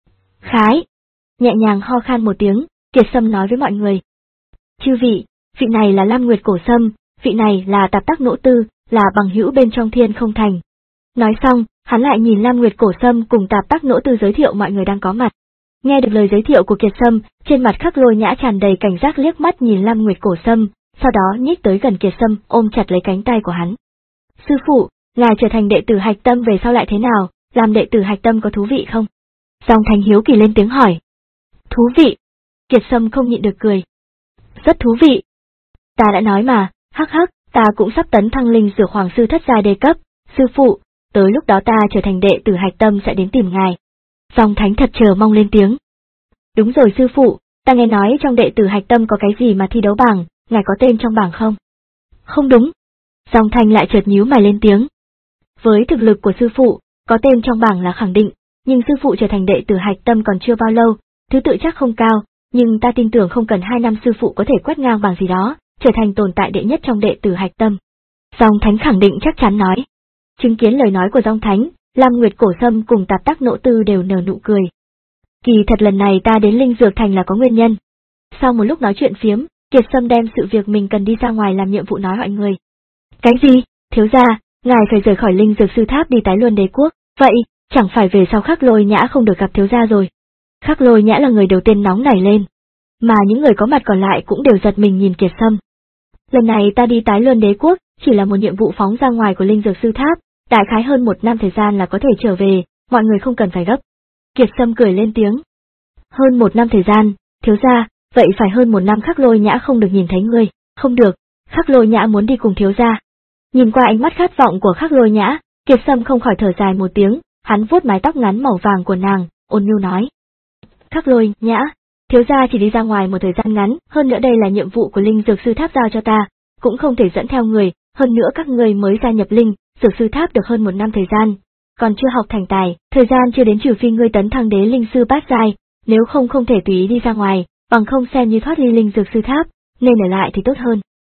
Khái! Nhẹ nhàng ho khan một tiếng, Kiệt Sâm nói với mọi người. Chư vị, vị này là Lam Nguyệt Cổ Sâm, vị này là Tạp Tắc Nỗ Tư, là bằng hữu bên trong Thiên Không Thành. Nói xong, hắn lại nhìn Lam Nguyệt Cổ Sâm cùng Tạp Tắc Nỗ Tư giới thiệu mọi người đang có mặt. Nghe được lời giới thiệu của Kiệt Sâm, trên mặt Khắc Lôi Nhã tràn đầy cảnh giác liếc mắt nhìn Lam Nguyệt Cổ Sâm, sau đó nhích tới gần Kiệt Sâm ôm chặt lấy cánh tay của hắn. Sư phụ, ngài trở thành đệ tử Hạch Tâm về sau lại thế nào, làm đệ tử Hạch Tâm có thú vị không? Dòng Thánh hiếu kỳ lên tiếng hỏi. Thú vị? Kiệt Sâm không nhịn được cười. Rất thú vị. Ta đã nói mà, hắc hắc, ta cũng sắp tấn thăng linh dược hoàng sư thất giai đề cấp, sư phụ, tới lúc đó ta trở thành đệ tử Hạch Tâm sẽ đến tìm ngài. Dòng Thánh thật chờ mong lên tiếng. Đúng rồi sư phụ, ta nghe nói trong đệ tử Hạch Tâm có cái gì mà thi đấu bảng, ngài có tên trong bảng không? Không đúng. Dòng Thành lại chợt nhíu mày lên tiếng. Với thực lực của sư phụ, có tên trong bảng là khẳng định, nhưng sư phụ trở thành đệ tử Hạch Tâm còn chưa bao lâu, thứ tự chắc không cao, nhưng ta tin tưởng không cần hai năm sư phụ có thể quét ngang bảng gì đó, trở thành tồn tại đệ nhất trong đệ tử Hạch Tâm. Dòng Thánh khẳng định chắc chắn nói. Chứng kiến lời nói của Dòng Thánh, Lam Nguyệt Cổ Sâm cùng Tạp Tắc Nỗ Tư đều nở nụ cười. Kỳ thật lần này ta đến Linh Dược Thành là có nguyên nhân. Sau một lúc nói chuyện phiếm, Kiệt Sâm đem sự việc mình cần đi ra ngoài làm nhiệm vụ nói mọi người. Cái gì? Thiếu gia, ngài phải rời khỏi Linh Dược Sư Tháp đi Tái Luân Đế Quốc, vậy, chẳng phải về sau Khắc Lôi Nhã không được gặp thiếu gia rồi. Khắc Lôi Nhã là người đầu tiên nóng nảy lên, mà những người có mặt còn lại cũng đều giật mình nhìn Kiệt Sâm. Lần này ta đi Tái Luân Đế Quốc, chỉ là một nhiệm vụ phóng ra ngoài của Linh Dược Sư Tháp, đại khái hơn một năm thời gian là có thể trở về, mọi người không cần phải gấp. Kiệt Sâm cười lên tiếng. Hơn một năm thời gian, thiếu gia, vậy phải hơn một năm Khắc Lôi Nhã không được nhìn thấy ngươi, không được, Khắc Lôi Nhã muốn đi cùng thiếu gia. Nhìn qua ánh mắt khát vọng của Khắc Lôi Nhã, Kiệt Sâm không khỏi thở dài một tiếng, hắn vuốt mái tóc ngắn màu vàng của nàng, ôn nhu nói. Khắc Lôi Nhã, thiếu gia chỉ đi ra ngoài một thời gian ngắn, hơn nữa đây là nhiệm vụ của Linh Dược Sư Tháp giao cho ta, cũng không thể dẫn theo người, hơn nữa các người mới gia nhập Linh Dược Sư Tháp được hơn một năm thời gian, còn chưa học thành tài, thời gian chưa đến trừ phi ngươi tấn thăng đế linh sư bát giai, nếu không không thể tùy ý đi ra ngoài, bằng không xem như thoát ly Linh Dược Sư Tháp, nên ở lại thì tốt hơn.